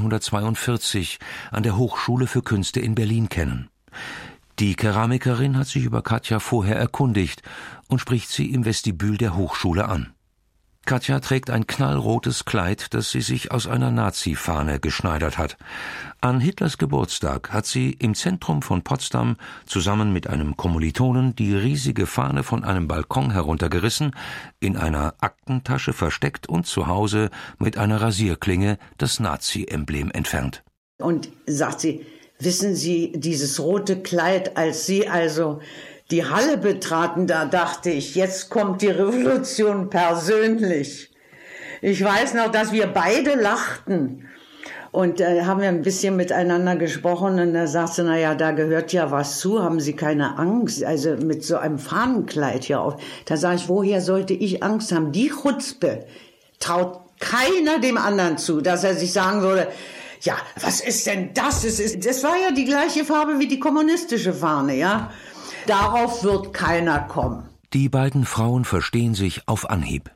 1942 an der Hochschule für Künste in Berlin kennen. Die Keramikerin hat sich über Katja vorher erkundigt und spricht sie im Vestibül der Hochschule an. Katja trägt ein knallrotes Kleid, das sie sich aus einer Nazi-Fahne geschneidert hat. An Hitlers Geburtstag hat sie im Zentrum von Potsdam zusammen mit einem Kommilitonen die riesige Fahne von einem Balkon heruntergerissen, in einer Aktentasche versteckt und zu Hause mit einer Rasierklinge das Nazi-Emblem entfernt. Und sagt sie, wissen Sie, dieses rote Kleid, als Sie also die Halle betraten, da dachte ich, jetzt kommt die Revolution persönlich. Ich weiß noch, dass wir beide lachten. Und haben wir ein bisschen miteinander gesprochen und da sagte sie, naja, da gehört ja was zu, haben Sie keine Angst, also mit so einem Fahnenkleid hier auf. Da sage ich, woher sollte ich Angst haben? Die Chutzpe traut keiner dem anderen zu, dass er sich sagen würde, ja, was ist denn das? Das war ja die gleiche Farbe wie die kommunistische Fahne, ja. Darauf wird keiner kommen. Die beiden Frauen verstehen sich auf Anhieb.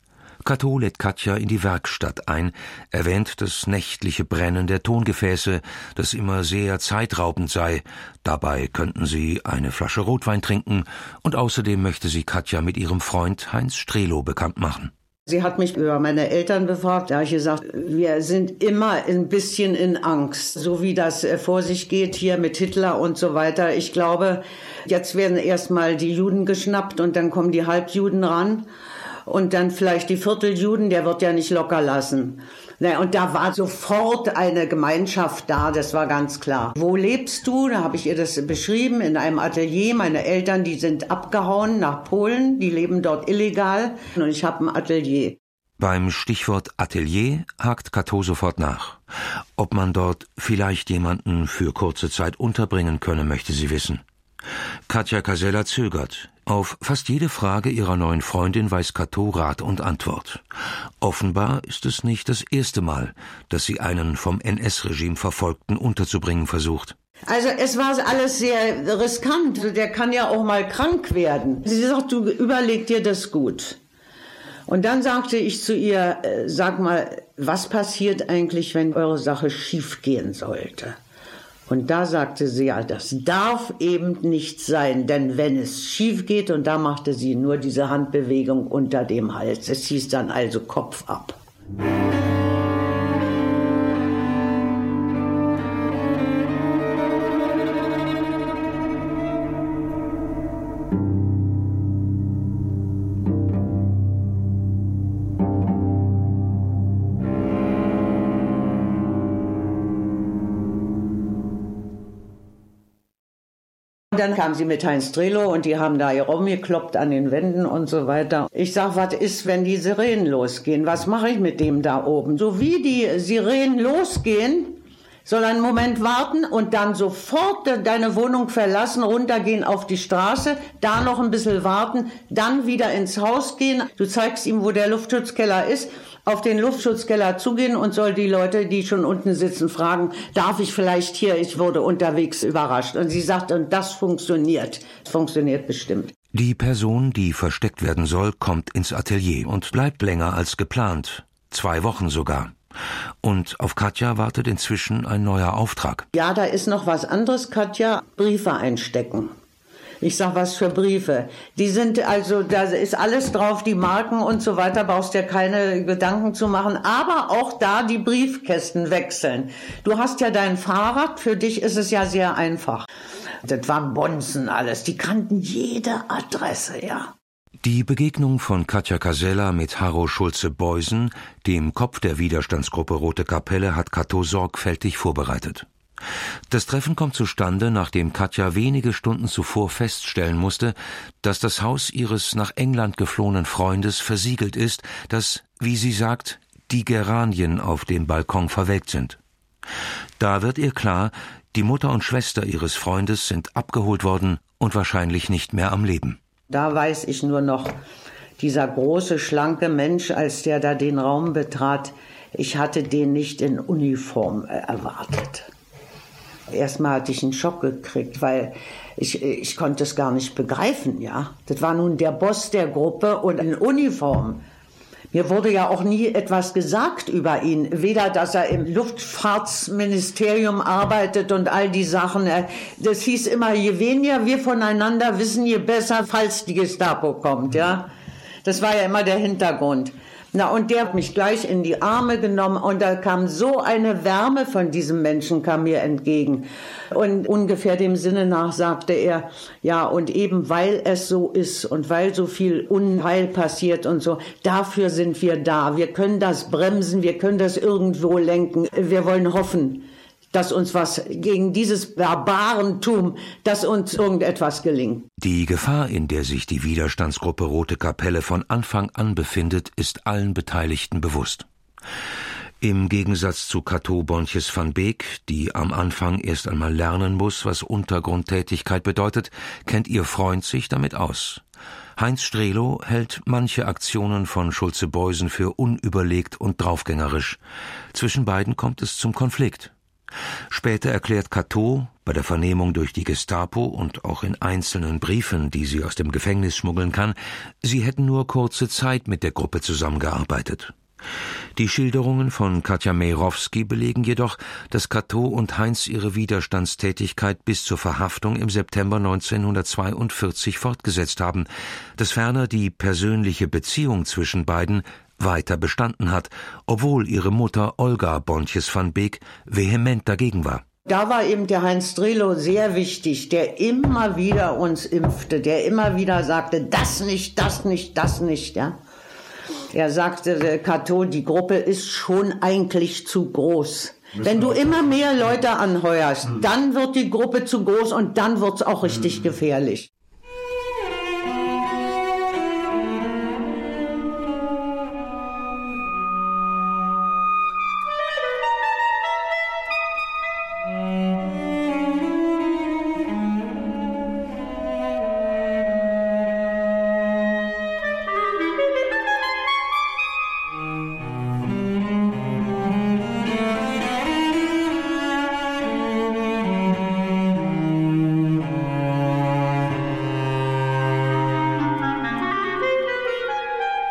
Cato lädt Katja in die Werkstatt ein, erwähnt das nächtliche Brennen der Tongefäße, das immer sehr zeitraubend sei. Dabei könnten sie eine Flasche Rotwein trinken und außerdem möchte sie Katja mit ihrem Freund Heinz Strehlow bekannt machen. Sie hat mich über meine Eltern befragt. Da habe ich gesagt, wir sind immer ein bisschen in Angst, so wie das vor sich geht hier mit Hitler und so weiter. Ich glaube, jetzt werden erstmal die Juden geschnappt und dann kommen die Halbjuden ran und dann vielleicht die Vierteljuden, der wird ja nicht locker lassen. Und da war sofort eine Gemeinschaft da, das war ganz klar. Wo lebst du? Da habe ich ihr das beschrieben, in einem Atelier. Meine Eltern, die sind abgehauen nach Polen, die leben dort illegal und ich habe ein Atelier. Beim Stichwort Atelier hakt Cato sofort nach. Ob man dort vielleicht jemanden für kurze Zeit unterbringen könne, möchte sie wissen. Katja Kasella zögert. Auf fast jede Frage ihrer neuen Freundin weiß Cateau Rat und Antwort. Offenbar ist es nicht das erste Mal, dass sie einen vom NS-Regime Verfolgten unterzubringen versucht. Also es war alles sehr riskant. Der kann ja auch mal krank werden. Sie sagt, du überleg dir das gut. Und dann sagte ich zu ihr, sag mal, was passiert eigentlich, wenn eure Sache schief gehen sollte? Und da sagte sie, ja, das darf eben nicht sein, denn wenn es schief geht, und da machte sie nur diese Handbewegung unter dem Hals, es hieß dann also Kopf ab. Und dann kam sie mit Heinz Drehlo und die haben da hier rumgekloppt an den Wänden und so weiter. Ich sag, was ist, wenn die Sirenen losgehen? Was mache ich mit dem da oben? So wie die Sirenen losgehen, soll er einen Moment warten und dann sofort deine Wohnung verlassen, runtergehen auf die Straße, da noch ein bisschen warten, dann wieder ins Haus gehen. Du zeigst ihm, wo der Luftschutzkeller ist, auf den Luftschutzkeller zugehen und soll die Leute, die schon unten sitzen, fragen, darf ich vielleicht hier, ich wurde unterwegs überrascht. Und sie sagt, und das funktioniert. Das funktioniert bestimmt. Die Person, die versteckt werden soll, kommt ins Atelier und bleibt länger als geplant. 2 Wochen sogar. Und auf Katja wartet inzwischen ein neuer Auftrag. Ja, da ist noch was anderes, Katja. Briefe einstecken. Ich sag, was für Briefe? Die sind also, da ist alles drauf, die Marken und so weiter, brauchst dir keine Gedanken zu machen. Aber auch da die Briefkästen wechseln. Du hast ja dein Fahrrad, für dich ist es ja sehr einfach. Das waren Bonzen alles, die kannten jede Adresse, ja. Die Begegnung von Katja Kasella mit Harro Schulze-Beusen, dem Kopf der Widerstandsgruppe Rote Kapelle, hat Cateau sorgfältig vorbereitet. Das Treffen kommt zustande, nachdem Katja wenige Stunden zuvor feststellen musste, dass das Haus ihres nach England geflohenen Freundes versiegelt ist, dass, wie sie sagt, die Geranien auf dem Balkon verwelkt sind. Da wird ihr klar, die Mutter und Schwester ihres Freundes sind abgeholt worden und wahrscheinlich nicht mehr am Leben. Da weiß ich nur noch, dieser große, schlanke Mensch, als der da den Raum betrat, ich hatte den nicht in Uniform erwartet. Erstmal hatte ich einen Schock gekriegt, weil ich konnte es gar nicht begreifen, ja. Das war nun der Boss der Gruppe und in Uniform. Mir wurde ja auch nie etwas gesagt über ihn. Weder, dass er im Luftfahrtsministerium arbeitet und all die Sachen. Das hieß immer, je weniger wir voneinander wissen, je besser, falls die Gestapo kommt, ja. Das war ja immer der Hintergrund. Na, und der hat mich gleich in die Arme genommen und da kam so eine Wärme von diesem Menschen, kam mir entgegen. Und ungefähr dem Sinne nach sagte er, ja, und eben weil es so ist und weil so viel Unheil passiert und so, dafür sind wir da. Wir können das bremsen, wir können das irgendwo lenken. Wir wollen hoffen, dass uns was gegen dieses Barbarentum, dass uns irgendetwas gelingt. Die Gefahr, in der sich die Widerstandsgruppe Rote Kapelle von Anfang an befindet, ist allen Beteiligten bewusst. Im Gegensatz zu Cateau Bontjes van Beek, die am Anfang erst einmal lernen muss, was Untergrundtätigkeit bedeutet, kennt ihr Freund sich damit aus. Heinz Strehlo hält manche Aktionen von Schulze-Beusen für unüberlegt und draufgängerisch. Zwischen beiden kommt es zum Konflikt. Später erklärt Cateau, bei der Vernehmung durch die Gestapo und auch in einzelnen Briefen, die sie aus dem Gefängnis schmuggeln kann, sie hätten nur kurze Zeit mit der Gruppe zusammengearbeitet. Die Schilderungen von Katja Mejrowski belegen jedoch, dass Cateau und Heinz ihre Widerstandstätigkeit bis zur Verhaftung im September 1942 fortgesetzt haben, dass ferner die persönliche Beziehung zwischen beiden weiter bestanden hat, obwohl ihre Mutter Olga Bontjes van Beek vehement dagegen war. Da war eben der Heinz Drehlo sehr wichtig, der immer wieder uns impfte, der immer wieder sagte, das nicht, das nicht, das nicht, ja. Er sagte, Cateau, die Gruppe ist schon eigentlich zu groß. Wenn du immer mehr Leute anheuerst, dann wird die Gruppe zu groß und dann wird's auch richtig gefährlich.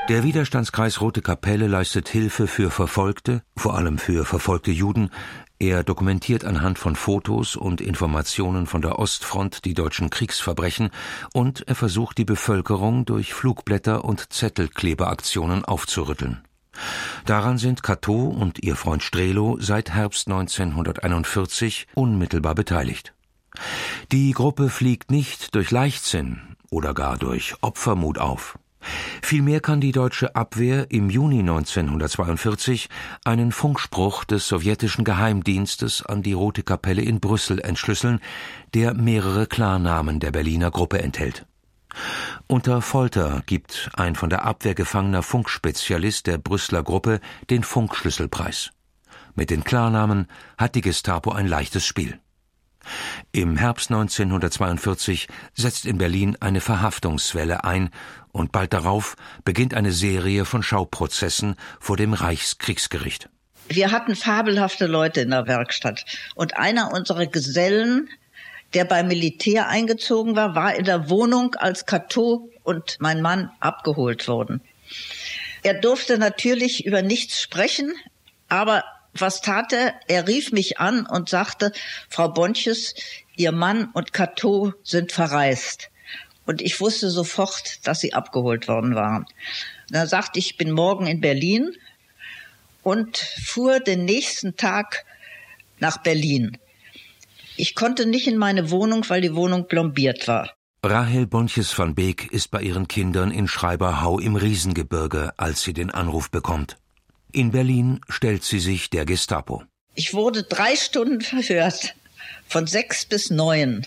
Der Widerstandskreis Rote Kapelle leistet Hilfe für Verfolgte, vor allem für verfolgte Juden. Er dokumentiert anhand von Fotos und Informationen von der Ostfront die deutschen Kriegsverbrechen und er versucht, die Bevölkerung durch Flugblätter und Zettelkleberaktionen aufzurütteln. Daran sind Cateau und ihr Freund Strelo seit Herbst 1941 unmittelbar beteiligt. Die Gruppe fliegt nicht durch Leichtsinn oder gar durch Opfermut auf. Vielmehr kann die deutsche Abwehr im Juni 1942 einen Funkspruch des sowjetischen Geheimdienstes an die Rote Kapelle in Brüssel entschlüsseln, der mehrere Klarnamen der Berliner Gruppe enthält. Unter Folter gibt ein von der Abwehr gefangener Funkspezialist der Brüsseler Gruppe den Funkschlüsselpreis. Mit den Klarnamen hat die Gestapo ein leichtes Spiel. Im Herbst 1942 setzt in Berlin eine Verhaftungswelle ein und bald darauf beginnt eine Serie von Schauprozessen vor dem Reichskriegsgericht. Wir hatten fabelhafte Leute in der Werkstatt und einer unserer Gesellen, der beim Militär eingezogen war, war in der Wohnung, als Cateau und mein Mann abgeholt wurden. Er durfte natürlich über nichts sprechen, aber was tat er? Er rief mich an und sagte, Frau Bontjes, Ihr Mann und Cateau sind verreist. Und ich wusste sofort, dass sie abgeholt worden waren. Dann sagte ich, bin morgen in Berlin und fuhr den nächsten Tag nach Berlin. Ich konnte nicht in meine Wohnung, weil die Wohnung plombiert war. Rahel Bontjes van Beek ist bei ihren Kindern in Schreiberhau im Riesengebirge, als sie den Anruf bekommt. In Berlin stellt sie sich der Gestapo. Ich wurde 3 Stunden verhört, von 6 bis 9.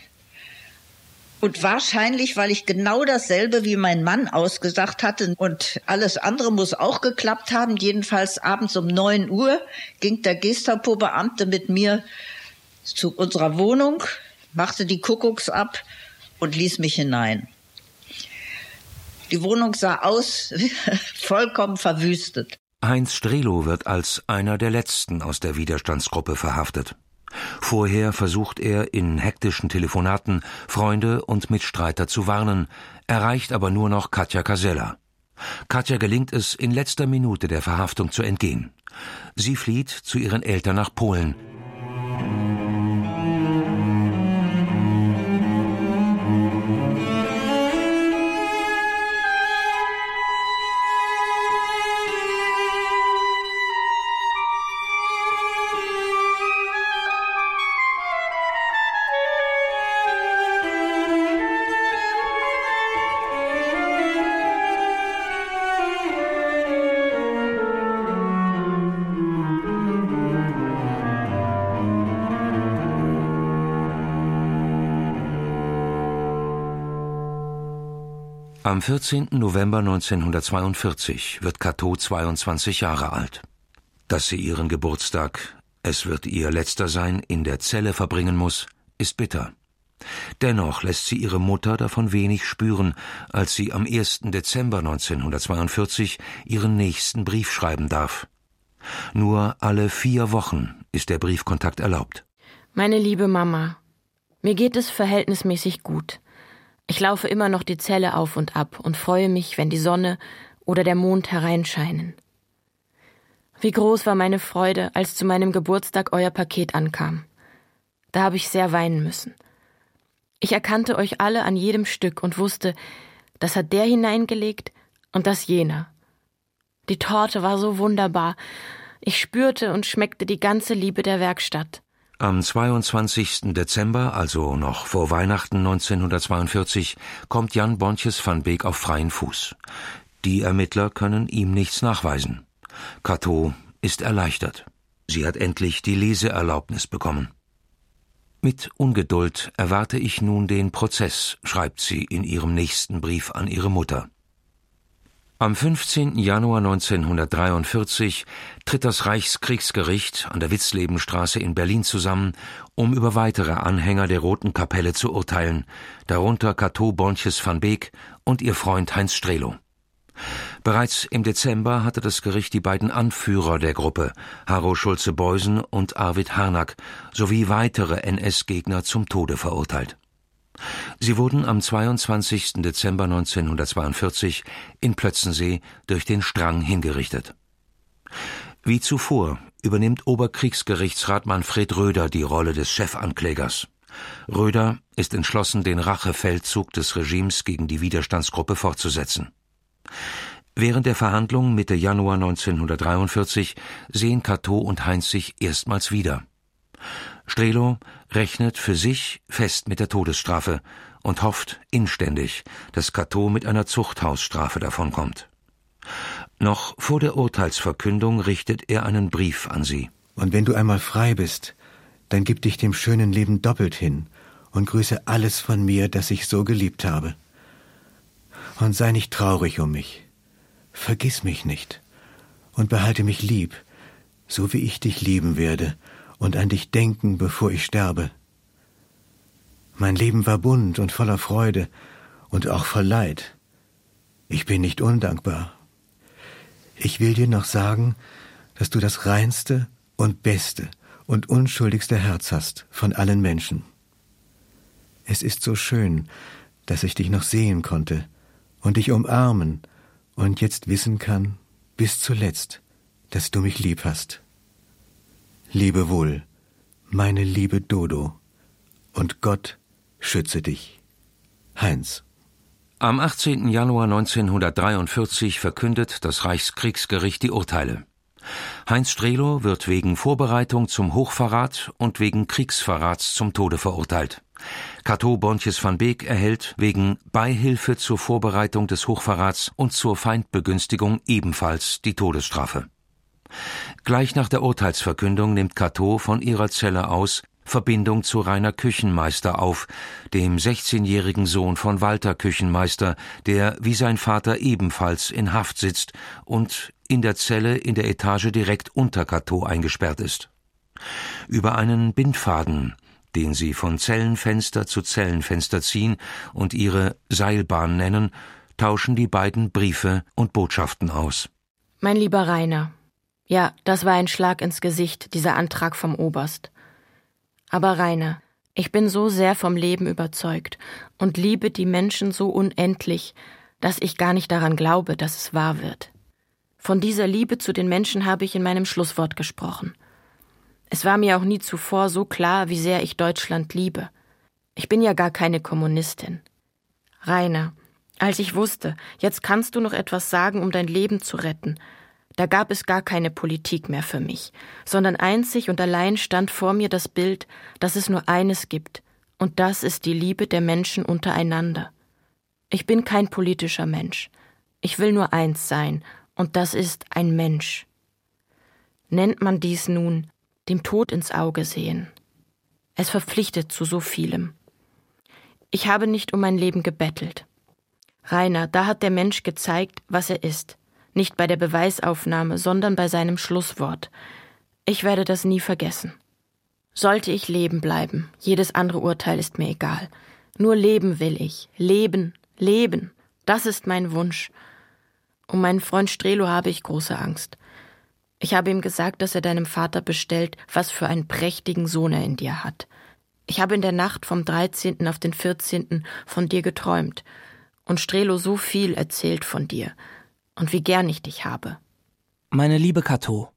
Und wahrscheinlich, weil ich genau dasselbe wie mein Mann ausgesagt hatte und alles andere muss auch geklappt haben. Jedenfalls abends um 9 Uhr ging der Gestapo-Beamte mit mir zu unserer Wohnung, machte die Kuckucks ab und ließ mich hinein. Die Wohnung sah aus, vollkommen verwüstet. Heinz Strelo wird als einer der letzten aus der Widerstandsgruppe verhaftet. Vorher versucht er in hektischen Telefonaten Freunde und Mitstreiter zu warnen, erreicht aber nur noch Katja Casella. Katja gelingt es, in letzter Minute der Verhaftung zu entgehen. Sie flieht zu ihren Eltern nach Polen. Am 14. November 1942 wird Cateau 22 Jahre alt. Dass sie ihren Geburtstag, es wird ihr letzter sein, in der Zelle verbringen muss, ist bitter. Dennoch lässt sie ihre Mutter davon wenig spüren, als sie am 1. Dezember 1942 ihren nächsten Brief schreiben darf. Nur alle 4 Wochen ist der Briefkontakt erlaubt. Meine liebe Mama, mir geht es verhältnismäßig gut. Ich laufe immer noch die Zelle auf und ab und freue mich, wenn die Sonne oder der Mond hereinscheinen. Wie groß war meine Freude, als zu meinem Geburtstag euer Paket ankam. Da habe ich sehr weinen müssen. Ich erkannte euch alle an jedem Stück und wusste, das hat der hineingelegt und das jener. Die Torte war so wunderbar. Ich spürte und schmeckte die ganze Liebe der Werkstatt. Am 22. Dezember, also noch vor Weihnachten 1942, kommt Jan Bontjes van Beek auf freien Fuß. Die Ermittler können ihm nichts nachweisen. Cateau ist erleichtert. Sie hat endlich die Leseerlaubnis bekommen. Mit Ungeduld erwarte ich nun den Prozess, schreibt sie in ihrem nächsten Brief an ihre Mutter. Am 15. Januar 1943 tritt das Reichskriegsgericht an der Witzlebenstraße in Berlin zusammen, um über weitere Anhänger der Roten Kapelle zu urteilen, darunter Cateau Bontjes van Beek und ihr Freund Heinz Strelo. Bereits im Dezember hatte das Gericht die beiden Anführer der Gruppe, Harro Schulze-Beusen und Arvid Harnack, sowie weitere NS-Gegner zum Tode verurteilt. Sie wurden am 22. Dezember 1942 in Plötzensee durch den Strang hingerichtet. Wie zuvor übernimmt Oberkriegsgerichtsrat Manfred Roeder die Rolle des Chefanklägers. Roeder ist entschlossen, den Rachefeldzug des Regimes gegen die Widerstandsgruppe fortzusetzen. Während der Verhandlungen Mitte Januar 1943 sehen Cateau und Heinz sich erstmals wieder. Strehlow rechnet für sich fest mit der Todesstrafe und hofft inständig, dass Cateau mit einer Zuchthausstrafe davonkommt. Noch vor der Urteilsverkündung richtet er einen Brief an sie. Und wenn du einmal frei bist, dann gib dich dem schönen Leben doppelt hin und grüße alles von mir, das ich so geliebt habe. Und sei nicht traurig um mich. Vergiss mich nicht und behalte mich lieb, so wie ich dich lieben werde und an dich denken, bevor ich sterbe. Mein Leben war bunt und voller Freude und auch voll Leid. Ich bin nicht undankbar. Ich will dir noch sagen, dass du das reinste und beste und unschuldigste Herz hast von allen Menschen. Es ist so schön, dass ich dich noch sehen konnte und dich umarmen und jetzt wissen kann, bis zuletzt, dass du mich lieb hast. Lebe wohl, meine liebe Dodo, und Gott schütze dich. Heinz. Am 18. Januar 1943 verkündet das Reichskriegsgericht die Urteile. Heinz Strehlow wird wegen Vorbereitung zum Hochverrat und wegen Kriegsverrats zum Tode verurteilt. Cateau Bontjes van Beek erhält wegen Beihilfe zur Vorbereitung des Hochverrats und zur Feindbegünstigung ebenfalls die Todesstrafe. Gleich nach der Urteilsverkündung nimmt Cateau von ihrer Zelle aus Verbindung zu Rainer Küchenmeister auf, dem 16-jährigen Sohn von Walter Küchenmeister, der wie sein Vater ebenfalls in Haft sitzt und in der Zelle in der Etage direkt unter Cateau eingesperrt ist. Über einen Bindfaden, den sie von Zellenfenster zu Zellenfenster ziehen und ihre Seilbahn nennen, tauschen die beiden Briefe und Botschaften aus. Mein lieber Rainer, ja, das war ein Schlag ins Gesicht, dieser Antrag vom Oberst. Aber Rainer, ich bin so sehr vom Leben überzeugt und liebe die Menschen so unendlich, dass ich gar nicht daran glaube, dass es wahr wird. Von dieser Liebe zu den Menschen habe ich in meinem Schlusswort gesprochen. Es war mir auch nie zuvor so klar, wie sehr ich Deutschland liebe. Ich bin ja gar keine Kommunistin. Rainer, als ich wusste, jetzt kannst du noch etwas sagen, um dein Leben zu retten, da gab es gar keine Politik mehr für mich, sondern einzig und allein stand vor mir das Bild, dass es nur eines gibt, und das ist die Liebe der Menschen untereinander. Ich bin kein politischer Mensch. Ich will nur eins sein, und das ist ein Mensch. Nennt man dies nun dem Tod ins Auge sehen? Es verpflichtet zu so vielem. Ich habe nicht um mein Leben gebettelt. Rainer, da hat der Mensch gezeigt, was er ist. Nicht bei der Beweisaufnahme, sondern bei seinem Schlusswort. Ich werde das nie vergessen. Sollte ich leben bleiben, jedes andere Urteil ist mir egal. Nur leben will ich. Leben, leben. Das ist mein Wunsch. Um meinen Freund Strehlow habe ich große Angst. Ich habe ihm gesagt, dass er deinem Vater bestellt, was für einen prächtigen Sohn er in dir hat. Ich habe in der Nacht vom 13. auf den 14. von dir geträumt und Strehlow so viel erzählt von dir. Und wie gern ich dich habe. Meine liebe Cateau,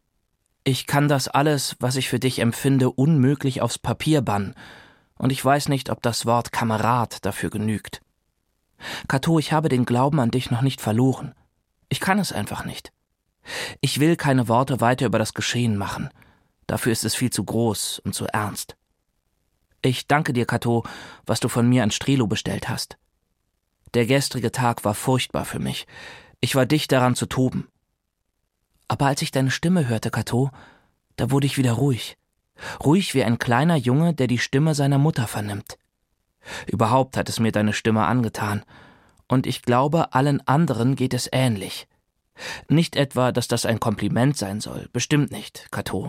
ich kann das alles, was ich für dich empfinde, unmöglich aufs Papier bannen, und ich weiß nicht, ob das Wort Kamerad dafür genügt. Cateau, ich habe den Glauben an dich noch nicht verloren. Ich kann es einfach nicht. Ich will keine Worte weiter über das Geschehen machen. Dafür ist es viel zu groß und zu ernst. Ich danke dir, Cateau, was du von mir an Strehlow bestellt hast. Der gestrige Tag war furchtbar für mich. Ich war dicht daran zu toben. Aber als ich deine Stimme hörte, Cateau, da wurde ich wieder ruhig. Ruhig wie ein kleiner Junge, der die Stimme seiner Mutter vernimmt. Überhaupt hat es mir deine Stimme angetan. Und ich glaube, allen anderen geht es ähnlich. Nicht etwa, dass das ein Kompliment sein soll. Bestimmt nicht, Cateau.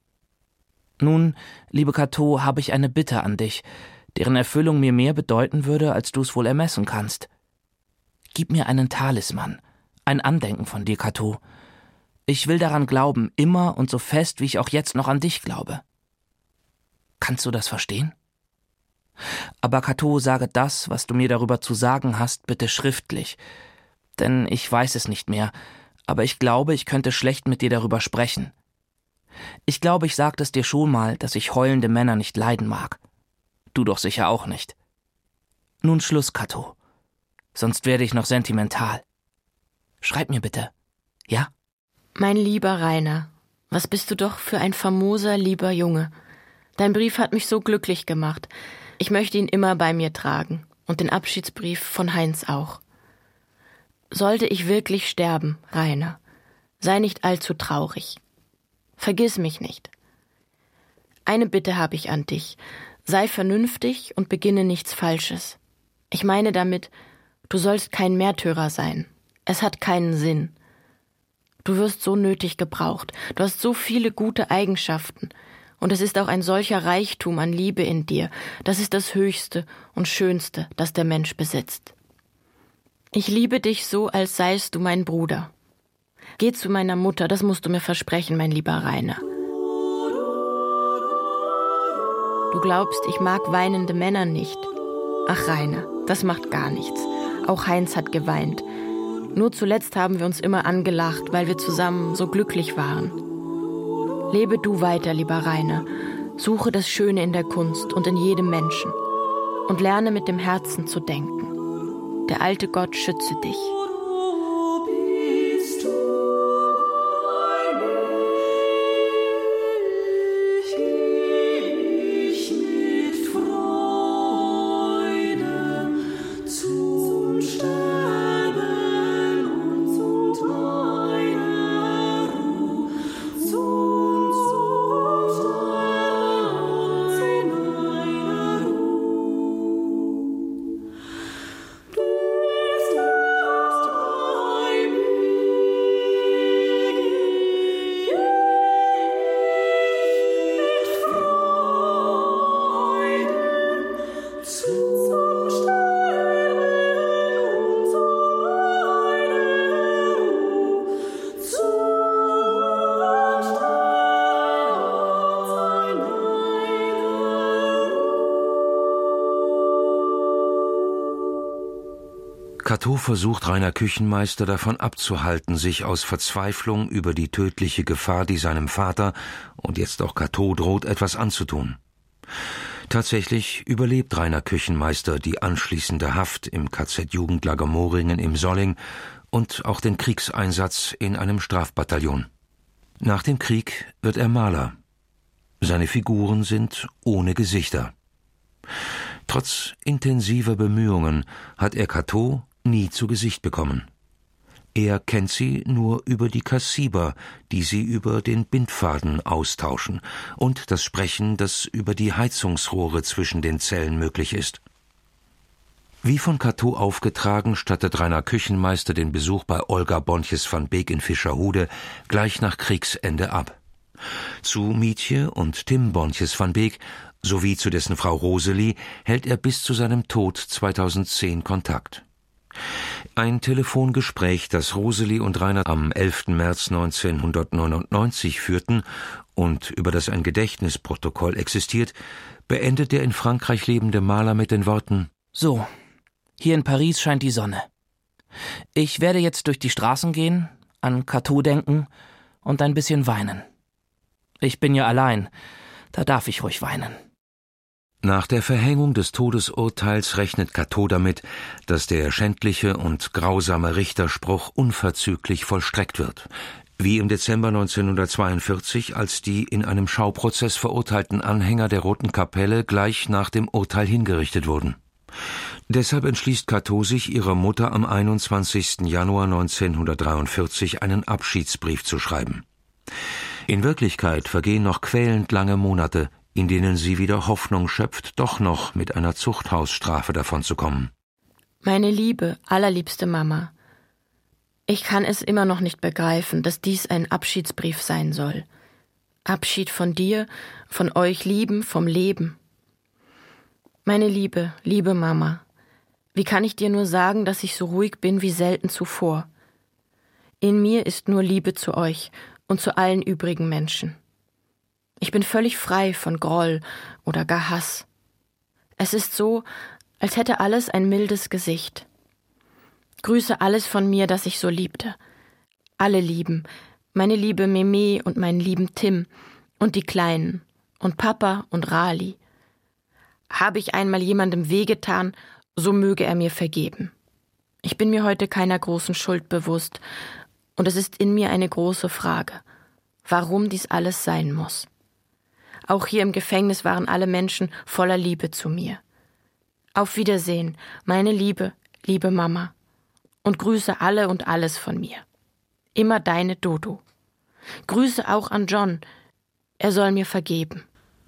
Nun, liebe Cateau, habe ich eine Bitte an dich, deren Erfüllung mir mehr bedeuten würde, als du es wohl ermessen kannst. Gib mir einen Talisman. Ein Andenken von dir, Cateau. Ich will daran glauben, immer und so fest, wie ich auch jetzt noch an dich glaube. Kannst du das verstehen? Aber Cato, sage das, was du mir darüber zu sagen hast, bitte schriftlich. Denn ich weiß es nicht mehr, aber ich glaube, ich könnte schlecht mit dir darüber sprechen. Ich glaube, ich sagte es dir schon mal, dass ich heulende Männer nicht leiden mag. Du doch sicher auch nicht. Nun Schluss, Cato. Sonst werde ich noch sentimental. Schreib mir bitte, ja? Mein lieber Rainer, was bist du doch für ein famoser, lieber Junge. Dein Brief hat mich so glücklich gemacht. Ich möchte ihn immer bei mir tragen. Und den Abschiedsbrief von Heinz auch. Sollte ich wirklich sterben, Rainer, sei nicht allzu traurig. Vergiss mich nicht. Eine Bitte habe ich an dich. Sei vernünftig und beginne nichts Falsches. Ich meine damit, du sollst kein Märtyrer sein. Es hat keinen Sinn. Du wirst so nötig gebraucht. Du hast so viele gute Eigenschaften. Und es ist auch ein solcher Reichtum an Liebe in dir. Das ist das Höchste und Schönste, das der Mensch besitzt. Ich liebe dich so, als seist du mein Bruder. Geh zu meiner Mutter, das musst du mir versprechen, mein lieber Rainer. Du glaubst, ich mag weinende Männer nicht. Ach, Rainer, das macht gar nichts. Auch Heinz hat geweint. Nur zuletzt haben wir uns immer angelacht, weil wir zusammen so glücklich waren. Lebe du weiter, lieber Rainer. Suche das Schöne in der Kunst und in jedem Menschen. Und lerne mit dem Herzen zu denken. Der alte Gott schütze dich. Cato versucht Rainer Küchenmeister davon abzuhalten, sich aus Verzweiflung über die tödliche Gefahr, die seinem Vater und jetzt auch Cato droht, etwas anzutun. Tatsächlich überlebt Rainer Küchenmeister die anschließende Haft im KZ Jugendlager Moringen im Solling und auch den Kriegseinsatz in einem Strafbataillon. Nach dem Krieg wird er Maler. Seine Figuren sind ohne Gesichter. Trotz intensiver Bemühungen hat er Cato nie zu Gesicht bekommen. Er kennt sie nur über die Kassiber, die sie über den Bindfaden austauschen, und das Sprechen, das über die Heizungsrohre zwischen den Zellen möglich ist. Wie von Cato aufgetragen, stattet Rainer Küchenmeister den Besuch bei Olga Bontjes van Beek in Fischerhude gleich nach Kriegsende ab. Zu Mietje und Tim Bontjes van Beek sowie zu dessen Frau Rosalie hält er bis zu seinem Tod 2010 Kontakt. Ein Telefongespräch, das Rosalie und Rainer am 11. März 1999 führten und über das ein Gedächtnisprotokoll existiert, beendet der in Frankreich lebende Maler mit den Worten: So, hier in Paris scheint die Sonne. Ich werde jetzt durch die Straßen gehen, an Cato denken und ein bisschen weinen. Ich bin ja allein, da darf ich ruhig weinen. Nach der Verhängung des Todesurteils rechnet Cato damit, dass der schändliche und grausame Richterspruch unverzüglich vollstreckt wird, wie im Dezember 1942, als die in einem Schauprozess verurteilten Anhänger der Roten Kapelle gleich nach dem Urteil hingerichtet wurden. Deshalb entschließt Cato sich, ihrer Mutter am 21. Januar 1943 einen Abschiedsbrief zu schreiben. In Wirklichkeit vergehen noch quälend lange Monate, in denen sie wieder Hoffnung schöpft, doch noch mit einer Zuchthausstrafe davonzukommen. Meine liebe, allerliebste Mama, ich kann es immer noch nicht begreifen, dass dies ein Abschiedsbrief sein soll. Abschied von dir, von euch Lieben, vom Leben. Meine liebe, liebe Mama, wie kann ich dir nur sagen, dass ich so ruhig bin wie selten zuvor? In mir ist nur Liebe zu euch und zu allen übrigen Menschen. Ich bin völlig frei von Groll oder gar Hass. Es ist so, als hätte alles ein mildes Gesicht. Grüße alles von mir, das ich so liebte. Alle lieben, meine liebe Meme und meinen lieben Tim und die Kleinen und Papa und Rali. Habe ich einmal jemandem wehgetan, so möge er mir vergeben. Ich bin mir heute keiner großen Schuld bewusst und es ist in mir eine große Frage, warum dies alles sein muss. Auch hier im Gefängnis waren alle Menschen voller Liebe zu mir. Auf Wiedersehen, meine liebe Mama. Und grüße alle und alles von mir. Immer deine Dodo. Grüße auch an John. Er soll mir vergeben.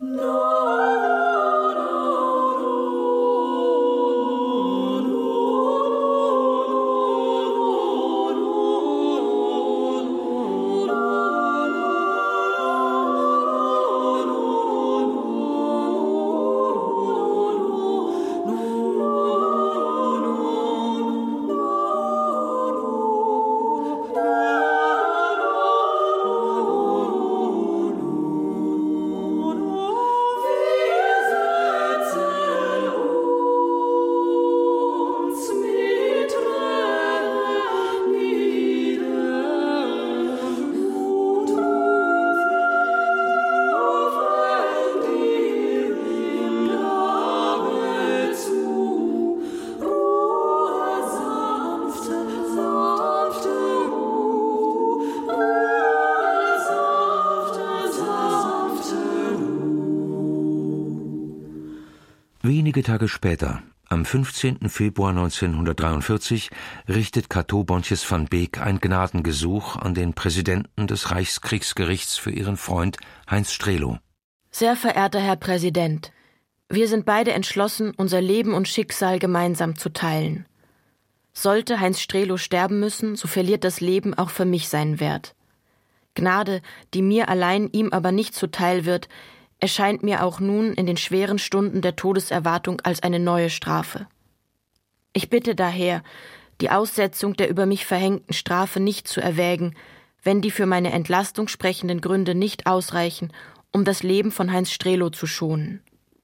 Wenige Tage später, am 15. Februar 1943, richtet Cateau Bontjes van Beek ein Gnadengesuch an den Präsidenten des Reichskriegsgerichts für ihren Freund Heinz Strehlow. Sehr verehrter Herr Präsident, wir sind beide entschlossen, unser Leben und Schicksal gemeinsam zu teilen. Sollte Heinz Strehlow sterben müssen, so verliert das Leben auch für mich seinen Wert. Gnade, die mir allein, ihm aber nicht zuteil wird, erscheint mir auch nun in den schweren Stunden der Todeserwartung als eine neue Strafe. Ich bitte daher, die Aussetzung der über mich verhängten Strafe nicht zu erwägen, wenn die für meine Entlastung sprechenden Gründe nicht ausreichen, um das Leben von Heinz Strehlow zu schonen.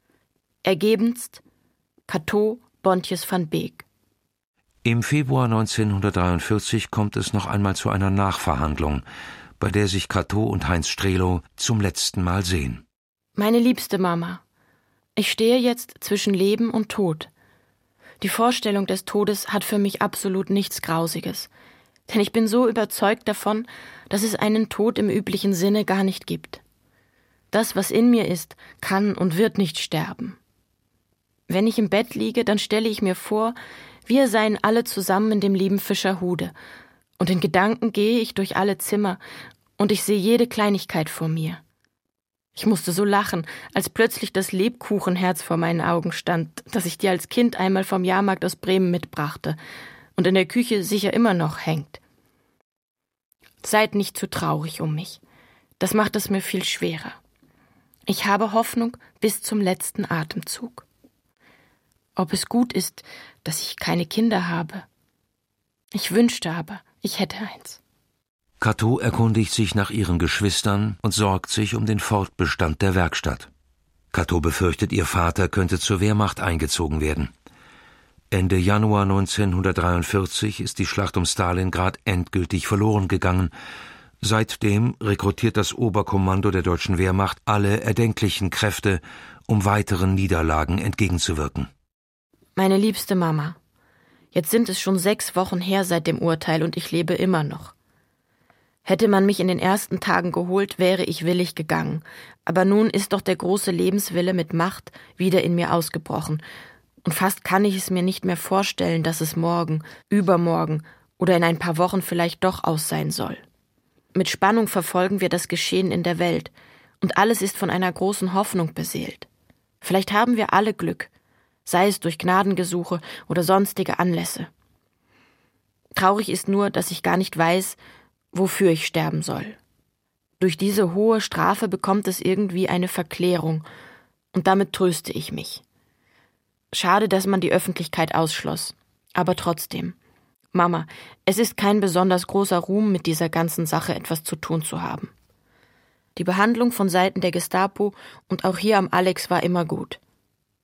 Ergebenst, Cateau Bontjes van Beek. Im Februar 1943 kommt es noch einmal zu einer Nachverhandlung, bei der sich Cateau und Heinz Strehlow zum letzten Mal sehen. Meine liebste Mama, ich stehe jetzt zwischen Leben und Tod. Die Vorstellung des Todes hat für mich absolut nichts Grausiges, denn ich bin so überzeugt davon, dass es einen Tod im üblichen Sinne gar nicht gibt. Das, was in mir ist, kann und wird nicht sterben. Wenn ich im Bett liege, dann stelle ich mir vor, wir seien alle zusammen in dem lieben Fischerhude, und in Gedanken gehe ich durch alle Zimmer, und ich sehe jede Kleinigkeit vor mir. Ich musste so lachen, als plötzlich das Lebkuchenherz vor meinen Augen stand, das ich dir als Kind einmal vom Jahrmarkt aus Bremen mitbrachte und in der Küche sicher immer noch hängt. Seid nicht zu traurig um mich. Das macht es mir viel schwerer. Ich habe Hoffnung bis zum letzten Atemzug. Ob es gut ist, dass ich keine Kinder habe? Ich wünschte aber, ich hätte eins. Cateau erkundigt sich nach ihren Geschwistern und sorgt sich um den Fortbestand der Werkstatt. Cateau befürchtet, ihr Vater könnte zur Wehrmacht eingezogen werden. Ende Januar 1943 ist die Schlacht um Stalingrad endgültig verloren gegangen. Seitdem rekrutiert das Oberkommando der deutschen Wehrmacht alle erdenklichen Kräfte, um weiteren Niederlagen entgegenzuwirken. Meine liebste Mama, jetzt sind es schon 6 Wochen her seit dem Urteil und ich lebe immer noch. Hätte man mich in den ersten Tagen geholt, wäre ich willig gegangen. Aber nun ist doch der große Lebenswille mit Macht wieder in mir ausgebrochen. Und fast kann ich es mir nicht mehr vorstellen, dass es morgen, übermorgen oder in ein paar Wochen vielleicht doch aus sein soll. Mit Spannung verfolgen wir das Geschehen in der Welt. Und alles ist von einer großen Hoffnung beseelt. Vielleicht haben wir alle Glück, sei es durch Gnadengesuche oder sonstige Anlässe. Traurig ist nur, dass ich gar nicht weiß, wofür ich sterben soll. Durch diese hohe Strafe bekommt es irgendwie eine Verklärung, und damit tröste ich mich. Schade, dass man die Öffentlichkeit ausschloss, aber trotzdem. Mama, es ist kein besonders großer Ruhm, mit dieser ganzen Sache etwas zu tun zu haben. Die Behandlung von Seiten der Gestapo und auch hier am Alex war immer gut.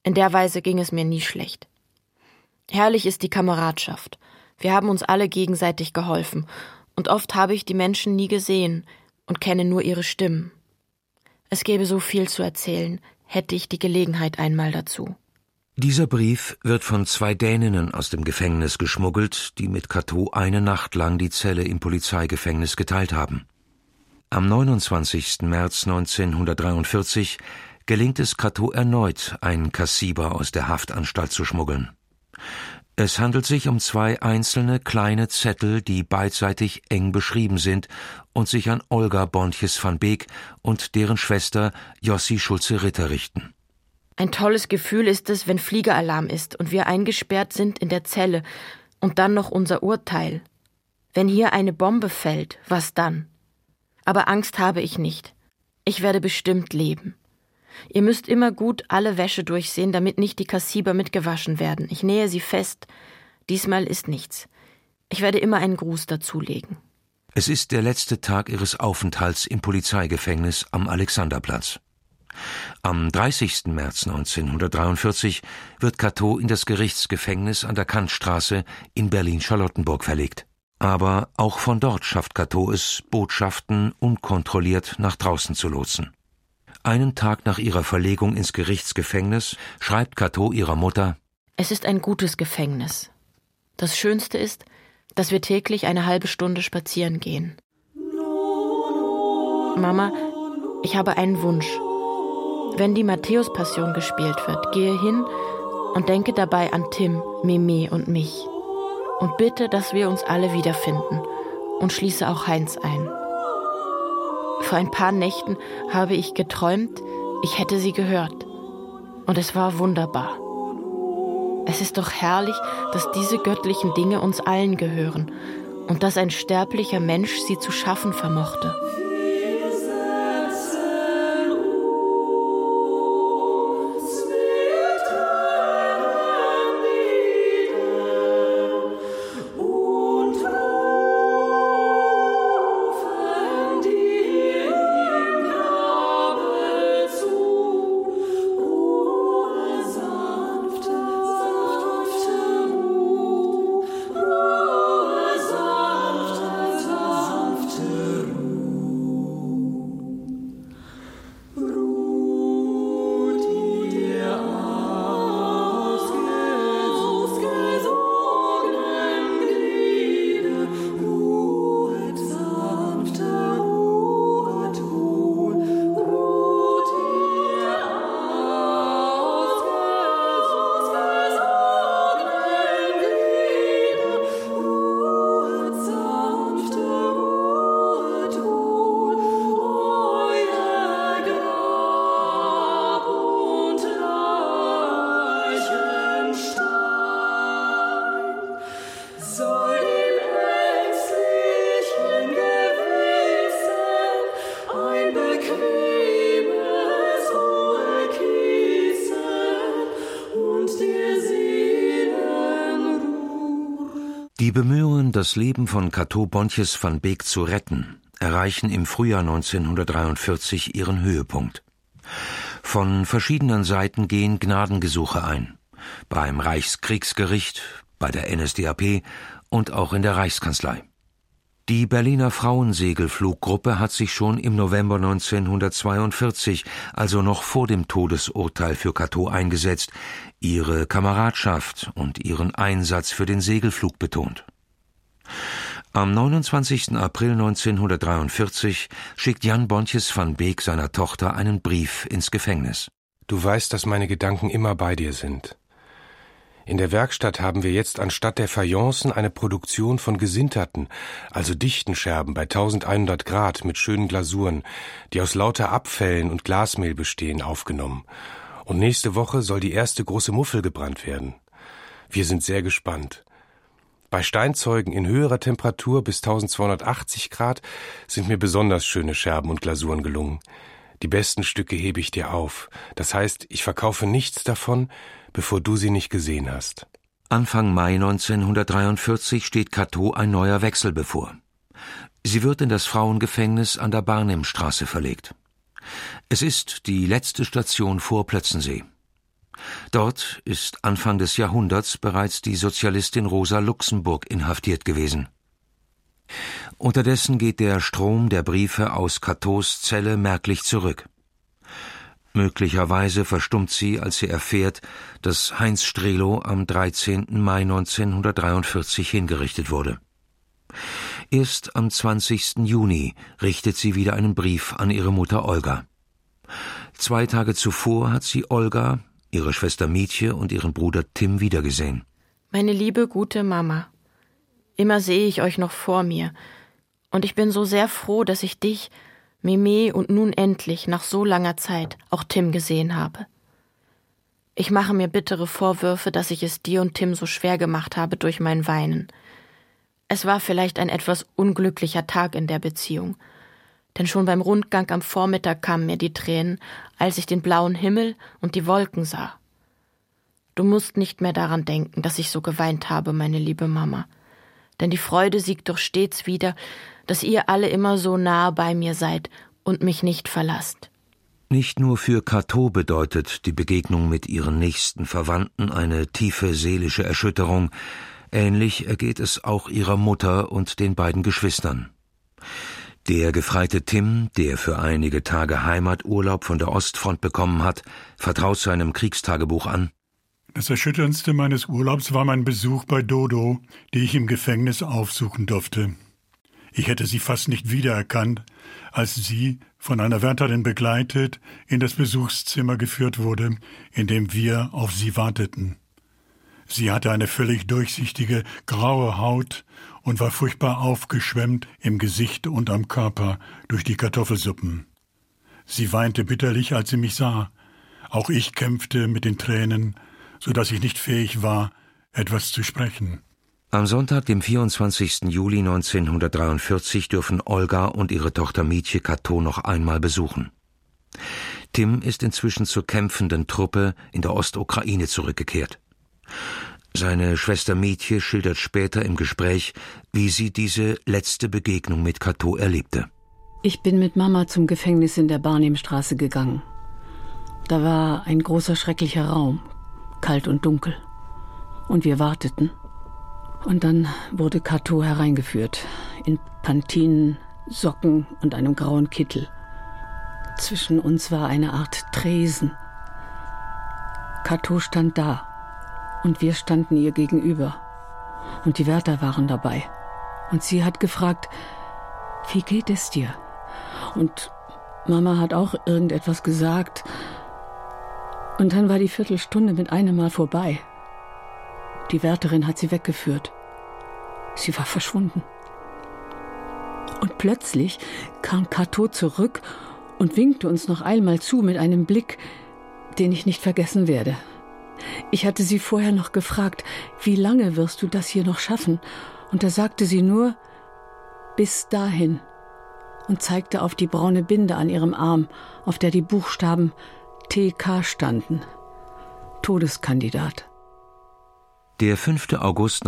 In der Weise ging es mir nie schlecht. Herrlich ist die Kameradschaft. Wir haben uns alle gegenseitig geholfen, und oft habe ich die Menschen nie gesehen und kenne nur ihre Stimmen. Es gäbe so viel zu erzählen, hätte ich die Gelegenheit einmal dazu. Dieser Brief wird von 2 Däninnen aus dem Gefängnis geschmuggelt, die mit Cato eine Nacht lang die Zelle im Polizeigefängnis geteilt haben. Am 29. März 1943 gelingt es Cato erneut, einen Kassiber aus der Haftanstalt zu schmuggeln. Es handelt sich um 2 einzelne kleine Zettel, die beidseitig eng beschrieben sind und sich an Olga Bontjes van Beek und deren Schwester Jossi Schulze-Ritter richten. Ein tolles Gefühl ist es, wenn Fliegeralarm ist und wir eingesperrt sind in der Zelle und dann noch unser Urteil. Wenn hier eine Bombe fällt, was dann? Aber Angst habe ich nicht. Ich werde bestimmt leben. Ihr müsst immer gut alle Wäsche durchsehen, damit nicht die Kassiber mitgewaschen werden. Ich nähe sie fest. Diesmal ist nichts. Ich werde immer einen Gruß dazulegen. Es ist der letzte Tag ihres Aufenthalts im Polizeigefängnis am Alexanderplatz. Am 30. März 1943 wird Cato in das Gerichtsgefängnis an der Kantstraße in Berlin-Charlottenburg verlegt. Aber auch von dort schafft Cato es, Botschaften unkontrolliert nach draußen zu lotsen. Einen Tag nach ihrer Verlegung ins Gerichtsgefängnis schreibt Cato ihrer Mutter: Es ist ein gutes Gefängnis. Das Schönste ist, dass wir täglich eine halbe Stunde spazieren gehen. Mama, ich habe einen Wunsch. Wenn die Matthäus-Passion gespielt wird, gehe hin und denke dabei an Tim, Mimi und mich. Und bitte, dass wir uns alle wiederfinden. Und schließe auch Heinz ein. Vor ein paar Nächten habe ich geträumt, ich hätte sie gehört. Und es war wunderbar. Es ist doch herrlich, dass diese göttlichen Dinge uns allen gehören und dass ein sterblicher Mensch sie zu schaffen vermochte. Die Bemühungen, das Leben von Cato Bontjes van Beek zu retten, erreichen im Frühjahr 1943 ihren Höhepunkt. Von verschiedenen Seiten gehen Gnadengesuche ein. Beim Reichskriegsgericht, bei der NSDAP und auch in der Reichskanzlei. Die Berliner Frauensegelfluggruppe hat sich schon im November 1942, also noch vor dem Todesurteil für Cato, eingesetzt, ihre Kameradschaft und ihren Einsatz für den Segelflug betont. Am 29. April 1943 schickt Jan Bontjes van Beek seiner Tochter einen Brief ins Gefängnis. Du weißt, dass meine Gedanken immer bei dir sind. In der Werkstatt haben wir jetzt anstatt der Fayencen eine Produktion von gesinterten, also dichten Scherben bei 1100 Grad mit schönen Glasuren, die aus lauter Abfällen und Glasmehl bestehen, aufgenommen. Und nächste Woche soll die erste große Muffel gebrannt werden. Wir sind sehr gespannt. Bei Steinzeugen in höherer Temperatur bis 1280 Grad sind mir besonders schöne Scherben und Glasuren gelungen. Die besten Stücke hebe ich dir auf. Das heißt, ich verkaufe nichts davon, bevor du sie nicht gesehen hast. Anfang Mai 1943 steht Cato ein neuer Wechsel bevor. Sie wird in das Frauengefängnis an der Barnimstraße verlegt. Es ist die letzte Station vor Plötzensee. Dort ist Anfang des Jahrhunderts bereits die Sozialistin Rosa Luxemburg inhaftiert gewesen. Unterdessen geht der Strom der Briefe aus Cateaus Zelle merklich zurück. Möglicherweise verstummt sie, als sie erfährt, dass Heinz Strelow am 13. Mai 1943 hingerichtet wurde. Erst am 20. Juni richtet sie wieder einen Brief an ihre Mutter Olga. 2 Tage zuvor hat sie Olga, ihre Schwester Mietje und ihren Bruder Tim wiedergesehen. Meine liebe, gute Mama, immer sehe ich euch noch vor mir. Und ich bin so sehr froh, dass ich dich, Meme und nun endlich, nach so langer Zeit, auch Tim gesehen habe. Ich mache mir bittere Vorwürfe, dass ich es dir und Tim so schwer gemacht habe durch mein Weinen. Es war vielleicht ein etwas unglücklicher Tag in der Beziehung. Denn schon beim Rundgang am Vormittag kamen mir die Tränen, als ich den blauen Himmel und die Wolken sah. Du musst nicht mehr daran denken, dass ich so geweint habe, meine liebe Mama. Denn die Freude siegt doch stets wieder, dass ihr alle immer so nahe bei mir seid und mich nicht verlasst. Nicht nur für Cateau bedeutet die Begegnung mit ihren nächsten Verwandten eine tiefe seelische Erschütterung. Ähnlich ergeht es auch ihrer Mutter und den beiden Geschwistern. Der gefreite Tim, der für einige Tage Heimaturlaub von der Ostfront bekommen hat, vertraut seinem Kriegstagebuch an. Das Erschütterndste meines Urlaubs war mein Besuch bei Dodo, die ich im Gefängnis aufsuchen durfte. Ich hätte sie fast nicht wiedererkannt, als sie, von einer Wärterin begleitet, in das Besuchszimmer geführt wurde, in dem wir auf sie warteten. Sie hatte eine völlig durchsichtige, graue Haut und war furchtbar aufgeschwemmt im Gesicht und am Körper durch die Kartoffelsuppen. Sie weinte bitterlich, als sie mich sah. Auch ich kämpfte mit den Tränen, so dass ich nicht fähig war, etwas zu sprechen. Am Sonntag, dem 24. Juli 1943, dürfen Olga und ihre Tochter Mietje Cateau noch einmal besuchen. Tim ist inzwischen zur kämpfenden Truppe in der Ostukraine zurückgekehrt. Seine Schwester Mietje schildert später im Gespräch, wie sie diese letzte Begegnung mit Cateau erlebte. Ich bin mit Mama zum Gefängnis in der Barnimstraße gegangen. Da war ein großer, schrecklicher Raum, kalt und dunkel. Und wir warteten. Und dann wurde Cateau hereingeführt, in Pantinen, Socken und einem grauen Kittel. Zwischen uns war eine Art Tresen. Cateau stand da und wir standen ihr gegenüber. Und die Wärter waren dabei. Und sie hat gefragt, wie geht es dir? Und Mama hat auch irgendetwas gesagt. Und dann war die Viertelstunde mit einem Mal vorbei. Die Wärterin hat sie weggeführt. Sie war verschwunden. Und plötzlich kam Cateau zurück und winkte uns noch einmal zu mit einem Blick, den ich nicht vergessen werde. Ich hatte sie vorher noch gefragt, wie lange wirst du das hier noch schaffen? Und da sagte sie nur, bis dahin, und zeigte auf die braune Binde an ihrem Arm, auf der die Buchstaben TK standen. Todeskandidat. Der 5. August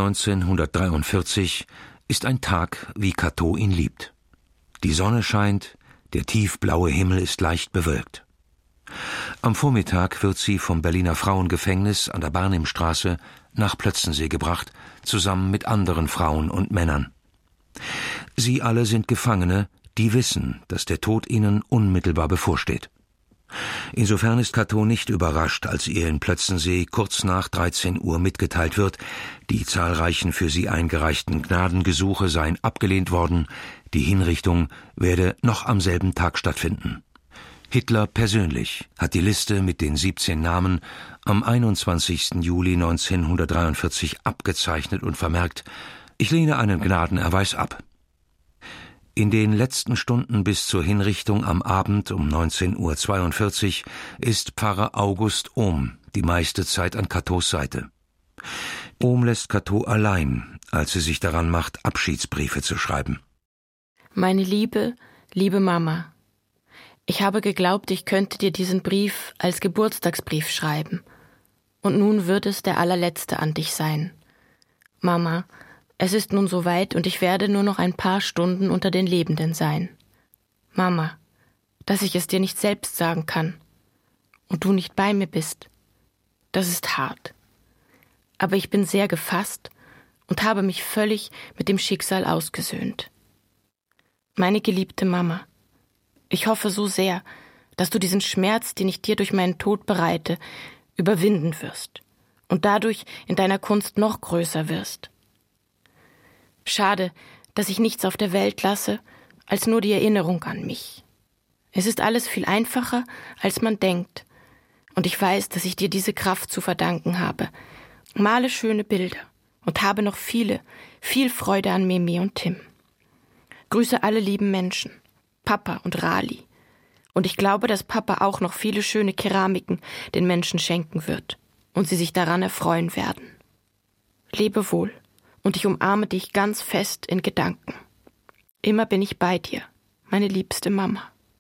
1943 ist ein Tag, wie Cateau ihn liebt. Die Sonne scheint, der tiefblaue Himmel ist leicht bewölkt. Am Vormittag wird sie vom Berliner Frauengefängnis an der Barnimstraße nach Plötzensee gebracht, zusammen mit anderen Frauen und Männern. Sie alle sind Gefangene, die wissen, dass der Tod ihnen unmittelbar bevorsteht. Insofern ist Cateau nicht überrascht, als ihr in Plötzensee kurz nach 13 Uhr mitgeteilt wird, die zahlreichen für sie eingereichten Gnadengesuche seien abgelehnt worden, die Hinrichtung werde noch am selben Tag stattfinden. Hitler persönlich hat die Liste mit den 17 Namen am 21. Juli 1943 abgezeichnet und vermerkt, ich lehne einen Gnadenerweis ab. In den letzten Stunden bis zur Hinrichtung am Abend um 19:42 Uhr ist Pfarrer August Ohm die meiste Zeit an Cateaus Seite. Ohm lässt Cateau allein, als sie sich daran macht, Abschiedsbriefe zu schreiben. Meine liebe, liebe Mama, ich habe geglaubt, ich könnte dir diesen Brief als Geburtstagsbrief schreiben. Und nun wird es der allerletzte an dich sein. Mama, es ist nun soweit und ich werde nur noch ein paar Stunden unter den Lebenden sein. Mama, dass ich es dir nicht selbst sagen kann und du nicht bei mir bist. Das ist hart. Aber ich bin sehr gefasst und habe mich völlig mit dem Schicksal ausgesöhnt. Meine geliebte Mama, ich hoffe so sehr, dass du diesen Schmerz, den ich dir durch meinen Tod bereite, überwinden wirst und dadurch in deiner Kunst noch größer wirst. Schade, dass ich nichts auf der Welt lasse, als nur die Erinnerung an mich. Es ist alles viel einfacher, als man denkt, und ich weiß, dass ich dir diese Kraft zu verdanken habe. Male schöne Bilder und habe noch viel Freude an Mimi und Tim. Grüße alle lieben Menschen, Papa und Rali. Und ich glaube, dass Papa auch noch viele schöne Keramiken den Menschen schenken wird und sie sich daran erfreuen werden. Lebe wohl und ich umarme dich ganz fest in Gedanken. Immer bin ich bei dir, meine liebste Mama.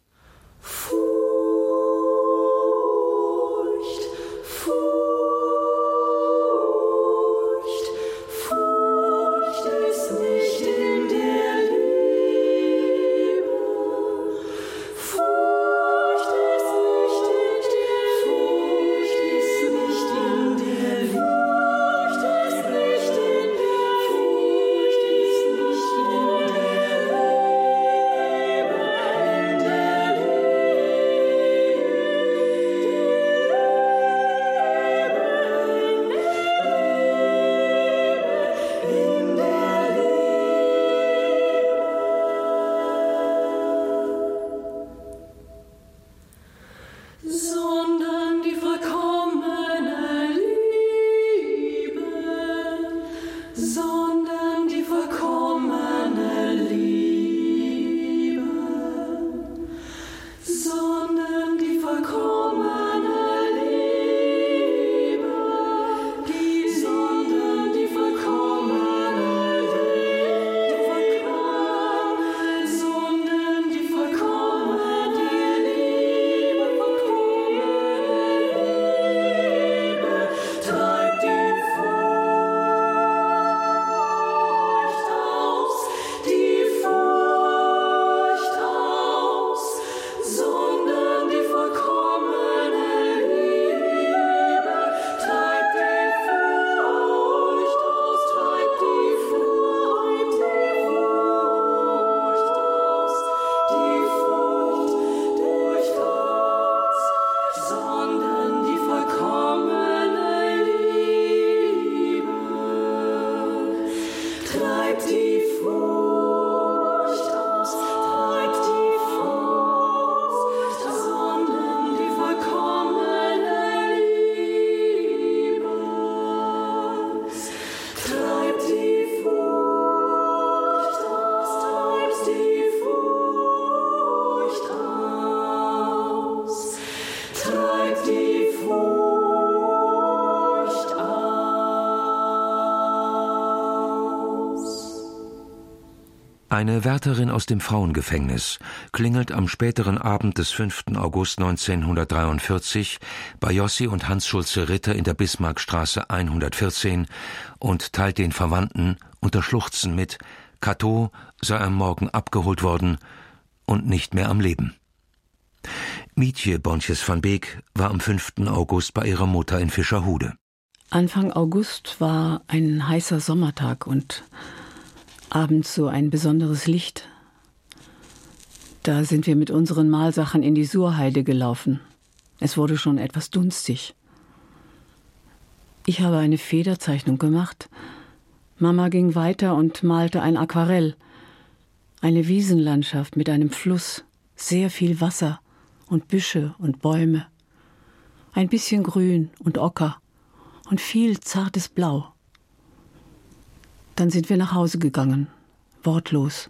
Eine Wärterin aus dem Frauengefängnis klingelt am späteren Abend des 5. August 1943 bei Jossi und Hans Schulze-Ritter in der Bismarckstraße 114 und teilt den Verwandten unter Schluchzen mit, Cato sei am Morgen abgeholt worden und nicht mehr am Leben. Mietje Bontjes van Beek war am 5. August bei ihrer Mutter in Fischerhude. Anfang August war ein heißer Sommertag und abends so ein besonderes Licht. Da sind wir mit unseren Malsachen in die Surheide gelaufen. Es wurde schon etwas dunstig. Ich habe eine Federzeichnung gemacht. Mama ging weiter und malte ein Aquarell. Eine Wiesenlandschaft mit einem Fluss, sehr viel Wasser und Büsche und Bäume. Ein bisschen Grün und Ocker und viel zartes Blau. Dann sind wir nach Hause gegangen, wortlos.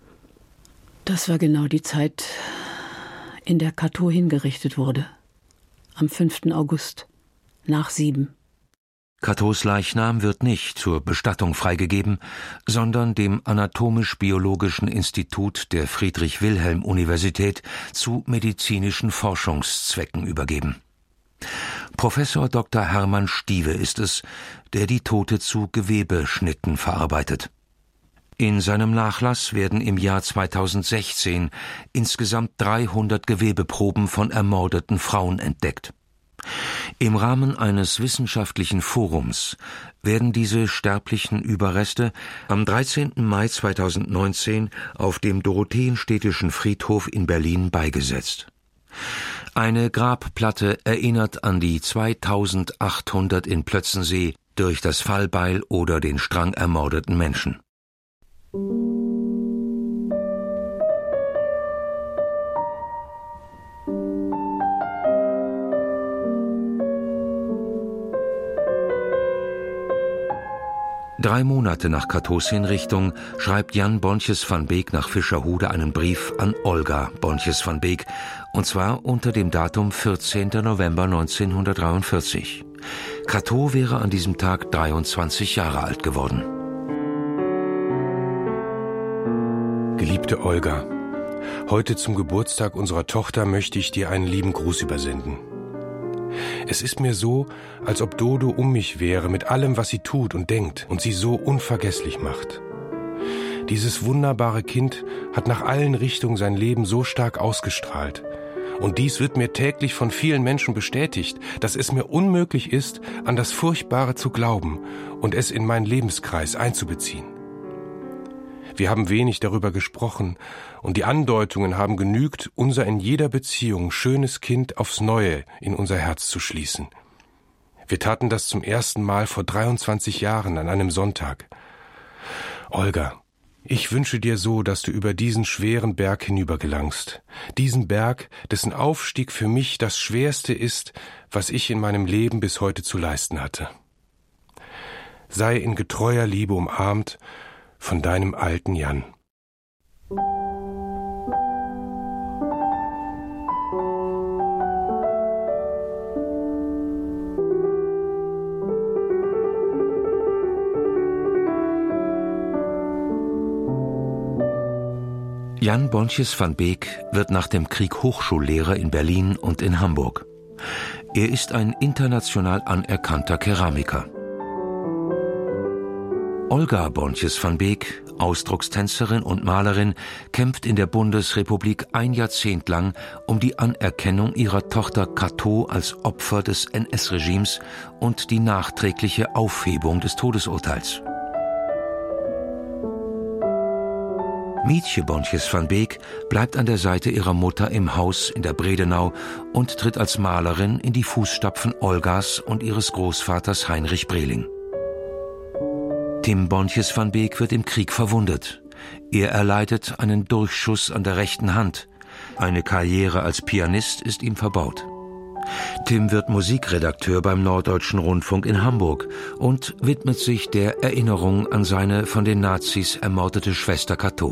Das war genau die Zeit, in der Cato hingerichtet wurde. Am 5. August, nach 7. Catos Leichnam wird nicht zur Bestattung freigegeben, sondern dem Anatomisch-Biologischen Institut der Friedrich-Wilhelm-Universität zu medizinischen Forschungszwecken übergeben. Professor Dr. Hermann Stiewe ist es, der die Tote zu Gewebeschnitten verarbeitet. In seinem Nachlass werden im Jahr 2016 insgesamt 300 Gewebeproben von ermordeten Frauen entdeckt. Im Rahmen eines wissenschaftlichen Forums werden diese sterblichen Überreste am 13. Mai 2019 auf dem Dorotheenstädtischen Friedhof in Berlin beigesetzt. Eine Grabplatte erinnert an die 2800 in Plötzensee durch das Fallbeil oder den Strang ermordeten Menschen. Drei Monate nach Cateaus Hinrichtung schreibt Jan Bontjes van Beek nach Fischerhude einen Brief an Olga Bontjes van Beek, und zwar unter dem Datum 14. November 1943. Cateau wäre an diesem Tag 23 Jahre alt geworden. Geliebte Olga, heute zum Geburtstag unserer Tochter möchte ich dir einen lieben Gruß übersenden. Es ist mir so, als ob Dodo um mich wäre mit allem, was sie tut und denkt und sie so unvergesslich macht. Dieses wunderbare Kind hat nach allen Richtungen sein Leben so stark ausgestrahlt. Und dies wird mir täglich von vielen Menschen bestätigt, dass es mir unmöglich ist, an das Furchtbare zu glauben und es in meinen Lebenskreis einzubeziehen. Wir haben wenig darüber gesprochen und die Andeutungen haben genügt, unser in jeder Beziehung schönes Kind aufs Neue in unser Herz zu schließen. Wir taten das zum ersten Mal vor 23 Jahren an einem Sonntag. Olga, ich wünsche dir so, dass du über diesen schweren Berg hinübergelangst. Diesen Berg, dessen Aufstieg für mich das Schwerste ist, was ich in meinem Leben bis heute zu leisten hatte. Sei in getreuer Liebe umarmt von deinem alten Jan. Jan Bontjes van Beek wird nach dem Krieg Hochschullehrer in Berlin und in Hamburg. Er ist ein international anerkannter Keramiker. Olga Bontjes van Beek, Ausdruckstänzerin und Malerin, kämpft in der Bundesrepublik ein Jahrzehnt lang um die Anerkennung ihrer Tochter Cateau als Opfer des NS-Regimes und die nachträgliche Aufhebung des Todesurteils. Mietje Bontjes van Beek bleibt an der Seite ihrer Mutter im Haus in der Bredenau und tritt als Malerin in die Fußstapfen Olgas und ihres Großvaters Heinrich Breling. Tim Bontjes van Beek wird im Krieg verwundet. Er erleidet einen Durchschuss an der rechten Hand. Eine Karriere als Pianist ist ihm verbaut. Tim wird Musikredakteur beim Norddeutschen Rundfunk in Hamburg und widmet sich der Erinnerung an seine von den Nazis ermordete Schwester Cateau.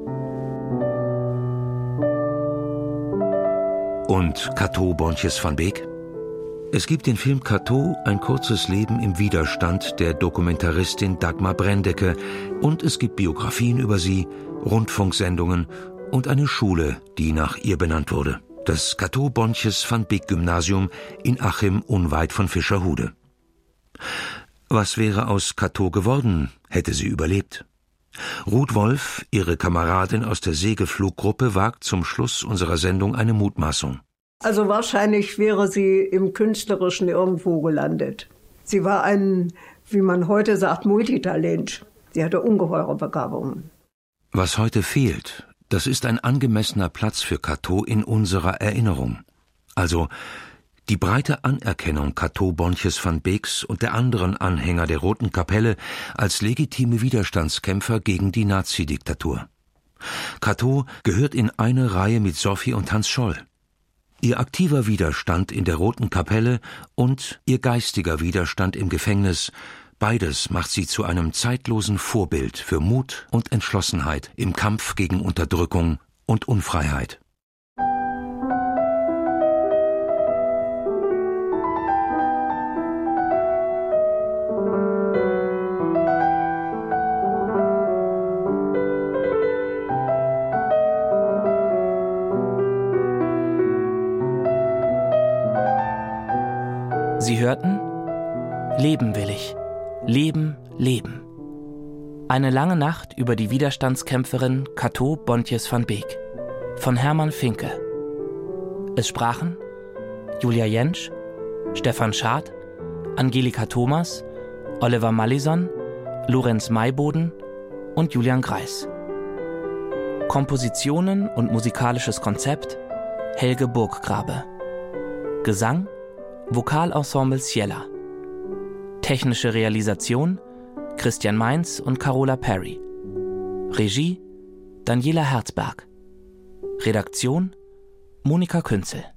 Und Cateau Bontjes van Beek? Es gibt den Film Cateau, ein kurzes Leben im Widerstand der Dokumentaristin Dagmar Brendecke, und es gibt Biografien über sie, Rundfunksendungen und eine Schule, die nach ihr benannt wurde. Das Cateau Bontjes van Beek Gymnasium in Achim unweit von Fischerhude. Was wäre aus Cateau geworden, hätte sie überlebt? Ruth Wolf, ihre Kameradin aus der Segelfluggruppe, wagt zum Schluss unserer Sendung eine Mutmaßung. Also wahrscheinlich wäre sie im Künstlerischen irgendwo gelandet. Sie war ein, wie man heute sagt, Multitalent. Sie hatte ungeheure Begabungen. Was heute fehlt, das ist ein angemessener Platz für Cateau in unserer Erinnerung. Also die breite Anerkennung Cateau Bontjes van Beeks und der anderen Anhänger der Roten Kapelle als legitime Widerstandskämpfer gegen die Nazidiktatur. Cateau gehört in eine Reihe mit Sophie und Hans Scholl. Ihr aktiver Widerstand in der Roten Kapelle und ihr geistiger Widerstand im Gefängnis, beides macht sie zu einem zeitlosen Vorbild für Mut und Entschlossenheit im Kampf gegen Unterdrückung und Unfreiheit. Sie hörten Leben will ich. Leben, Leben. Eine lange Nacht über die Widerstandskämpferin Cateau Bontjes van Beek von Hermann Finke. Es sprachen Julia Jentsch, Stefan Schad, Angelika Thomas, Oliver Mallison, Lorenz Maiboden und Julian Greis. Kompositionen und musikalisches Konzept Helge Burggrabe. Gesang Vokalensemble Ciela. Technische Realisation Christian Mainz und Carola Perry. Regie Daniela Herzberg. Redaktion Monika Künzel.